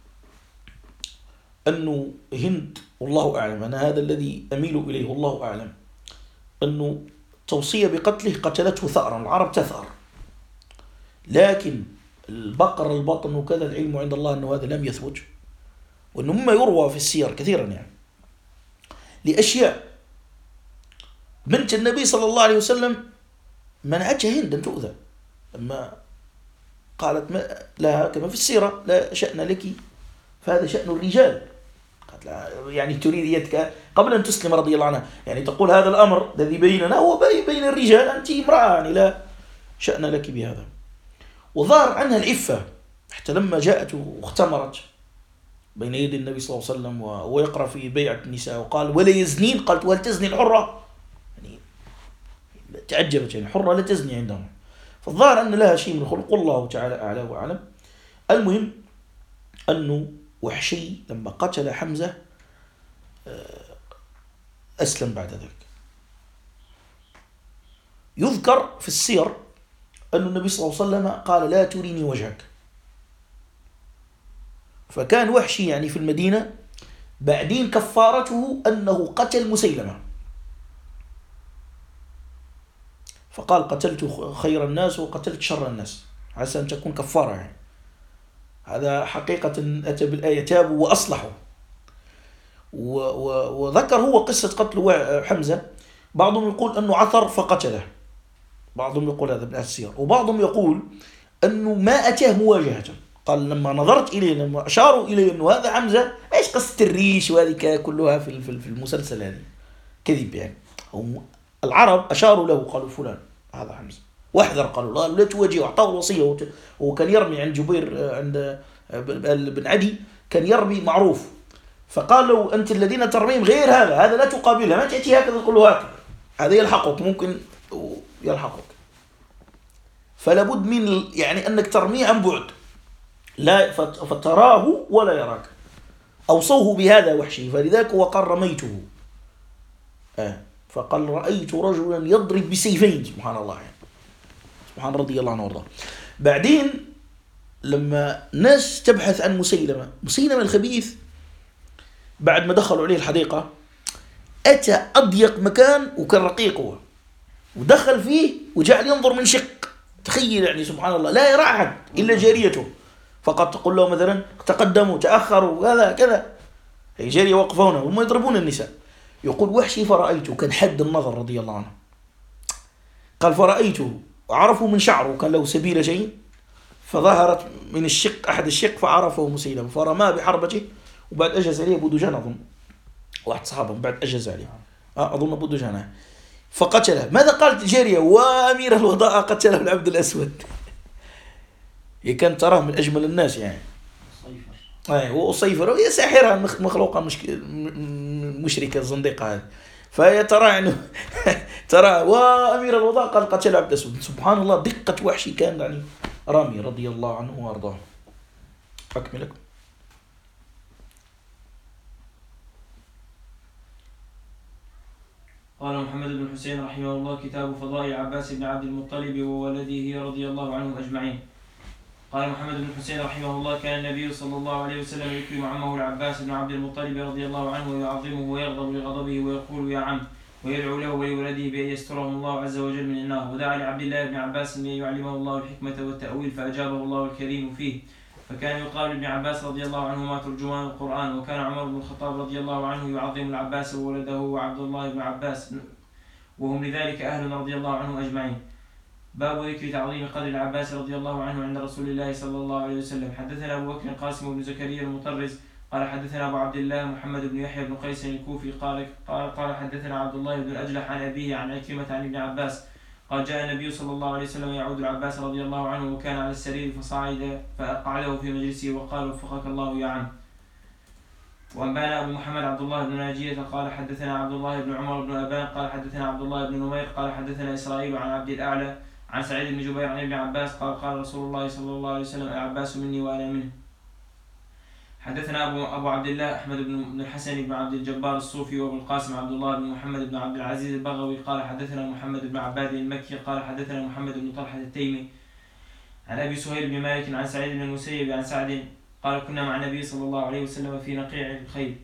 أنه هند، والله أعلم أنا هذا الذي أميل إليه، والله أعلم أنه توصية بقتله قتلته ثأرا، العرب تثأر، لكن البقر البطن وكذا، العلم عند الله أنه هذا لم يثبت، وأنه مما يروى في السير كثيرا يعني لأشياء. بنت النبي صلى الله عليه وسلم منعتها هند أن تؤذى لما قالت لها كما في السيرة لا شأن لك، فهذا شأن الرجال. قالت لها يعني تريد يدك قبل أن تسلم رضي الله عنها، يعني تقول هذا الأمر الذي بيننا هو بين الرجال، أنت امرأة يعني لا شأن لك بهذا. وظهر عنها العفة حتى لما جاءت واختمرت بين يدي النبي صلى الله عليه وسلم ويقرأ في بيعة النساء وقال ولا يزنين، قالت وهل تزني الحرة؟ يعني تعجبت، يعني الحرة لا تزني عندهم. فالظاهر أن لها شيء من الخلق، والله تعالى أعلى وأعلم. المهم أنه وحشي لما قتل حمزة أسلم بعد ذلك. يذكر في السير أن النبي صلى الله عليه وسلم قال لا تريني وجهك، فكان وحشي يعني في المدينة، بعدين كفارته أنه قتل مسيلمة، فقال قتلت خير الناس وقتلت شر الناس، عسى أن تكون كفارة يعني. هذا حقيقة أتى بالآية تابوا وأصلحوا. وذكر هو قصة قتل حمزة، بعضهم يقول أنه عثر فقتله، بعضهم يقول هذا من السير، وبعضهم يقول أنه ما أتاه مواجهة. قال لما نظرت إليه، لما أشاروا إليه أنه هذا حمزة، إيش قصة الريش وهذه كلها في المسلسل هذه كذب يعني. العرب أشاروا له قالوا فلان هذا حمزة، واحذر قالوا لا تواجهه، وأعطاه الوصية. وكان يرمي عند جبير عند بن عدي، كان يرمي معروف، فقال له أنت الذين ترميهم غير هذا لا تقابلها، ما تأتي هكذا تقول له هكذا، هذا يلحقك، ممكن يلحقك. فلا بد من يعني أنك ترميه عن بعد، لا فتراه ولا يراك. أوصوه بهذا وحشي، فلذلك هو قال رميته، فقال رأيت رجلا يضرب بسيفين، سبحان الله يعني. سبحان رضي الله عنه وارضاه. بعدين لما ناس تبحث عن مسيلمة الخبيث، بعد ما دخلوا عليه الحديقة أتى أضيق مكان وكان رقيق هو، ودخل فيه وجعل ينظر من شق، تخيل يعني سبحان الله، لا يرى أحد إلا جاريته، فقط تقول له مثلا تقدموا تأخروا كذا، هي جارية وقفوا هنا وهم يضربون النساء. يقول وحشي فرأيته، كان حد النظر رضي الله عنه، قال فرأيته وعرفوا من شعره، كان له سبيلة شيء، فظهرت من الشق أحد الشق فعرفه مسيلمة، فرماه بحربته، وبعد أجهز عليه أبو دجان، أظن واحد صحابهم بعد أجهز عليه، أظن أبو دجان، فقتله. ماذا قالت جارية؟ وأمير الوضاء قتله العبد الأسود. هي كانت تراه من أجمل الناس يعني، وصيفر وهي ساحرة مخلوقة مشركة زنديقة هذه، فهي ترى يعني ترى وأمير الوضاء قال قتل عبد الأسود. سبحان الله، دقة وحشي كان يعني رامي رضي الله عنه وأرضاه. أكملك. قال محمد بن حسين رحمه الله كتاب فضائل عباس بن عبد المطلب وولده رضي الله عنهم أجمعين. قال محمد بن حسين رحمه الله كان النبي صلى الله عليه وسلم يكرم عمه العباس بن عبد المطلب رضي الله عنه ويعظمه ويغضب لغضبه ويقول يا عم، ويدعو له ولولده بأن يستره الله عز وجل من النار. ودعا لعبد الله بن عباس أن يعلمه الله الحكمة والتأويل، فأجابه الله الكريم فيه. فكان يقال لابن عباس رضي الله عنهما ترجمان القرآن. وكان عمر بن الخطاب رضي الله عنه يعظم العباس وولده وعبد الله بن عباس، وهم لذلك أهل رضي الله عنهم أجمعين. باب ذكر تعظيم قدر العباس رضي الله عنه عند رسول الله صلى الله عليه وسلم. حدثنا أبو بكر القاسم بن زكريا المطرز قال حدثنا أبو عبد الله محمد بن يحيى بن قيس الكوفي قال حدثنا عبد الله بن الأجلح عن أبيه عن عكرمة عن ابن عباس قال جاء النبي صلى الله عليه وسلم يعود العباس رضي الله عنه وكان على السرير فصعد فأقعده في مجلسه وقال وفقك الله يا عم. وأنبانا أبو محمد عبد الله بن ناجية قال حدثنا عبد الله بن عمر بن أبان قال حدثنا عبد الله بن نمير قال حدثنا إسرائيل عن عبد الأعلى عن سعيد بن جبير عن ابن عباس قال قال رسول الله صلى الله عليه وسلم العباس مني وأنا منه. حدثنا أبو عبد الله أحمد بن الحسن بن عبد الجبار الصوفي وابن القاسم عبد الله بن محمد بن عبد العزيز البغوي قال حدثنا محمد بن عباد المكي قال حدثنا محمد بن طلحة التيمي عن أبي سهيل بن مالك عن سعيد بن المسيب عن سعد قال كنا مع النبي صلى الله عليه وسلم في نقيع الخيل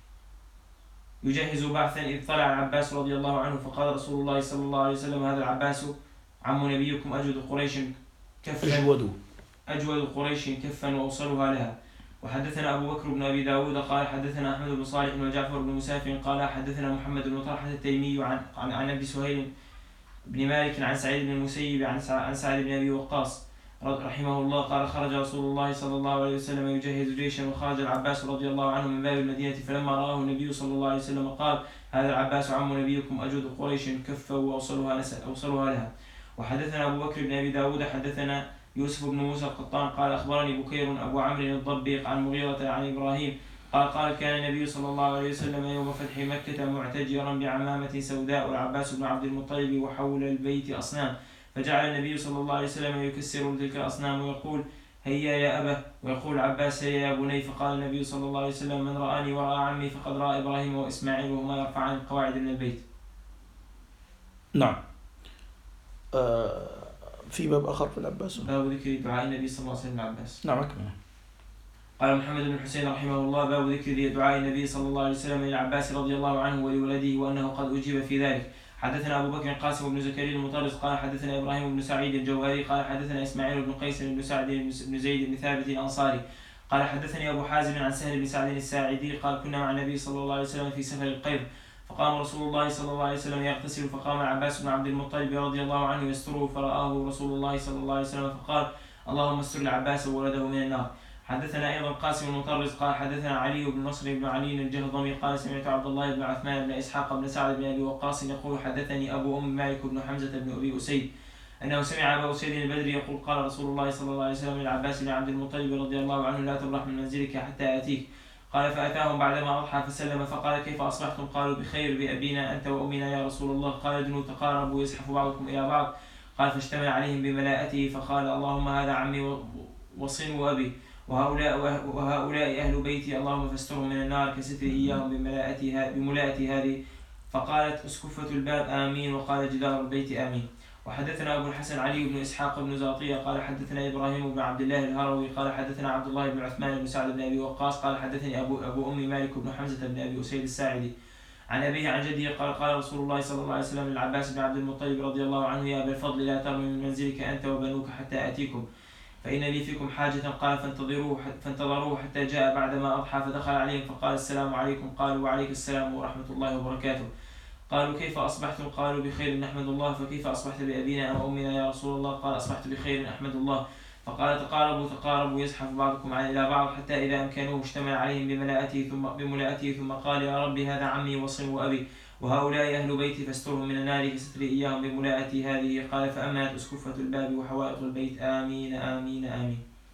يجهز بعثا إذ طلع العباس رضي الله عنه فقال رسول الله صلى الله عليه وسلم هذا العباس عم نبيكم أجود قريش كفا أجود قريش كفا وأوصلها لها. وحدثنا أبو بكر بن أبي داود قال حدثنا أحمد بن صالح وجعفر بن مسافر قال حدثنا محمد بن طلحة التيمي عن أبي سهيل بن مالك عن سعيد بن المسيب عن سعد بن أبي وقاص رحمه الله قال خرج رسول الله صلى الله عليه وسلم يجهز جيشا وخرج العباس رضي الله عنه من باب المدينة فلما رآه النبي صلى الله عليه وسلم قال هذا العباس عم نبيكم أجود قريش كفا وأوصلها لها. وحدثنا أبو بكر بن أبي داود حدثنا يوسف بن موسى القطان قال أخبرني بكير أبو عمرو الضبي عن مغيرة عن إبراهيم قال كان النبي صلى الله عليه وسلم يوم فتح مكة معتجرا بعمامة سوداء والعباس بن عبد المطلب وحول البيت أصنام فجعل النبي صلى الله عليه وسلم يكسر تلك الأصنام ويقول هيا يا أبا ويقول العباس هيا يا بني. فقال النبي صلى الله عليه وسلم من رآني ورأى عمي فقد رأى إبراهيم وإسماعيل وهما يرفعان القواعد من البيت. نعم. في باب آخر في العباس باب ذكر دعاء النبي صلى الله عليه وسلم العباس. نعم أكمل. قال محمد بن حسين رحمه الله باب ذكر دعاء النبي صلى الله عليه وسلم للعباس رضي الله عنه ولولده وأنه قد أجيب في ذلك. حدثنا أبو بكر قاسم بن زكريا المطرز قال حدثنا إبراهيم بن سعيد الجوهري قال حدثنا إسماعيل بن قيس بن سعد بن زيد بن ثابت الأنصاري قال حدثني أبو حازم عن سهل بن سعد الساعدي قال كنا مع النبي صلى الله عليه وسلم في سفر القيض فقام رسول الله صلى الله عليه وسلم يغتسل فقام العباس بن عبد المطلب رضي الله عنه يستره فرآه رسول الله صلى الله عليه وسلم فقال اللهم استر العباس وولده من النار. حدثنا أيضا قاسم المطرز قال حدثنا علي بن نصر بن علي الجهضمي قال سمعت عبد الله بن عثمان بن إسحاق بن سعد بن أبي وقاص يقول حدثني أبو أم مالك بن حمزة بن أبي أسيد أنه سمع أبا أسيد البدري يقول قال رسول الله صلى الله عليه وسلم للعباس بن عبد المطلب رضي الله عنه لا تبرح من منزلك حتى آتيك. قال فأتاهم بعدما أضحى فسلم فقال كيف أصبحتم؟ قالوا بخير بأبينا أنت وأمنا يا رسول الله. قال ادنوا تقاربوا يزحف بعضكم إلى بعض. قال فاشتمل عليهم بملاءته فقال اللهم هذا عمي وصن وأبي وهؤلاء أهل بيتي اللهم فاسترهم من النار كستر إياهم بملاءة هذه. فقالت اسكفة الباب آمين وقال جدار البيت آمين. وحدثنا أبو الحسن علي بن إسحاق بن زاطية قال حدثنا إبراهيم بن عبد الله الهروي قال حدثنا عبد الله بن عثمان بن سعد بن أبي وقاص قال حدثني أبو أمي مالك بن حمزة بن أبي أسيد الساعدي عن أبيه عن جده قال رسول الله صلى الله عليه وسلم للعباس بن عبد المطلب رضي الله عنه يا أبا الفضل لا ترمي من منزلك أنت وبنوك حتى آتيكم فإن لي فيكم حاجة. قال فانتظروه حتى جاء بعدما أضحى فدخل عليهم فقال السلام عليكم. قالوا وعليك السلام ورحمة الله وبركاته. قالوا كيف أصبحتم؟ قالوا بخير نحمد الله. فكيف أصبحت بأبينا أو أمنا يا رسول الله؟ قال أصبحت بخير أحمد الله. فقال تقاربوا يزحف بعضكم إلى بعض حتى إذا أمكنوه اشتمل عليهم بملاءته ثم قال يا ربي هذا عمي وصن وأبي وهؤلاء أهل بيتي فاسترهم من النار كستر إياهم بملاءة هذه. قال فأمنت أسكفة الباب وحوائط البيت آمين آمين آمين.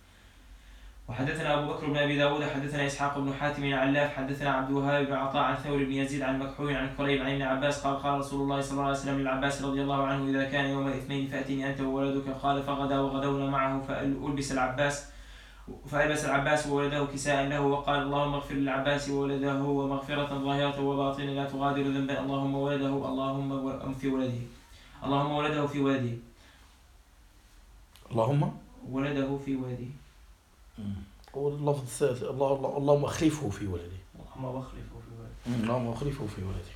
وحدثنا أبو بكر بن أبي داود حدثنا إسحاق بن حاتم العلاف حدثنا عبد الوهاب بن عطاء عن ثور بن يزيد عن مكحول عن كريب عن ابن عباس قال رسول الله صلى الله عليه وسلم للعباس رضي الله عنه إذا كان يوم الاثنين فأتني أنت وولدك. قال فغدا وغدونا معه فألبس العباس وولده كساء له وقال اللهم اغفر للعباس وولده ومغفرة ظاهرة وباطنة لا تغادر ذنبا اللهم ولده في ولده اللهم ولده في ولده اللهم ولده في ولده. واللفظ الثالث اللهم أخلفه في ولده. اللهم أخلفه في ولده.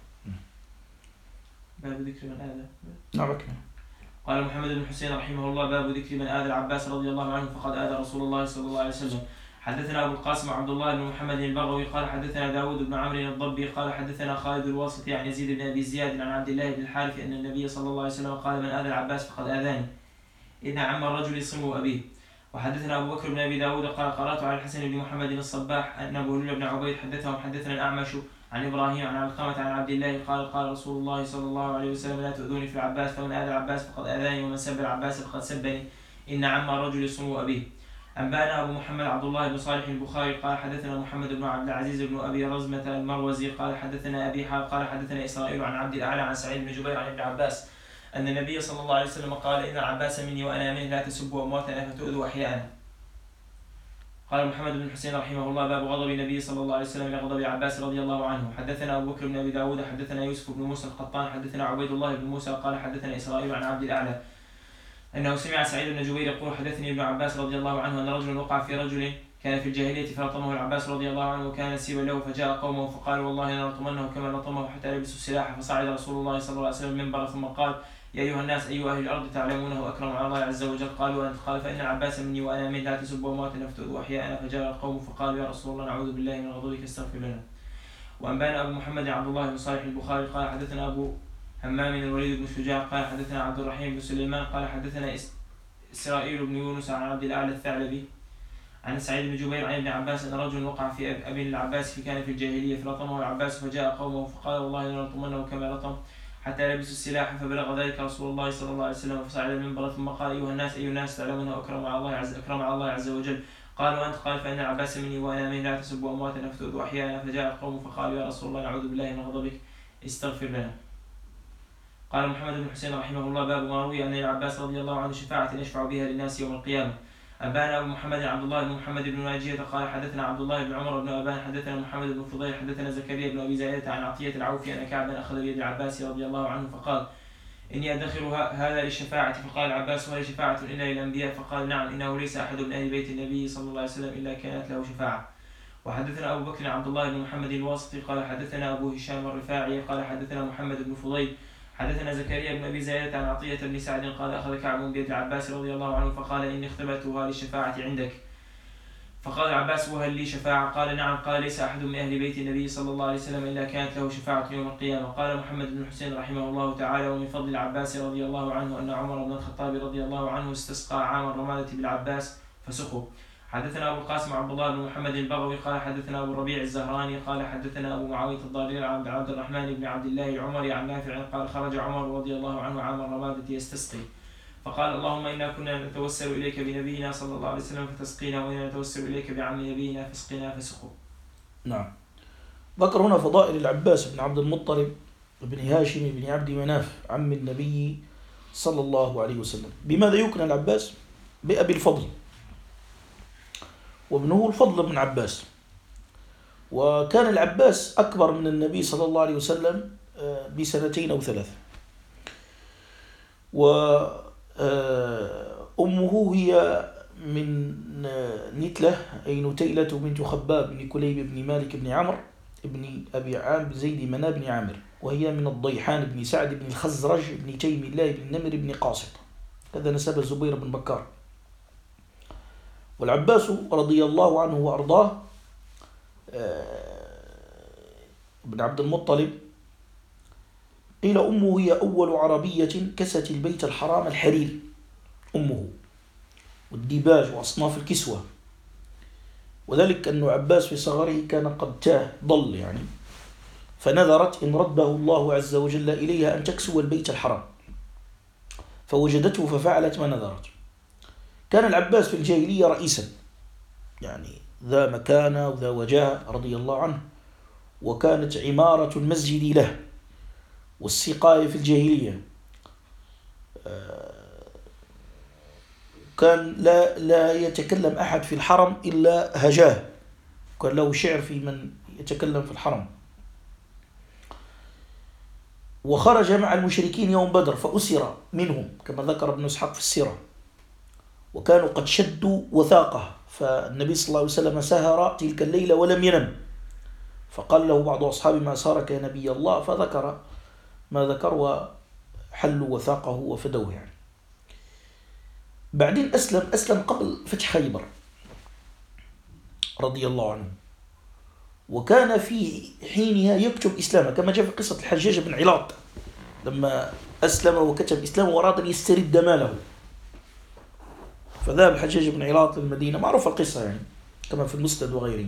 باب ذكر من آذى. نعم أكمل. قال محمد بن حسين رحمه الله باب ذكر من آذى العباس رضي الله عنه فقد آذى رسول الله صلى الله عليه وسلم. حدثنا أبو القاسم عبد الله بن محمد البغوي قال حدثنا داود بن عمرو الضبي قال حدثنا خالد الواسطي عن يزيد بن أبي زياد عن عبد الله بن الحارث أن النبي صلى الله عليه وسلم قال من آذى العباس فقد آذاني إن عم الرجل صم أبيه. وحدثنا أبو بكر بن أبي داود قال قرأت على الحسن بن محمد الصباح أن أبو هريرة بن عبيد حدثنا الأعمش عن إبراهيم عن علقمة عن عبد الله قال رسول الله صلى الله عليه وسلم لا تؤذوني في العباس فمن آذى العباس فقد آذاني ومن سب العباس فقد سبني إن عم الرجل صم أبيه. أنبأنا أبو محمد عبد الله بن صالح البخاري قال حدثنا محمد بن عبد العزيز بن أبي رزمة المروزي قال حدثنا أبي قال حدثنا إسرائيل عن عبد الأعلى عن سعيد بن جبير عن ابن عباس أن النبي صلى الله عليه وسلم قال إن العباس مني وأنا منه لا تسبوا أمواتنا فتؤذوا أحياءنا. قال محمد بن حسين رحمه الله باب غضب النبي صلى الله عليه وسلم لغضب العباس رضي الله عنه. حدثنا أبو بكر بن أبي داود حدثنا يوسف بن موسى القطان حدثنا عبيد الله بن موسى قال حدثنا إسرائيل عن عبد الأعلى أنه سمع سعيد بن جبير يقول حدثني ابن عباس رضي الله عنه أن رجلا وقع في رجل كان في الجاهلية فلطمه العباس رضي الله عنه وكان نسيبا له، فجاء قومه فقالوا والله لنلطمنه كما لطمه حتى لبسوا السلاح. فصعد رسول الله صلى الله عليه وسلم المنبر ثم قال: يا أيها الناس، أي أهل الأرض تعلمونه أكرم على الله عز وجل؟ قالوا أنت. قال: فإن العباس مني وأنا منه، لا تسبوا أمواتنا فتؤذوا أحياءنا. فجاء القوم فقالوا: يا رسول الله، نعوذ بالله من غضبك، استغفر لنا. وأنبانا أبو محمد عبد الله بن صالح البخاري قال حدثنا أبو همام الوليد بن شجاع قال حدثنا عبد الرحيم بن سليمان قال حدثنا إسرائيل بن يونس عن عبد الأعلى الثعلبي عن سعيد بن جبير عن ابن عباس أن رجل وقع في أبي العباس كان في الجاهلية فلطمه العباس، فجاء قومه فقال: والله لنلطمنه كما لطم حتى لبسوا السلاح. فبلغ ذلك رسول الله صلى الله عليه وسلم فصعد المنبر ثم قال: أيها الناس، أي الناس تعلمونه أكرم على الله عز وجل؟ قالوا أنت. قال: فإن العباس مني وأنا منه، لا تسبوا أمواتنا فتؤذوا أحياءنا. فجاء القوم فقالوا: يا رسول الله، نعوذ بالله من غضبك، استغفر لنا. قال محمد بن حسين رحمه الله: باب ما روي أن العباس رضي الله عنه شفاعة يشفع بها للناس يوم القيامة. أنبانا أبو محمد عبد الله بن محمد بن ناجية قال حدثنا عبد الله بن عمر بن أبان حدثنا محمد بن فضيل حدثنا زكريا بن أبي زايدة عن عطية العوفي أن كعبا أخذ بيد العباس رضي الله عنه فقال: إني أدخر هذا للشفاعة. فقال العباس: وهل شفاعة إلا للأنبياء؟ فقال: نعم، إنه ليس أحد من أهل بيت النبي صلى الله عليه وسلم إلا كانت له شفاعة. وحدثنا أبو بكر عبد الله بن محمد الواسطي قال حدثنا أبو هشام الرفاعي قال حدثنا محمد بن فضيل حدثنا زكريا بن أبي زايدة عن عطية بن سعد قال: أخذ كعب بيد العباس رضي الله عنه فقال: إني اختبأتها للشفاعة عندك. فقال العباس: وهل لي شفاعة؟ قال: نعم. قال: ليس أحد من أهل بيت النبي صلى الله عليه وسلم إلا كانت له شفاعة يوم القيامة. قال محمد بن حسين رحمه الله تعالى: ومن فضل العباس رضي الله عنه أن عمر بن الخطاب رضي الله عنه استسقى عام الرمادة بالعباس فسقوا. حدثنا أبو القاسم عبد الله بن محمد البغوي قال حدثنا أبو الربيع الزهراني قال حدثنا أبو معاوية الضرير عن عبد الرحمن بن عبد الله العمري عن نافع قال: خرج عمر رضي الله عنه عام الرمادة يستسقي فقال: اللهم إنا كنا نتوسل إليك بنبينا صلى الله عليه وسلم فتسقينا، وإنا نتوسل إليك بعم نبينا فاسقنا فسقوا. نعم. ذكر هنا فضائل العباس بن عبد المطلب بن هاشم بن عبد مناف عم النبي صلى الله عليه وسلم. بماذا يكنى العباس؟ بأبي الفضل، وابنه الفضل بن عباس. وكان العباس أكبر من النبي صلى الله عليه وسلم بسنتين أو ثلاث. وأمه هي من نتلة أي نتيلة بنت خباب بن كليب بن مالك بن عمرو بن أبي عام بن زيد منا بن عامر، وهي من الضيحان بن سعد بن الخزرج بن تيم الله بن نمر بن قاصد، كذا نسب الزبير بن بكار. والعباس رضي الله عنه وأرضاه بن عبد المطلب قيل أمه هي أول عربية كست البيت الحرام الحرير، أمه والديباج وأصناف الكسوة. وذلك أن عباس في صغره كان قد تاه ضل يعني، فنذرت إن رده الله عز وجل إليها أن تكسو البيت الحرام، فوجدته ففعلت ما نذرت. كان العباس في الجاهلية رئيسا، يعني ذا مكانة وذا وجاهة رضي الله عنه، وكانت عمارة المسجد له والسقاية في الجاهلية. كان لا يتكلم أحد في الحرم إلا هجاه، كان له شعر في من يتكلم في الحرم. وخرج مع المشركين يوم بدر فأسر منهم كما ذكر ابن إسحاق في السيرة، وكانوا قد شدوا وثاقه، فالنبي صلى الله عليه وسلم سهر تلك الليلة ولم ينم، فقال له بعض أصحابه: ما سارك يا نبي الله؟ فذكر ما ذكر وحلوا وثاقه وفدوه يعني. بعدين أسلم قبل فتح خيبر رضي الله عنه، وكان في حينها يكتب إسلامه كما جاء في قصة الحجاج بن علاط لما أسلم وكتب إسلامه وأراد أن يسترد ماله، فذهب الحجاج بن علاط للمدينة، معروف القصة يعني كما في المسند وغيره،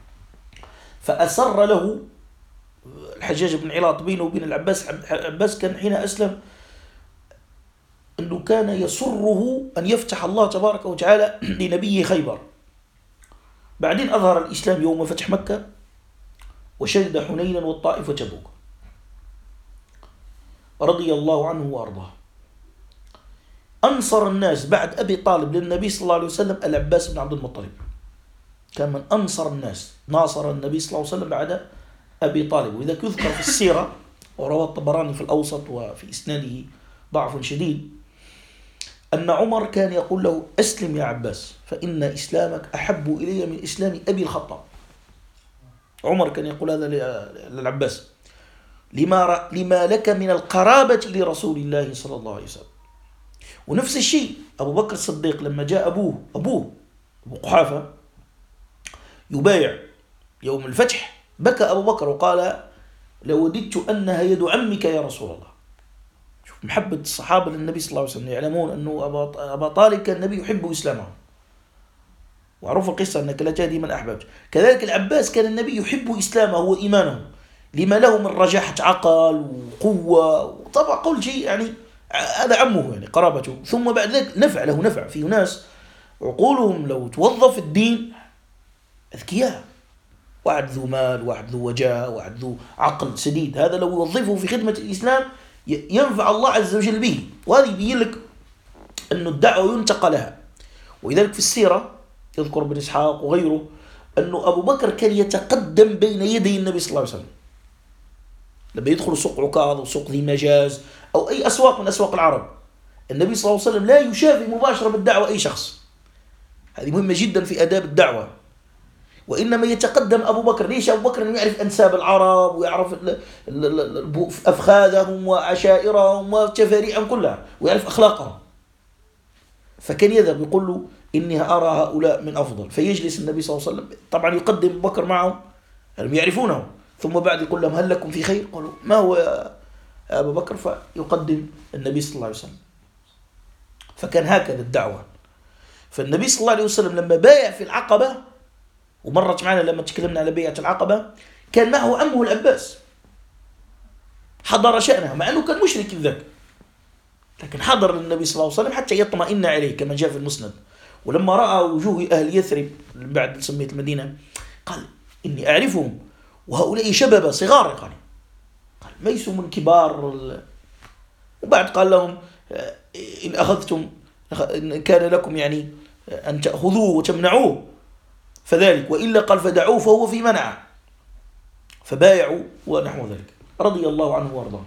فأسر له الحجاج بن علاط بينه وبين العباس كان حين أسلم أنه كان يسره أن يفتح الله تبارك وتعالى لنبيه خيبر. بعدين أظهر الإسلام يوم فتح مكة وشهد حنينا والطائف وتبوك رضي الله عنه وأرضاه. أنصر الناس بعد أبي طالب للنبي صلى الله عليه وسلم العباس بن عبد المطلب، كان من أنصر الناس، ناصر النبي صلى الله عليه وسلم بعد أبي طالب. وإذا يذكر في السيرة وروى الطبراني في الأوسط وفي إسناده ضعف شديد أن عمر كان يقول له أسلم يا عباس فإن إسلامك أحب إلي من إسلام أبي الخطاب. عمر كان يقول هذا للعباس لما لك من القرابة لرسول الله صلى الله عليه وسلم. ونفس الشيء أبو بكر الصديق لما جاء أبوه أبو قحافة يبايع يوم الفتح بكى أبو بكر وقال لوددت أنها يد عمك يا رسول الله. شوف محبة الصحابة للنبي صلى الله عليه وسلم، يعلمون أنه أبا طالب كان النبي يحب إسلامه، وعرف القصة أنك لا تهدي من أحببت. كذلك العباس كان النبي يحب إسلامه وإيمانه لما له من رجاحة عقل وقوة، وطبعا قول شيء يعني هذا عمه يعني قرابته. ثم بعد ذلك له نفع في ناس عقولهم لو توظف الدين أذكياء، واحد ذو مال، واحد ذو وجاه، واحد ذو عقل سديد، هذا لو يوظفه في خدمة الإسلام ينفع الله عز وجل به. وهذا يبين لك أن الدعوة ينتقى لها. ولذلك في السيرة يذكر ابن إسحاق وغيره أنه أبو بكر كان يتقدم بين يدي النبي صلى الله عليه وسلم لما يدخل سوق عكاظ وسوق ذي مجاز أو أي أسواق من أسواق العرب. النبي صلى الله عليه وسلم لا يشافي مباشرة بالدعوة أي شخص، هذه مهمة جدا في آداب الدعوة. وإنما يتقدم أبو بكر. ليش أبو بكر؟ يعرف أنساب العرب ويعرف أفخاذهم وعشائرهم وتفاريعهم كلها ويعرف أخلاقهم، فكان يذهب يقول له إني أرى هؤلاء من أفضل، فيجلس النبي صلى الله عليه وسلم طبعا يقدم أبو بكر معهم يعني يعرفونه، ثم بعد يقول لهم هل لكم في خير؟ قالوا ما هو يا أبو بكر؟ فيقدم النبي صلى الله عليه وسلم. فكان هكذا الدعوة. فالنبي صلى الله عليه وسلم لما بايع في العقبة، ومرت معنا لما تكلمنا على بيعة العقبة، كان معه عمه العباس حضر شأنه مع أنه كان مشرك ذاك، لكن حضر للنبي صلى الله عليه وسلم حتى يطمئن عليه كما جاء في المسند. ولما رأى وجوه أهل يثرب بعد سمية المدينة قال إني أعرفهم وهؤلاء شباب صغار، قال ليسوا من كبار. وبعد قال لهم إن أخذتم إن كان لكم يعني أن تأخذوه وتمنعوه فذلك، وإلا قال فدعوه فهو في منع، فبايعوا ونحو ذلك رضي الله عنه وارضاه.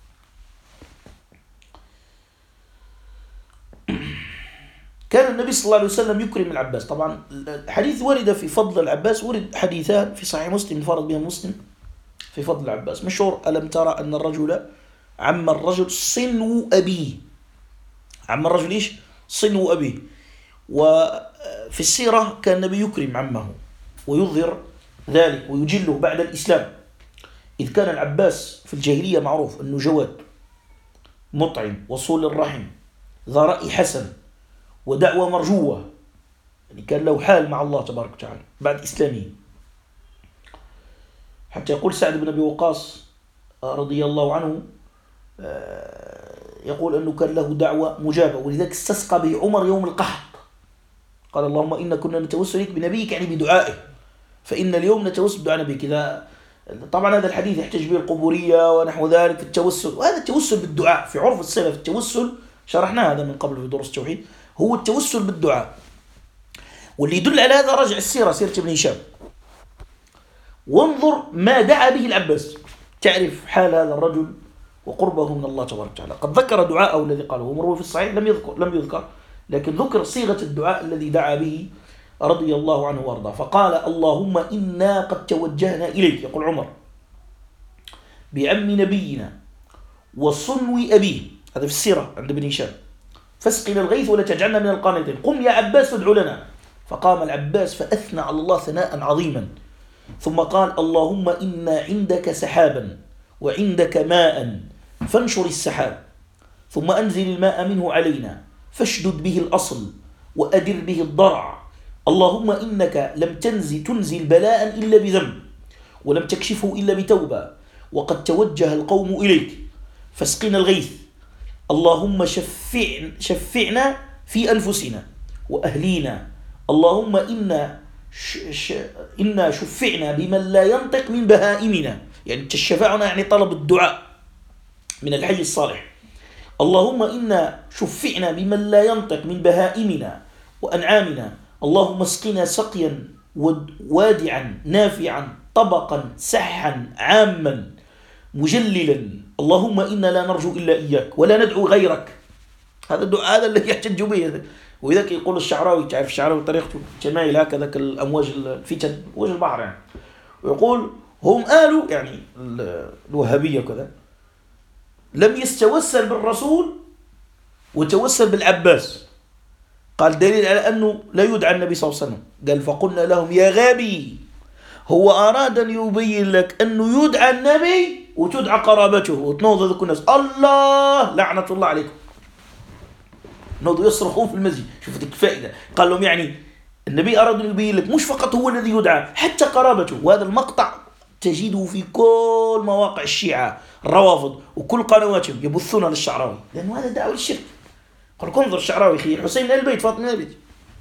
كان النبي صلى الله عليه وسلم يكرم العباس. طبعا الحديث ورد في فضل العباس، ورد حديثان في صحيح مسلم انفرد بها مسلم في فضل العباس. مشهور ألم ترى أن الرجل عم الرجل صنو أبيه. عم الرجل إيش؟ صنو أبيه. وفي السيرة كان النبي يكرم عمه ويظهر ذلك ويجله بعد الإسلام، إذ كان العباس في الجاهلية معروف أنه جواد مطعم وصول الرحم ذا رأي حسن ودعوة مرجوة، يعني كان له حال مع الله تبارك وتعالى بعد إسلامه. حتى يقول سعد بن أبي وقاص رضي الله عنه يقول أنه كان له دعوة مجابة، ولذلك استسقى به عمر يوم القحط، قال اللهم إنا كنا نتوسل بنبيك يعني بدعائه، فإن اليوم نتوسل بدعاء نبيك. إذا طبعا هذا الحديث يحتج به القبورية ونحو ذلك في التوسل، وهذا التوسل بالدعاء في عرف السلف. التوسل شرحنا هذا من قبل في دروس التوحيد، هو التوسل بالدعاء. واللي يدل على هذا رجع السيرة، سيرة ابن هشام، وانظر ما دعا به العباس، تعرف حال هذا الرجل وقربه من الله تبارك وتعالى. قد ذكر دعاءه الذي قاله، ومروي في الصحيح لم يذكر، لكن ذكر صيغة الدعاء الذي دعا به رضي الله عنه وارضاه. فقال اللهم إنا قد توجهنا إليك، يقول عمر، بعم نبينا وصنو أبيه، هذا في السيرة عند ابن هشام، فاسقنا الغيث ولا تجعلنا من القانطين، قم يا عباس فادع لنا. فقام العباس فأثنى على الله ثناء عظيما، ثم قال اللهم إنا عندك سحابا وعندك ماء فانشر السحاب ثم أنزل الماء منه علينا فاشدد به الأصل وأدر به الضرع. اللهم إنك لم تنزل بلاء إلا بذنب ولم تكشفه إلا بتوبة، وقد توجه القوم إليك فاسقنا الغيث. اللهم شفعنا في أنفسنا وأهلينا. اللهم إنا شفعنا بمن لا ينطق من بهائمنا، يعني تشفعنا يعني طلب الدعاء من الحي الصالح. اللهم إنا شفعنا بمن لا ينطق من بهائمنا وأنعامنا. اللهم اسقنا سقيا وادعا نافعا طبقا سحا عاما مجللا. اللهم إنا لا نرجو إلا إياك ولا ندعو غيرك. هذا اللي يحتج به. وإذا يقول الشعراوي، تعرف الشعراوي طريقته شمايل هكذا كالأمواج الفتن أمواج البحر يعني، ويقول هم قالوا يعني الوهابية كذا لم يتوسل بالرسول وتوسل بالعباس. قال دليل على أنه لا يدعى النبي صلى الله عليه وسلم. قال فقلنا لهم يا غبي، هو أراد أن يبين لك أنه يدعى النبي وتدعى قرابته وتنوض ذلك الناس الله لعنة الله عليكم، نوضوا يصرخون في المسجد. شوف ذيك الفائدة. قال لهم يعني النبي أراد أن يبين لك مش فقط هو الذي يدعى، حتى قرابته. وهذا المقطع تجده في كل مواقع الشيعة الروافض وكل قنواتهم يبثون للشعراوي، لأنه هذا دعوة للشرك. قال انظر الشعراوي أخي حسين من البيت فاطمة من البيت.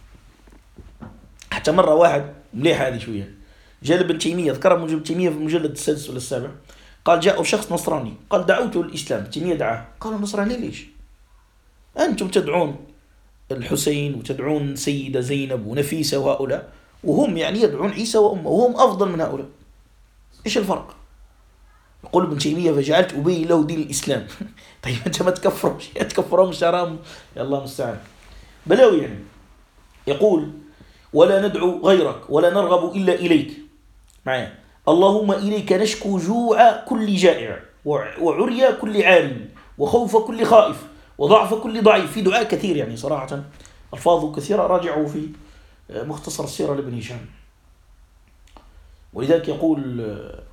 حتى مرة واحد مليح هذه شوية جاء ابن تيمية، ذكر ابن تيمية في المجلد السادس ولا السابع، قال جاء شخص نصراني قال دعوته للإسلام. تيمية دعاه. قال النصراني ليش؟ أنتم تدعون الحسين وتدعون سيدة زينب ونفيسة وهؤلاء، وهم يعني يدعون عيسى وأمه وهم أفضل من هؤلاء، إيش الفرق؟ يقول ابن تيمية فجعلت أبين له دين الإسلام. طيب أنت ما تكفرهم شرام يا الله المستعان. بلاوي يعني. يقول ولا ندعو غيرك ولا نرغب إلا إليك معايا، اللهم إليك نشكو جوع كل جائع وعريا كل عار وخوف كل خائف وضعف كل ضعيف. في دعاء كثير يعني صراحة ألفاظه كثيرة، راجعوا في مختصر السيرة لابن هشام. ولذلك يقول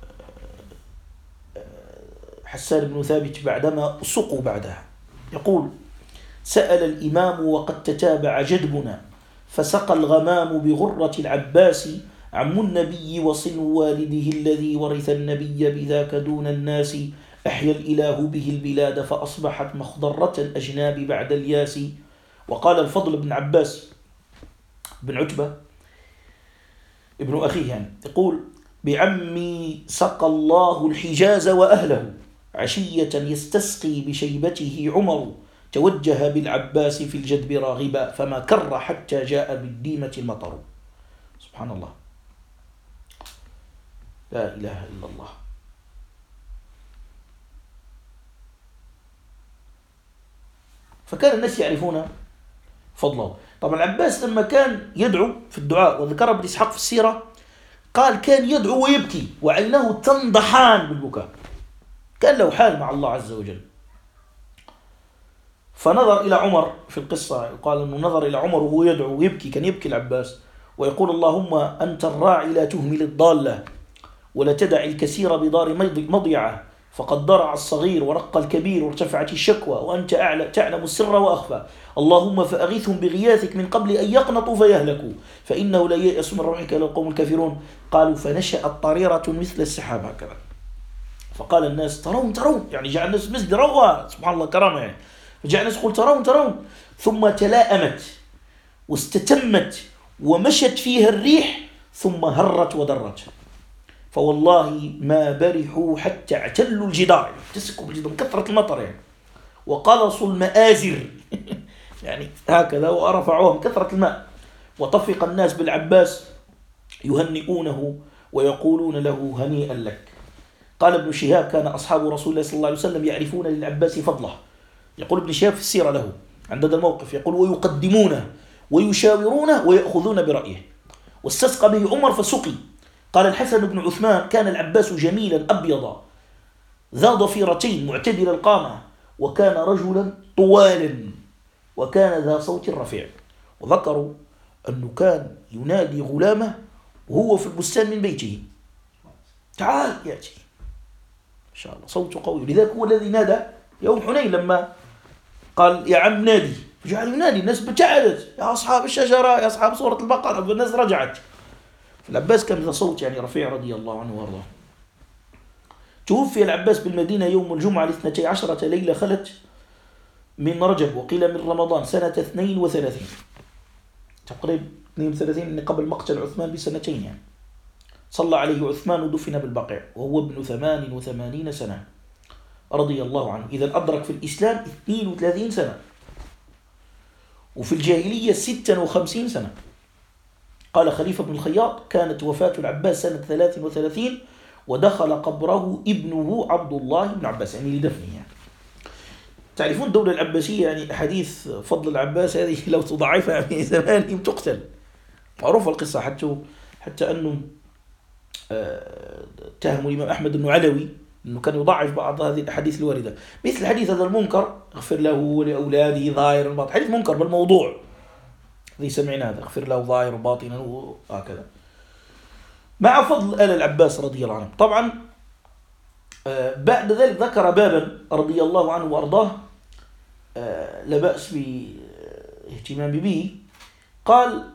حسان بن ثابت بعدما سقوا بعدها يقول سأل الإمام وقد تتابع جدبنا فسقى الغمام بغرة العباس عم النبي وصن والده الذي ورث النبي بذاك دون الناس أحيا الإله به البلاد فأصبحت مخضرة الأجناب بعد الياس. وقال الفضل بن عباس بن عتبة ابن أخيه يعني يقول بعمي سقى الله الحجاز وأهله عشية يستسقي بشيبته عمر توجه بالعباس في الجدب راغبا فما كر حتى جاء بالديمة المطر. سبحان الله، لا إله إلا الله. فكان الناس يعرفون فضله. طبعا العباس لما كان يدعو في الدعاء، وذكر ابن إسحاق في السيرة قال كان يدعو ويبكي وعيناه تنضحان بالبكاء، كان له حال مع الله عز وجل. فنظر إلى عمر في القصة، قال أنه نظر إلى عمر وهو يدعو ويبكي، كان يبكي العباس ويقول اللهم أنت الراعي لا تهمل الضالة ولا تدع الكثير بدار مضيعة، فقد ضرع الصغير ورق الكبير وارتفعت الشكوى وأنت تعلم السر وأخفى، اللهم فأغيثهم بغياثك من قبل أن يقنطوا فيهلكوا فإنه لا ييأس من روحك إلا القوم الكافرون. قالوا فنشأت طريرة مثل السحاب هكذا. فقال الناس ترون يعني جعل الناس مسجد روى سبحان الله كرامة يعني، فجعل الناس يقول ترون ثم تلائمت واستتمت ومشت فيها الريح ثم هرت ودرت، فوالله ما برحوا حتى اعتلوا الجدار، تسكوا بالجدار من كثرة المطر يعني، وقلصوا المآزر يعني هكذا ورفعوها من كثرة الماء. وطفق الناس بالعباس يهنئونه ويقولون له هنيئا لك. قال ابن شهاب كان أصحاب رسول الله صلى الله عليه وسلم يعرفون للعباس فضله. يقول ابن شهاب في السيرة له عند هذا الموقف يقول ويقدمونه ويشاورونه ويأخذون برأيه. واستسقى به عمر فسقي. قال الحسن بن عثمان كان العباس جميلا أبيضا ذا ضفيرتين معتدل القامة وكان رجلا طوالا وكان ذا صوت رفيع. وذكروا أنه كان ينادي غلامه وهو في البستان من بيته تعال يأتي إن شاء الله، صوته قوي. لذلك هو الذي نادى يوم حنين لما قال يا عم نادي، فجعل ينادي، الناس ابتعدت يا أصحاب الشجرة يا أصحاب سورة البقرة، فالناس رجعت. العباس كان ذا صوت يعني رفيع رضي الله عنه وارضاه. توفي العباس بالمدينة يوم الجمعة 12 ليلة خلت من رجب وقيل من رمضان سنة 32 تقريبا 32 قبل مقتل عثمان بسنتين يعني. صلى عليه عثمان ودفن بالبقيع وهو ابن 88 سنة رضي الله عنه. إذا أدرك في الإسلام 32 سنة وفي الجاهلية 56 سنة. قال خليفة بن الخياط كانت وفاة العباس سنة 33 ودخل قبره ابنه عبد الله بن عباس يعني لدفنه يعني. تعرفون الدولة العباسية يعني أحاديث فضل العباس هذه لو تضعفها في زمانهم تقتل. معروفة القصة، حتى أنه اتهموا الإمام أحمد أنه علوي، أنه كان يضعف بعض هذه الأحاديث الواردة، مثل حديث هذا المنكر اغفر له ولأولاده ظاهر الباطن، حديث منكر بالموضوع الذي سمعنا هذا، اغفر له ظاهر باطنا وهكذا، مع فضل آل العباس رضي الله عنهم. طبعا بعد ذلك ذكر بابا رضي الله عنه وأرضاه لا بأس باهتمام به. قال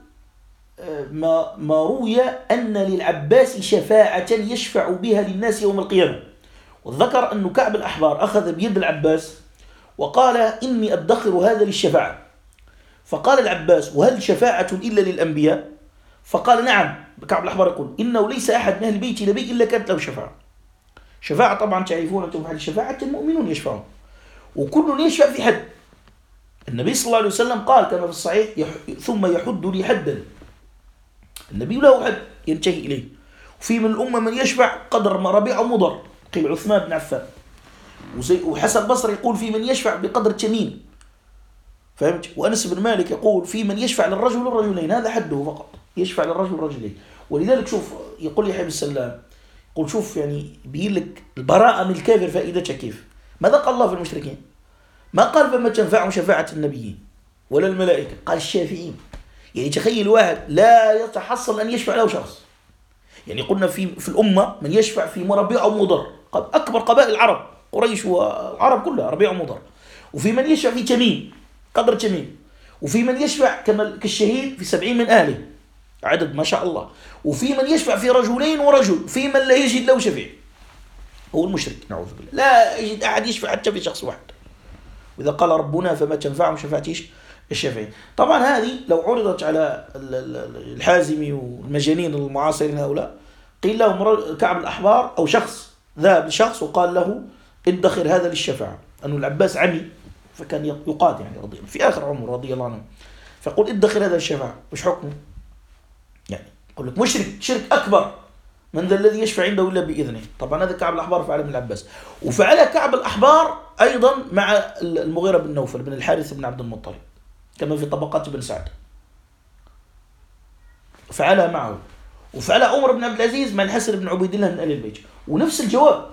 ما روي أن للعباس شفاعة يشفع بها للناس يوم القيامة. وذكر أن كعب الأحبار أخذ بيد العباس وقال إني أدخر هذا للشفاعة. فقال العباس وهل شفاعة إلا للأنبياء؟ فقال نعم. كعب الأحبار يقول إنه ليس أحد من أهل البيت نبي إلا كانت له شفاعة. شفاعة طبعا تعرفون أنتم هذه الشفاعة المؤمنون يشفعون، وكل يشفع في حد. النبي صلى الله عليه وسلم قال كما في الصحيح ثم يحد لي حدا، النبي له حد ينتهي إليه. وفي من الأمة من يشفع قدر ما ربيع أو مضر، قيل عثمان بن عفان. وحسن البصري يقول في من يشفع بقدر تنين، فهمت؟ وأنس بن مالك يقول في من يشفع للرجل والرجلين، هذا حده فقط، يشفع للرجل والرجلين. ولذلك شوف يقول يحيى بن السلام، يقول شوف يعني بيقول لك البراءة من الكافر فائدتها كيف. ماذا قال الله في المشركين؟ ما قال فما تنفعهم شفاعة النبيين ولا الملائكة، قال الشافعين. يعني تخيل واحد لا يتحصل أن يشفع له شخص. يعني قلنا في الأمة من يشفع في ربيع أو مضر، أكبر قبائل العرب قريش والعرب كلها ربيع ومضر. وفي من يشفع في تميم قدر تميم، وفي من يشفع كالشهيد في 70 من أهله، عدد ما شاء الله. وفي من يشفع في رجلين ورجل، في من لا يجد له شفيع، هو المشرك نعوذ بالله، لا يجد أحد يشفع حتى في شخص واحد. وإذا قال ربنا فما تنفعهم شفاعة الشافعين. طبعا هذه لو عرضت على الحازمي والمجانين المعاصرين هؤلاء، قيل لهم كعب الأحبار أو شخص ذهب لشخص وقال له ادخر هذا للشفاعة، أنه العباس عمي فكان يقاد يعني رضي الله في آخر عمره رضي الله عنه، فقل ادخر هذا للشفاعة، وش حكمه؟ يعني يقول لك مشرك شرك أكبر، من ذا الذي يشفع عنده إلا بإذنه. طبعا هذا كعب الأحبار فعل من العباس، وفعل كعب الأحبار أيضا مع المغيرة بن نوفل بن الحارث بن عبد المطلب كما في طبقات بن سعد، فعلها معه. وفعل عمر بن عبد العزيز مع الحسن بن عبيد الله من آل البيت، ونفس الجواب،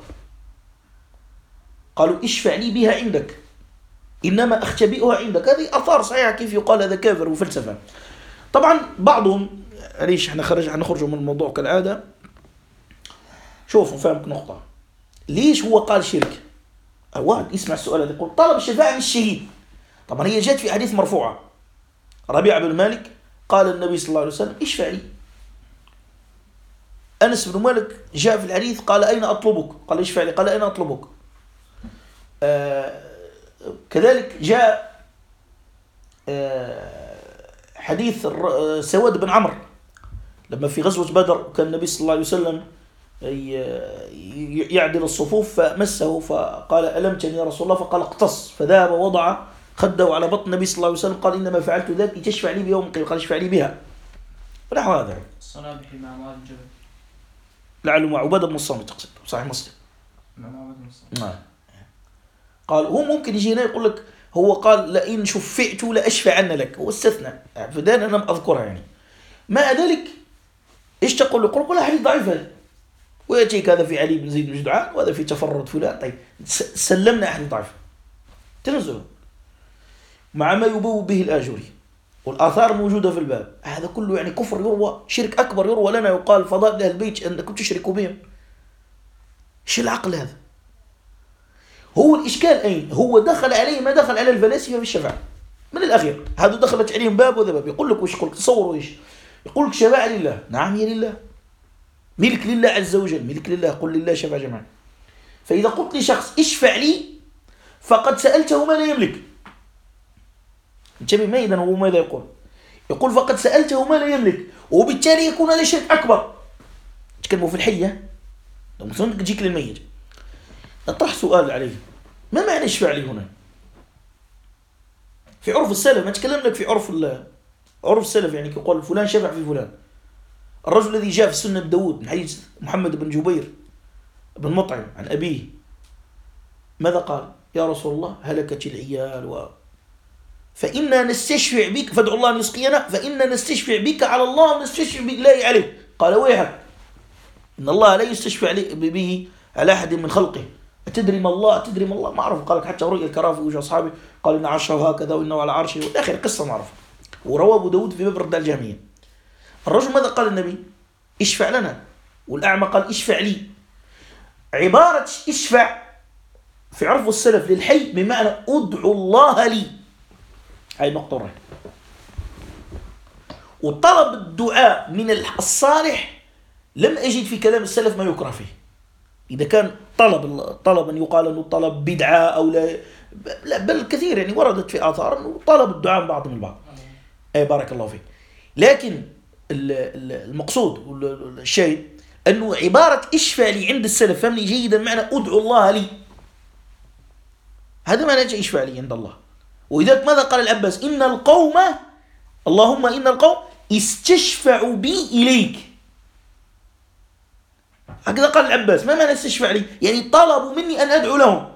قالوا اشفع لي بها عندك إنما أختبئها عندك. هذه أثار صحيحة كيف يقال هذا كافر وفلسفة. طبعا بعضهم ليش احنا هنخرج من الموضوع كالعادة. شوفوا فهمك نقطة، ليش هو قال شرك؟ واحد يسمع السؤال هذا يقول طلب الشفاعة من الشهيد. طبعا هي جاءت في حديث مرفوعة، ربيعة بن مالك قال النبي صلى الله عليه وسلم اشفع لي. أنس بن مالك جاء في الحديث قال أين أطلبك؟ قال اشفع لي، قال أين أطلبك؟ كذلك جاء حديث سواد بن عمرو لما في غزوة بدر كان النبي صلى الله عليه وسلم يعدل الصفوف فمسه فقال ألمتني يا رسول الله؟ فقال اقتص، فذهب وضع خده على بطن النبي صلى الله عليه وسلم قال إنما فعلت ذلك لتشفع لي بيوم القيامة، قال اشفع لي بها ونحو هذا. الصنابحي مع معاذ الجبل لعله مع عبادة بن الصامت تقصد، صحيح مسلم مع عبادة بن الصامت. قال هو ممكن يجي هنا يقول لك هو قال لئن شفعت لأشفعن لك، هو استثنى فدان أنا لم أذكرها يعني. مع ذلك إيش تقول؟ يقول ولا حديث ضعيف هذا، ويأتيك هذا في علي بن زيد بن جدعان وهذا في تفرد فلان. طيب سلمنا أحد ضعيف تنزل مع ما يبوب به الآجري والآثار موجودة في الباب. هذا كله يعني كفر يروى، شرك أكبر يروى لنا، يقال فضائل أهل البيت أنكم تشركوا بهم. إيش العقل هذا؟ هو الإشكال أين؟ هو دخل عليه ما دخل على الفلاسفة في الشفاعة من الأخير. هذا دخلت عليهم باب وذا باب. يقول لك وش يقول؟ تصوروا إيش يقول لك؟ شفاعة لله، نعم هي لله، ملك لله عز وجل، ملك لله، قل لله شفاعة جميعا. فإذا قلت لشخص اشفع لي فقد سألته ما لا يملك. انتبه ما إذن هو ماذا يقول؟ يقول فقد سألته ما لا يملك، وبالتالي يكون هذا شرك أكبر. تكلموا في الحية لو مثلا تجيك للميت أطرح سؤال عليه، ما معنى اشفع لي هنا؟ في عرف السلف، ما أتكلم لك في عرف السلف، يعني يقول فلان شفع في فلان. الرجل الذي جاء في سنة داود من حديث محمد بن جبير بن مطعم عن أبيه ماذا قال؟ يا رسول الله هلكت العيال فإنا نستشفع بك، فادعوا الله أن يسقينا، فإنا نستشفع بك على الله ونستشفع بالله عليه. قال ويحك، إن الله لا يستشفع به على أحد من خلقه. أتدري ما الله؟ أتدري ما الله؟ ما أعرف. قالك حتى رؤيا الكرافي وجه أصحابي قال إن عرشه هكذا وإنه على عرشه والآخر قصة معروفة، وروى أبو داود في باب رد الجهمية. الرجل ماذا قال النبي؟ اشفع لنا. والأعمى قال اشفع لي. عبارة اشفع في عرف السلف للحي بمعنى ادعو الله لي. هاي نقطة رأي. وطلب الدعاء من الصالح لم أجد في كلام السلف ما يكره فيه. إذا كان طلب أن يقال أنه طلب بدعة أو لا بل كثير يعني وردت في آثار أنه طلب الدعاء من بعضهم البعض. أي بارك الله فيك. لكن المقصود والشيء أنه عبارة اشفع لي عند السلف فهمني جيدا معنى ادعو الله لي. هذا ما نجي اشفع لي عند الله. وإذا ماذا قال العباس؟ إن القوم اللهم إن القوم استشفعوا بي إليك. هكذا قال العباس. ما معنى استشفع لي؟ يعني طلبوا مني أن أدعو لهم.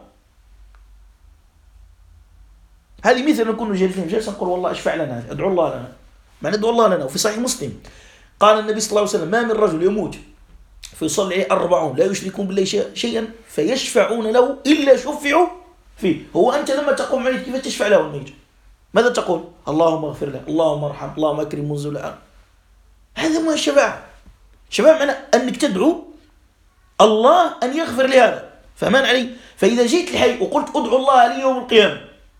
هذه مثل نكون جالسين جالسين نقول والله اشفع لنا، ادعو الله لنا، ما ندعو الله لنا. وفي صحيح مسلم قال النبي صلى الله عليه وسلم ما من رجل يموت فيصلي عليه 40 لا يشركون بالله شيئا فيشفعون له إلا شفعوا فيه. هو أنت لما تقوم عليه كيف تشفع له الميت؟ ماذا تقول؟ اللهم اغفر له، اللهم ارحم، اللهم أكرم منزله. هذا ما الشفاعة. الشفاعة معنى أنك تدعو الله أن يغفر لهذا. فمان علي؟ فإذا جيت الحي وقلت ادعو الله لي يوم القيامة،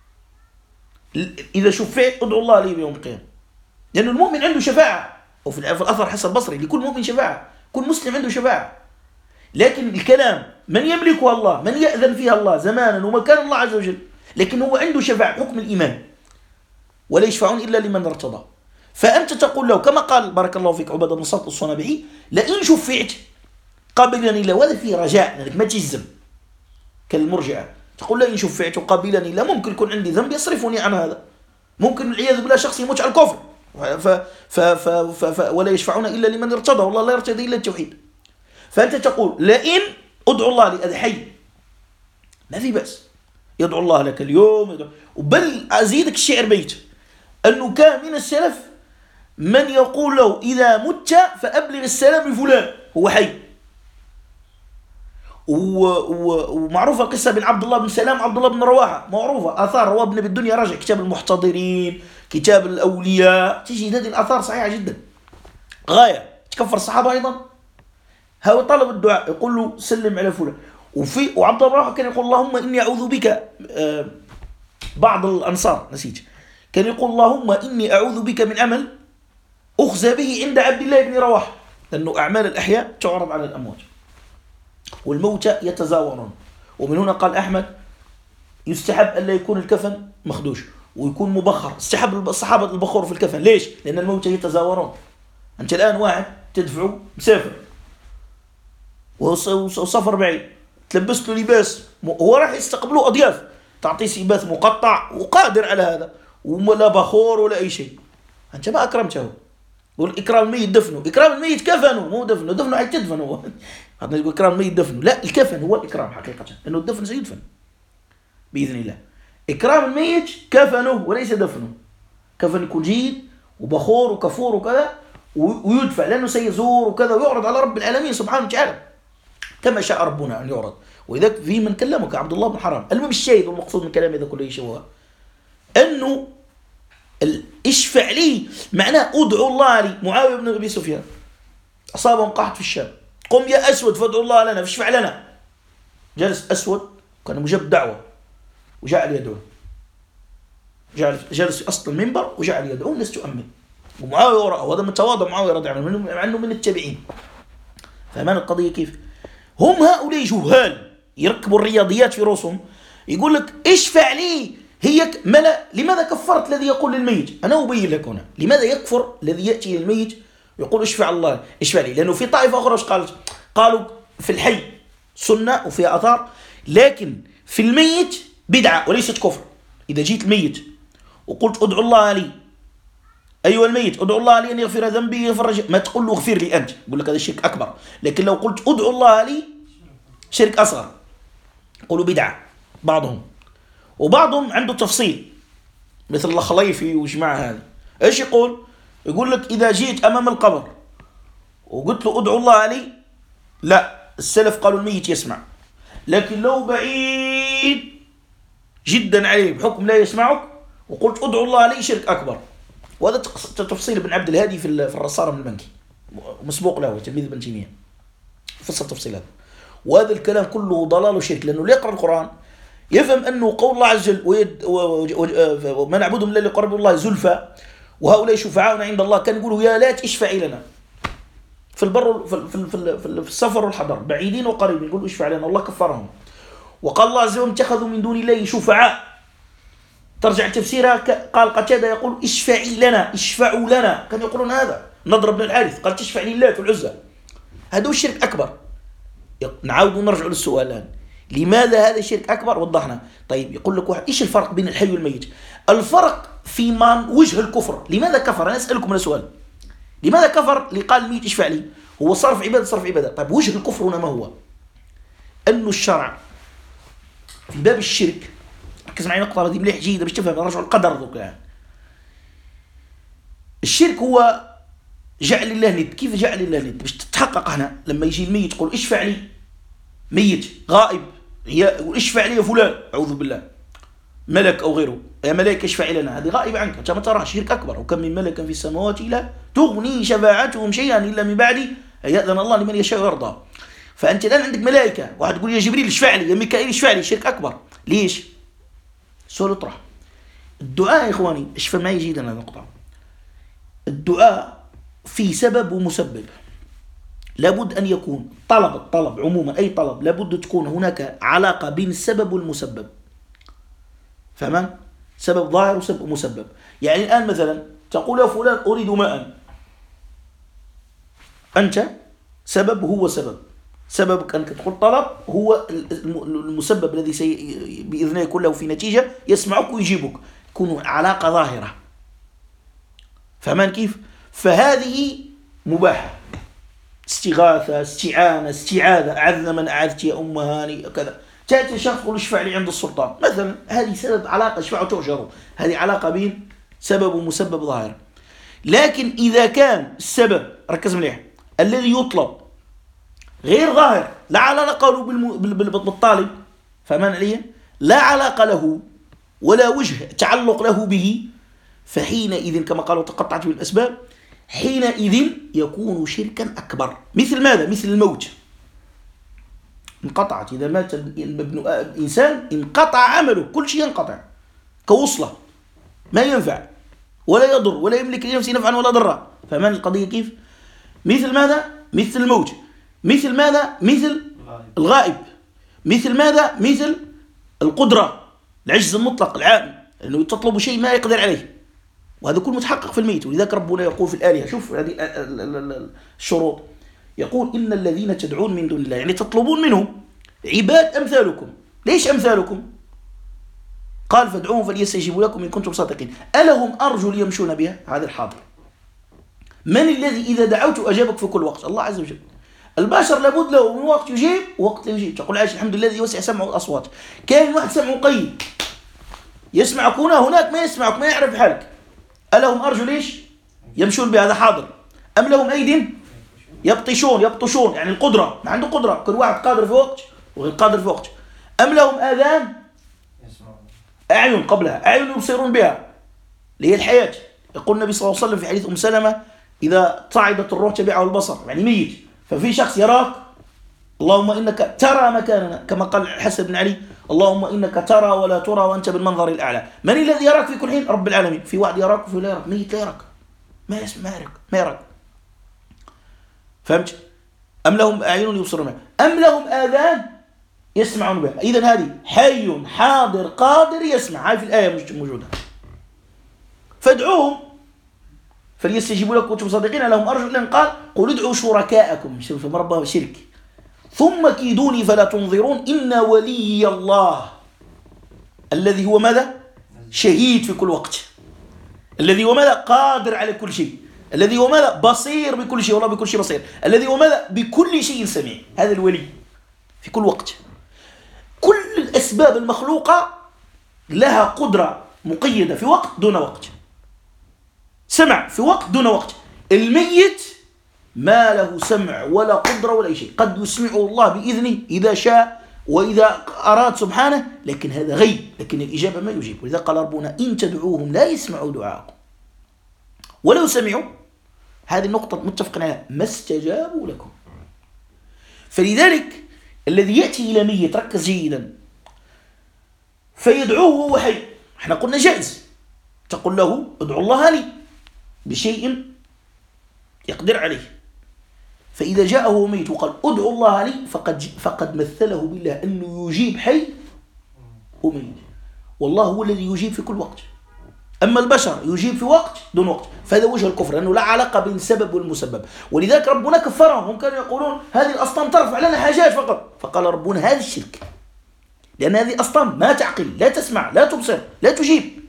إذا شفعت ادعو الله لي يوم القيامة، لأن المؤمن عنده شفاعة. وفي الأثر حسن البصري لكل مؤمن شفاعة، كل مسلم عنده شفاعة. لكن الكلام من يملكها الله، من يأذن فيها الله زمانا ومكان الله عز وجل، لكن هو عنده شفاعة حكم الإيمان، ولا يشفعون إلا لمن ارتضى. فأنت تقول له كما قال بارك الله فيك عبادة بن صامت الصنابحي لئن شفعت قابلني له. وهذا فيه رجاء لأنك ما تجزم كالمرجعة، تقول لئن شفعت قابلني له، ممكن يكون عندي ذنب يصرفني عن هذا، ممكن والعياذ بالله شخص يموت على الكفر ولا يشفعون إلا لمن ارتضى، والله لا يرتضي إلا التوحيد. فأنت تقول لئن ادعو الله لي، هذا حي ما في بأس، يدعو الله لك اليوم. بل أزيدك الشعر بيت أنه كان من السلف من يقول له إذا مت فأبلغ السلام لفلان، هو حي. ومعروفة قصة بن عبد الله بن سلام عبد الله بن رواحة، معروفة آثار رواه ابن بالدنيا، راجع كتاب المحتضرين، كتاب الأولياء، تجد هذه الآثار صحيحة جدا غاية. تكفر الصحابة أيضا. هو طلب الدعاء يقول له سلم على فلان. وعبد الله بن رواحة كان يقول اللهم إني أعوذ بك، بعض الأنصار نسيت كان يقول اللهم إني أعوذ بك من عمل أخزى به عند عبد الله بن رواحة، لأنه أعمال الأحياء تعرض على الأموات والموتى يتزاورون. ومن هنا قال أحمد يستحب أن لا يكون الكفن مخدوش ويكون مبخر. استحب الصحابة البخور في الكفن. ليش؟ لأن الموتى يتزاورون. أنت الآن واحد تدفعه مسافر وسفر بعيد، تلبس له لباس، هو راح يستقبله أضياف، تعطيه لباس مقطع وقادر على هذا ولا بخور ولا أي شيء، أنت ما أكرمته. يقول إكرام الميت دفنه، إكرام الميت كفنه مو دفنه، دفنه حتى تدفنه. هذا يقول إكرام الميت دفنه، لا الكفن هو الإكرام حقيقة، لأنه الدفن سيدفن بإذن الله. إكرام الميت كفنه وليس دفنه. كفن يكون جيد وبخور وكفور وكذا ويدفع لأنه سيزور وكذا ويعرض على رب العالمين سبحانه وتعالى كما شاء ربنا أن يعرض. وإذا في من كلمك عبد الله بن حرام. المهم الشيء والمقصود من كلامي إذا كله شيء هو أنه اشفع لي معناه ادعو الله لي. معاوية بن أبي سفيان أصابهم قحط في الشام، قم يا أسود فادعو الله لنا فاشفع لنا. جلس أسود كان مجاب دعوة وجعل يدعو، جلس في أصل المنبر وجعل يدعو والناس تؤمن ومعاوية وراءه. وهذا من تواضع معاوية رضي الله عنه مع أنه من التابعين. فهمان القضية كيف؟ هم هؤلاء جهال يركبوا الرياضيات في رؤوسهم، يقول لك اشفع لي. هي ملا لماذا كفرت الذي يقول للميت؟ أنا أبين لك هنا لماذا يكفر الذي يأتي للميت يقول اشفع الله اشفع لي. لأنه في طائفة أخرى قالت قالوا في الحي سنة وفي آثار، لكن في الميت بدعة وليست كفر. إذا جيت الميت وقلت ادعو الله لي أيها الميت ادعو الله لي أن يغفر ذنبي يفرج، ما تقول له اغفر لي أنت، يقول لك هذا الشرك أكبر. لكن لو قلت ادعو الله لي شرك أصغر، يقولوا بدعة بعضهم وبعضهم عنده تفصيل مثل الخليفي وجماعة هذه. ايش يقول؟ يقول لك إذا جيت أمام القبر وقلت له ادعو الله علي، لا، السلف قالوا الميت يسمع، لكن لو بعيد جدا عليه بحكم لا يسمعك وقلت ادعو الله علي شرك أكبر. وهذا تفصيل ابن عبد الهادي في الرصارة من المنكي، مسبوق له تلميذ ابن تيمية، فصل تفصيل هذا. وهذا الكلام كله ضلال وشرك، لأنه اللي يقرأ القرآن يفهم أنه قول الله عز وجل وما نعبدهم إلا ليقربوا الله زلفى وهؤلاء شفعاؤنا عند الله، كان يقولوا يا لات اشفعي لنا في البر في السفر والحضر، بعيدين وقريبين، يقولوا اشفع لنا، الله كفرهم. وقال الله عز وجل اتخذوا من دون الله شفعاء، ترجع تفسيرها قال قتادة يقول اشفعي لنا، اشفعوا لنا، كانوا يقولون هذا. نضر بن الحارث قال تشفع لله والعزى. هذا الشرك أكبر. نعاود ونرجع للسؤال الآن، لماذا هذا شرك أكبر؟ وضحنا. طيب يقول لك واحد إيش الفرق بين الحي والميت؟ الفرق في من وجه الكفر. لماذا كفر؟ أنا أسألكم هذا السؤال، لماذا كفر؟ اللي قال الميت اشفع لي هو صرف عبادة، صرف عبادة. طيب وجه الكفر هنا ما هو؟ أنه الشرع في باب الشرك، ركز معي نقطة هذه مليح جيدة باش تفهم، نرجع القدر ذوك يعني. الشرك هو جعل الله ند. كيف جعل الله ند؟ باش تتحقق هنا لما يجي الميت يقول اشفع لي، ميت غائب يقول اشفع لي يا فلان، أعوذ بالله، ملك أو غيره، يا ملائكة اشفع لنا، هذه غائبة عنك، أنت ما تراه، شرك أكبر. وكم من ملك في السماوات لا تغني شفاعتهم شيئا إلا من بعد يأذن الله لمن يشاء ويرضى. فأنت الآن عندك ملائكة، واحد تقول يا جبريل اشفع لي، يا ميكائيل اشفع لي، شرك أكبر. ليش؟ سؤال اطرح. الدعاء يا إخواني، اشفى معي جيدا هذه النقطة. الدعاء في سبب ومسبب، لابد أن يكون الطلب عموما، أي طلب لابد تكون هناك علاقة بين السبب والمسبب. فهمت؟ سبب ظاهر وسبب مسبب. يعني الآن مثلا تقول يا فلان أريد ماء، أنت سبب هو سبب، سببك أنك تقول طلب هو المسبب الذي بإذن الله يكون له في نتيجة، يسمعك ويجيبك، يكون علاقة ظاهرة. فهمان كيف؟ فهذه مباحة، استغاثة، استعانة، استعاذة، أعذنا من أعذت يا أم هاني كذا. تأتي شخص يقول اشفع لي عند السلطان مثلا، هذه سبب علاقة، اشفعوا تؤجروا، هذه علاقة بين سبب ومسبب ظاهر. لكن إذا كان السبب، ركز مليح، الذي يطلب غير ظاهر، لا علاقة له بالطالب، فهمان عليه، لا علاقة له ولا وجه تعلق له به، فحينئذ كما قالوا تقطعت بالأسباب، حينئذ يكون شركا أكبر. مثل ماذا؟ مثل الموت، انقطعت، إذا مات الإنسان انقطع عمله، كل شيء ينقطع كوصلة، ما ينفع ولا يضر ولا يملك لنفسه نفعا ولا ضرا. فهمان القضية كيف؟ مثل ماذا؟ مثل الموت. مثل ماذا؟ مثل الغائب. مثل ماذا؟ مثل القدرة، العجز المطلق العام، أنه تطلب شيء ما يقدر عليه، وهذا كل متحقق في الميت. ولذلك ربنا يقول في الآلهة، شوف هذه الشروط، يقول إن الذين تدعون من دون الله، يعني تطلبون منهم، عباد أمثالكم. ليش أمثالكم؟ قال فادعوهم فليستجيبوا لكم إن كنتم صادقين. ألهم أرجل يمشون بها؟ هذا الحاضر. من الذي إذا دعوت أجابك في كل وقت؟ الله عز وجل. البشر لابد له من وقت يجيب ووقت لا يجيب. تقول عايش الحمد لله الذي وسع سمعه الأصوات. كان واحد سمعه قيد، يسمعك هناك ما يسمعك، ما يعرف حالك. ألهم أرجل إيش يمشون بها؟ هذا حاضر. أم لهم أيد يبطشون، يعني القدرة، ما عنده قدرة، كل واحد قادر في وقت وغير قادر في وقت. أم لهم آذان، أعين قبلها، أعين يبصرون بها، اللي هي الحياة. يقول النبي صلى الله عليه وسلم في حديث أم سلمة إذا صعدت الروح تبعه البصر، يعني ميت، ففي شخص يراك، اللهم إنك ترى مكاننا، كما قال الحسن بن علي اللهم إنك ترى ولا ترى وأنت بالمنظر الأعلى. من الذي يراك في كل حين؟ رب العالمين. في واحد يراك وفي لا يراك، ميت لا يراك، ما يسمع، ما يراك. فهمت؟ أم لهم أعين يبصرون بها، أم لهم آذان يسمعون بها. إذن هذه حي حاضر قادر يسمع، هاي في الآية موجودة. فادعوهم فليستجيبوا لكم كنتم صادقين. لهم أرجل، لأن قال قل ادعوا شركاءكم، شوف مربى شرك، ثم كيدوني فلا تنظرون إن ولي الله الذي هو ماذا؟ شهيد في كل وقت، الذي هو ماذا؟ قادر على كل شيء، الذي هو ماذا؟ بصير بكل شيء، والله بكل شيء بصير، الذي هو ماذا؟ بكل شيء سميع. هذا الولي في كل وقت. كل الأسباب المخلوقة لها قدرة مقيدة في وقت دون وقت، سمع في وقت دون وقت. الميت ما له سمع ولا قدرة ولا أي شيء، قد يسمعه الله بإذنه إذا شاء وإذا أراد سبحانه، لكن هذا غيب، لكن الإجابة ما يجيب. ولذا قال ربنا إن تدعوهم لا يسمعوا دعاءكم ولو سمعوا، هذه النقطة متفق عليها، ما استجابوا لكم. فلذلك الذي يأتي إلى ميت، ركز جيدا، فيدعوه وهو حي، احنا قلنا جائز، تقول له ادعو الله لي بشيء يقدر عليه، فإذا جاءه ميت وقال ادعو الله لي فقد مثله بالله أنه يجيب حي وميت، والله هو الذي يجيب في كل وقت، أما البشر يجيب في وقت دون وقت، فهذا وجه الكفر، لأنه لا علاقة بين السبب والمسبب. ولذلك ربنا كفرهم، هم كانوا يقولون هذه الأصنام ترفع لنا حاجات فقط، فقال ربنا هذا الشرك، لأن هذه أصنام ما تعقل، لا تسمع، لا تبصر، لا تجيب.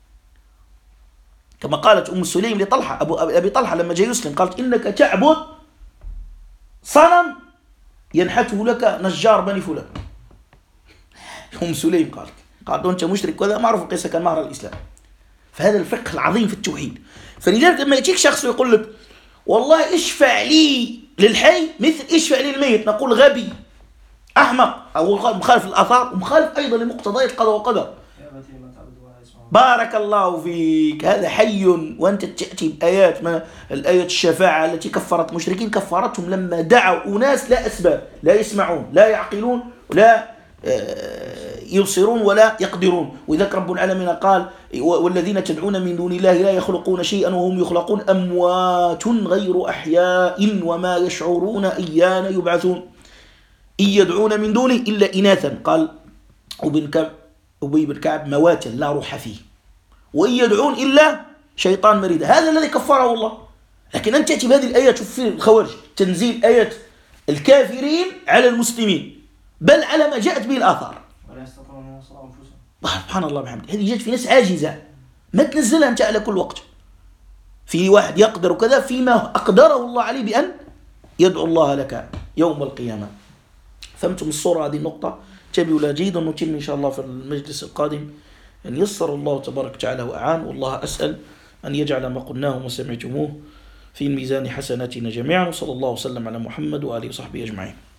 كما قالت أم سليم لطلحة أبي طلحة لما جاء يسلم، قالت إنك تعبد صنم ينحته لك نجار بني فلان. أم سليم قالت أنت مشرك كذا، معروف القصة كان مهر الإسلام. فهذا الفقه العظيم في التوحيد. فلذلك لما يجيك شخص ويقول لك والله اشفع لي للحي مثل اشفع لي للميت، نقول غبي أحمق أو مخالف الآثار، ومخالف أيضا لمقتضيات قضاء وقدر. بارك الله فيك، هذا حي، وأنت تأتي بآيات، ما الآية الشفاعة التي كفرت مشركين، كفرتهم لما دعوا أناس لا أسباب، لا يسمعون، لا يعقلون، لا يبصرون، ولا يقدرون. وذلك رب العالمين قال والذين تدعون من دون الله لا يخلقون شيئا وهم يخلقون، أموات غير أحياء وما يشعرون أيان يبعثون، إن يدعون من دونه إلا إناثا، قال أبي بن كعب مواتا لا روح فيه، وإن يدعون إلا شيطان مريد. هذا الذي كفره الله. لكن أنت تأتي بهذه الآيات، شوف في الخوارج تنزيل آيات الكافرين على المسلمين، بل على ما جاءت به الآثار، ولا يستطيعون أن ينصروا أنفسهم. سبحان الله بحمده. هذه جاءت في ناس عاجزة، ما تنزلها أنت على كل وقت. في واحد يقدر كذا فيما أقدره الله عليه بأن يدعو الله لك يوم القيامة. فهمتم الصورة؟ هذه النقطة تبيوا لا جيدا، نتم إن شاء الله في المجلس القادم أن يسر الله تبارك وتعالى وأعان. والله أسأل أن يجعل ما قلناه وسمعتموه في الميزان حسناتنا جميعا. وصلى الله وسلم على محمد وآله وصحبه أجمعين.